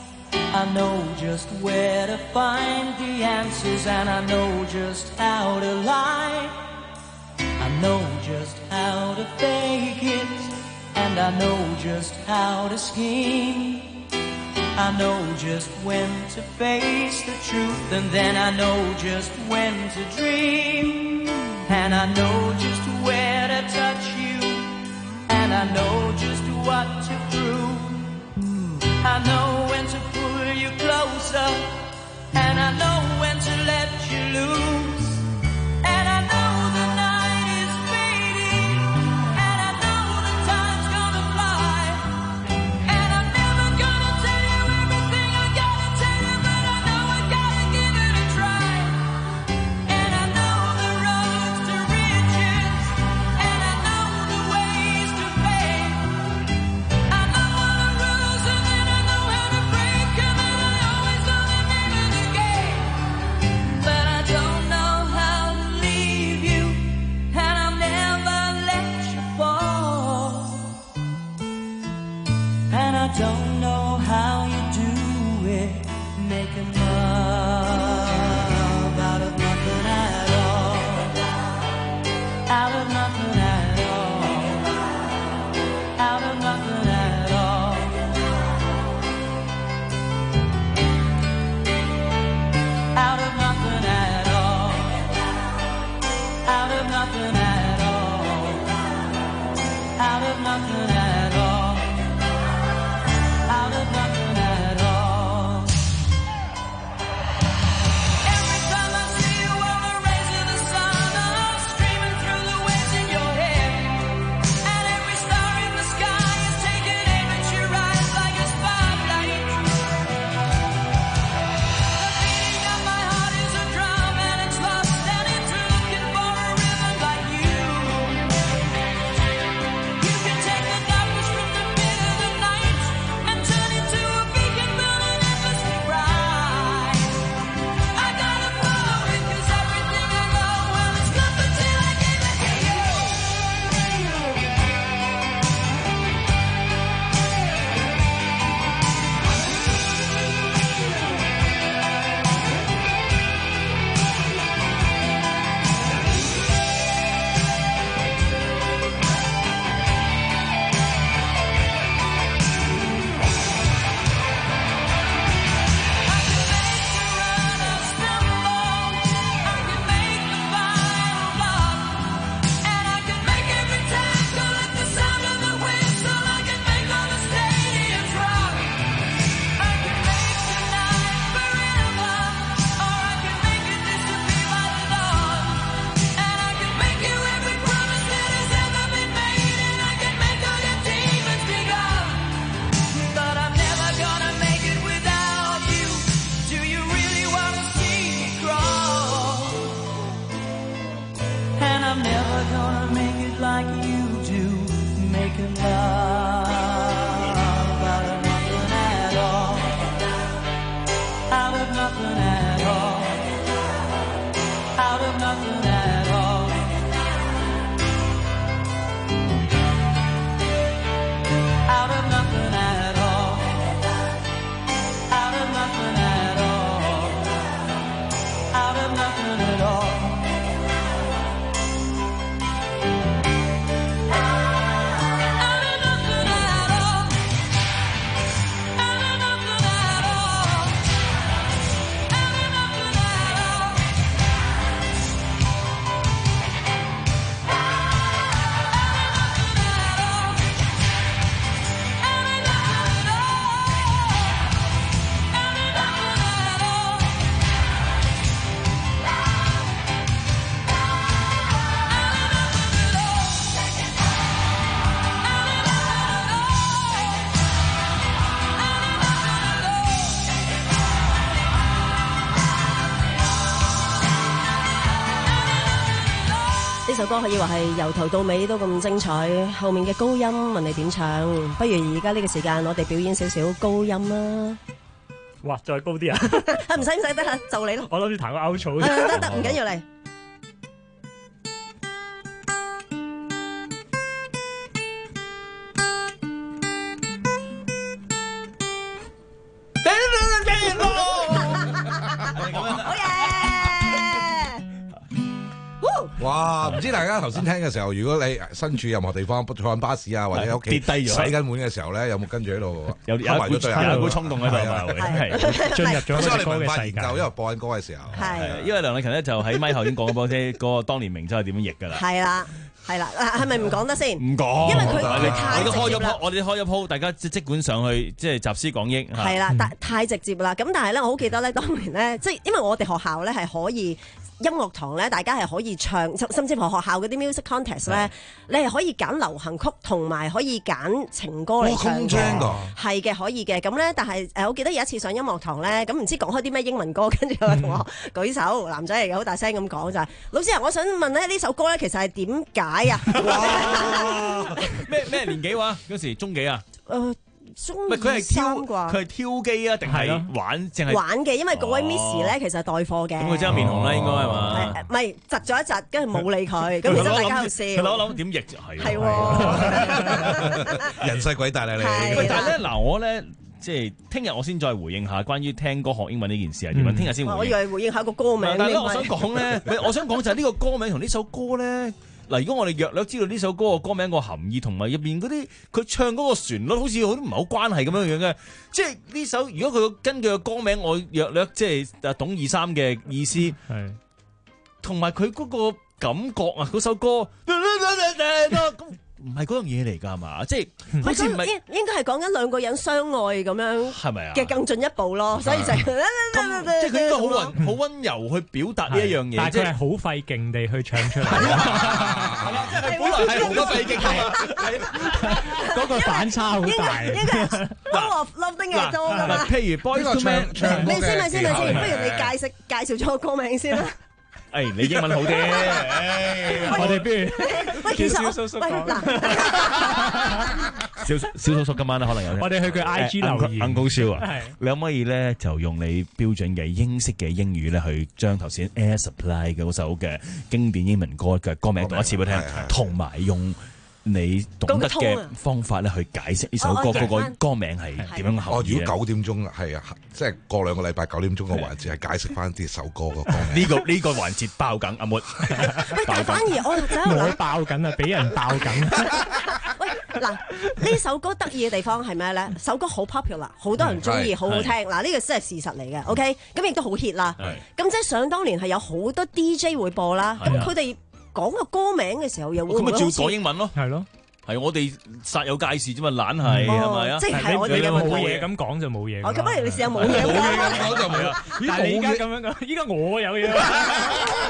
I know just where to find the answers, and I know just how to lie. I know just how to fake it, and I know just how to scheme. I know just when to face the truth, and then I know just when to dream. And I know just where to touch you, and I know just what to prove. I know when to pull you closer, and I know when to let you loose. And I know the night is fading, and I know the time's gonna fly. And I'm never gonna tell you everything I gotta tell you, but I know I gotta give it a try. And I know the roads to riches, and I know the ways to fame. I know all the rules, and then I know how to break them, and I always know the name of the game. But I don't know how to leave you, and I'll never let you fall. And I don't know how you do it, making love out of nothing at all. Out of nothing at all. Out of nothing at all. Out of nothing at all. Out of nothing at all. Out of nothing at all. Out of nothing at all. Every time I see you on the rays of the sun, I'm streaming through the waves in your head. And every star in the sky is taking aim at your eyes like a spotlight. The beating of my heart is making love out of nothing at all, out of nothing at all, out of nothing at all. Out of nothing at all, out of nothing at all, out of nothing at all. 呢首歌可以話係由頭到尾都咁精彩，後面嘅高音問你點唱，不如而家呢個時間我哋表演少少高音啦。 哇，再高啲啊！ 唔使唔使得啦，就你咯。 我諗住彈個 outro。 得得，唔緊要嚟。 哇！唔知大家頭先聽嘅時候，如果你身處任何地方，坐緊巴士啊，或者喺屋企跌低咗洗緊碗嘅時候咧，有冇跟住喺度有有一股有一股衝動喺度啊？係進入咗嗰個歌嘅世界， 因為播緊歌嘅時候， 係因為梁禮勤咧就喺咪後已經講咗俾我聽，嗰個當年明州係點樣譯㗎啦。 係啦。係啦，係咪唔講得先？ 唔講， 因為佢佢太直接啦。 我哋開咗鋪，大家即即管上去，即係集思廣益。 係啦，但太直接啦。咁但係咧，我好記得咧，當年咧，即係因為我哋學校咧係可以音樂堂咧，大家係可以唱，甚至乎學校嗰啲 music contest 咧，你係可以揀流行曲同埋可以揀情歌嚟唱嘅。係嘅，可以嘅。咁咧，但係誒，我記得有一次上音樂堂咧，咁唔知講開啲咩英文歌，跟住有個同學舉手，男仔嚟嘅，好大聲咁講就係：老師啊，我想問咧呢首歌咧，其實係點解？ 咩咩年紀話？嗰時中幾啊？ 誒，中唔係佢係挑啩？ 佢係挑機啊，定係玩？淨係玩嘅，因為嗰位 Miss 咧其實係代課嘅。 咁佢真係面紅啦，應該係嘛？ 唔係窒咗一窒，跟住冇理佢，咁然之後大家喺度笑。 佢諗諗點譯就係。 係人細鬼大啦你。 但係咧嗱，我咧。即係聽日我先再回應下關於聽歌學英文呢件事係點樣，聽日先回應。 我以為回應下個歌名。 但係咧，我想講咧，我想講就係呢個歌名同呢首歌咧。嗱，如果我哋約略知道呢首歌個歌名個含義，同埋入邊嗰啲佢唱嗰個旋律，好似好唔係好關係咁樣樣嘅。即係呢首，如果佢根據個歌名，我約略即係董二三嘅意思，係同埋佢嗰個感覺啊，嗰首歌。唔係嗰樣嘢嚟㗎係嘛？即係好似唔係應應該係講緊兩個人相愛咁樣， 係咪啊？嘅更進一步咯，所以就即係佢應該好溫好溫柔去表達呢一樣嘢， 但係佢係好費勁地去唱出嚟。 即係佢本來係好費勁㗎， 嗰個反差好大。 應該係 All of Loving It 多㗎嘛？ 譬如 Boyz II Men， 你先咪先咪先，不如你介紹介紹咗個歌名先啦。 誒，你英文好啲， 我哋不如喂，其實小叔叔講， 小小叔叔今晚咧可能有， 我哋去佢 I G 留言 ，Uncle Siu啊，你可唔可以咧就用你標準嘅英式嘅英語咧去將頭先 Air Supply 嘅嗰首嘅經典英文歌嘅歌名讀一次俾我聽，同埋用你懂得嘅方法咧去解釋呢首歌嗰個歌名係點樣含義。 哦，如果九點鐘係啊，即係過兩個禮拜九點鐘嘅環節係解釋翻啲首歌個歌名。 呢個呢個環節爆緊，阿妹。 喂，但反而我就喺度諗， 爆緊啊，俾人爆緊。 喂，嗱，呢首歌得意嘅地方係咩咧？首歌好 popular， 好多人中意，好好聽。嗱，呢個真係事實嚟嘅。OK，咁亦都好 hit 啦。咁即係想當年係有好多 D J 會播啦。咁佢哋講個歌名嘅時候又會唔會咁咪照講英文咯？ 係咯。 係我哋煞有介事啫嘛，懶係係咪啊？ 即係我哋冇嘢咁講就冇嘢。 哦，咁不如你試下冇嘢冇嘢咁講就冇。 但係你而家咁樣講，依家我有嘢。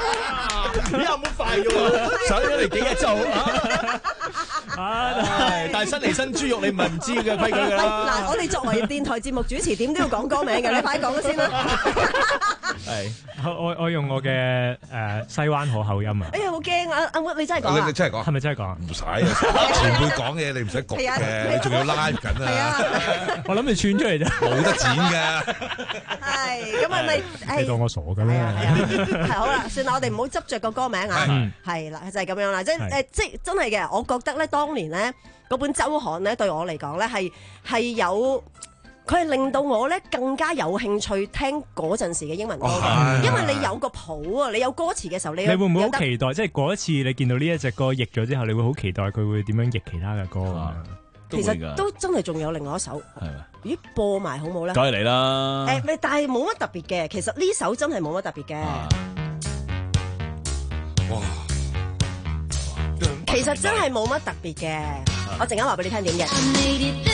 你有冇快咗？上咗嚟幾日就啊！但但係新嚟新豬肉，你唔係唔知嘅規矩㗎啦。 嗱，我哋作為電台節目主持，點都要講歌名嘅，你快講咗先啦。 係，我我用我嘅誒西灣河口音啊！ 哎呀，好驚啊！阿你真係講啊？ 你真係講？ 係咪真係講？ 唔使，前輩講嘢你唔使焗嘅，你仲要 live 緊啊！ 我諗住串出嚟啫， 冇得剪㗎。 係，咁係咪？ 你當我傻㗎咩？ 係好啦，算啦，我哋唔好執着個歌名啊。係啦，就係咁樣啦，即係誒，即係真係嘅。我覺得咧，當年咧嗰本週刊咧，對我嚟講咧係係有。佢係令到我咧更加有興趣聽嗰陣時嘅英文歌嘅，因為你有個譜啊，你有歌詞嘅時候，你你會唔會好期待？即係嗰一次你見到呢一隻歌譯咗之後，你會好期待佢會點樣譯其他嘅歌啊？ 其實都真係仲有另外一首，係咪？咦，播埋好冇咧？ 梗係嚟啦！ 誒，但係冇乜特別嘅。其實呢首真係冇乜特別嘅。哇！其實真係冇乜特別嘅。我陣間話俾你聽點嘅。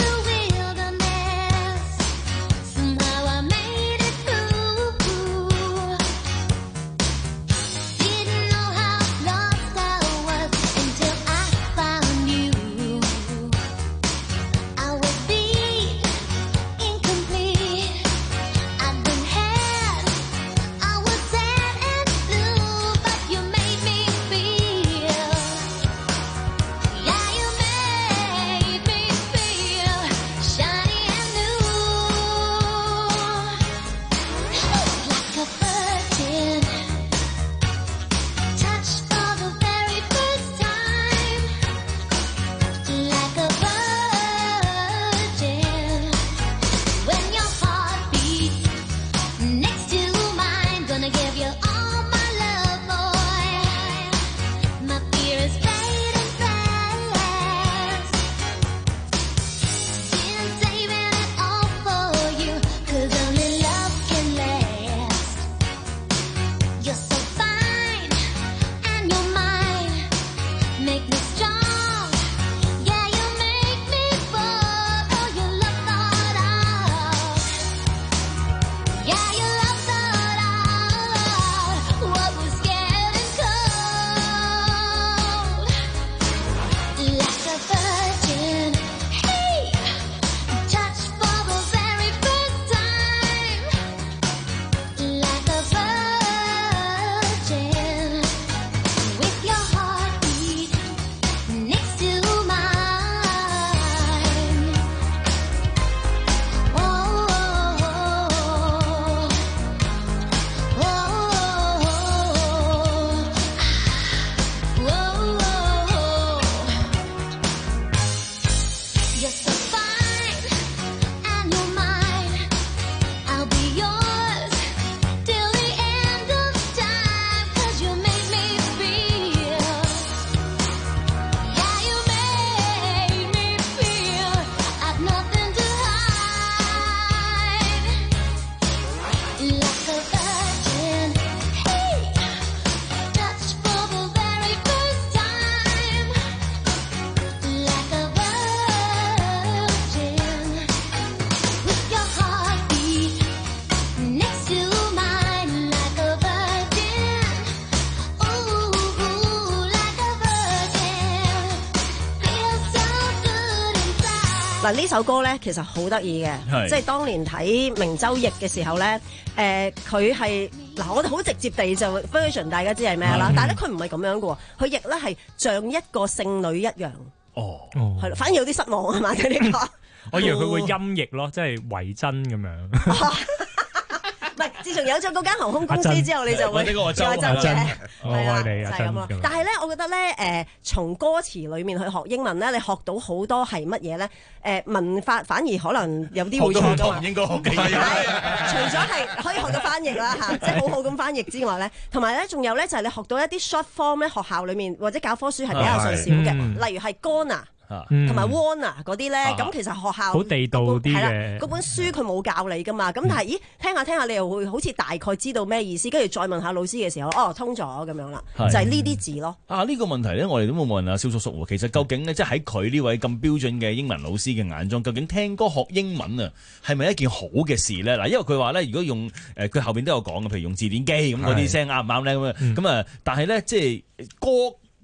嗱，呢首歌咧其實好得意嘅，即係當年睇明州譯嘅時候咧，誒佢係嗱我哋好直接地就 version 大家知係咩啦，嗯、但係咧佢唔係咁樣嘅喎，佢譯咧係像一個聖女一樣，哦，係咯，反而有啲失望啊嘛，佢呢個， 我以為佢會音譯咯，即係為真咁樣。 唔係，自從有咗嗰間航空公司之後，你就會有真嘅， 我愛你啊， 就係咁咯。但係咧，我覺得咧，誒，從歌詞裡面去學英文咧，你學到好多係乜嘢咧？誒，文法反而可能有啲會錯㗎嘛。應該學嘅係，除咗係可以學到翻譯啦嚇，即係好好咁翻譯之外咧，同埋咧，仲有咧就係你學到一啲 short form 咧，學校裡面或者教科書係比較上少嘅，例如係 Gonna。同埋 Warner 嗰啲咧，咁其實學校好地道啲嘅， 嗰本書佢冇教你噶嘛，咁但係咦聽下聽下你又會好似大概知道咩意思，跟住再問下老師嘅時候，哦通咗咁樣啦，就係呢啲字咯。 啊呢個問題咧，我哋都冇問阿蕭叔叔喎。其實究竟咧，即係喺佢呢位咁標準嘅英文老師嘅眼中，究竟聽歌學英文啊，係咪一件好嘅事咧？嗱，因為佢話咧，如果用誒佢後邊都有講嘅，譬如用字典機咁嗰啲聲啱唔啱咧咁啊，咁啊，但係咧即係歌。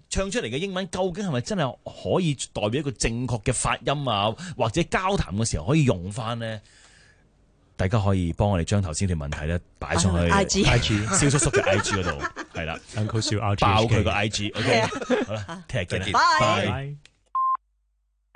唱出嚟嘅英文究竟係咪真係可以代表一個正確嘅發音啊？或者交談嘅時候可以用翻呢？大家可以幫我哋將頭先條問題咧擺上去 I G， 蕭叔叔嘅 I G 嗰度，係啦， Uncle 蕭 I G， 爆佢個 I G，OK， 好啦，聽日見啦， 拜。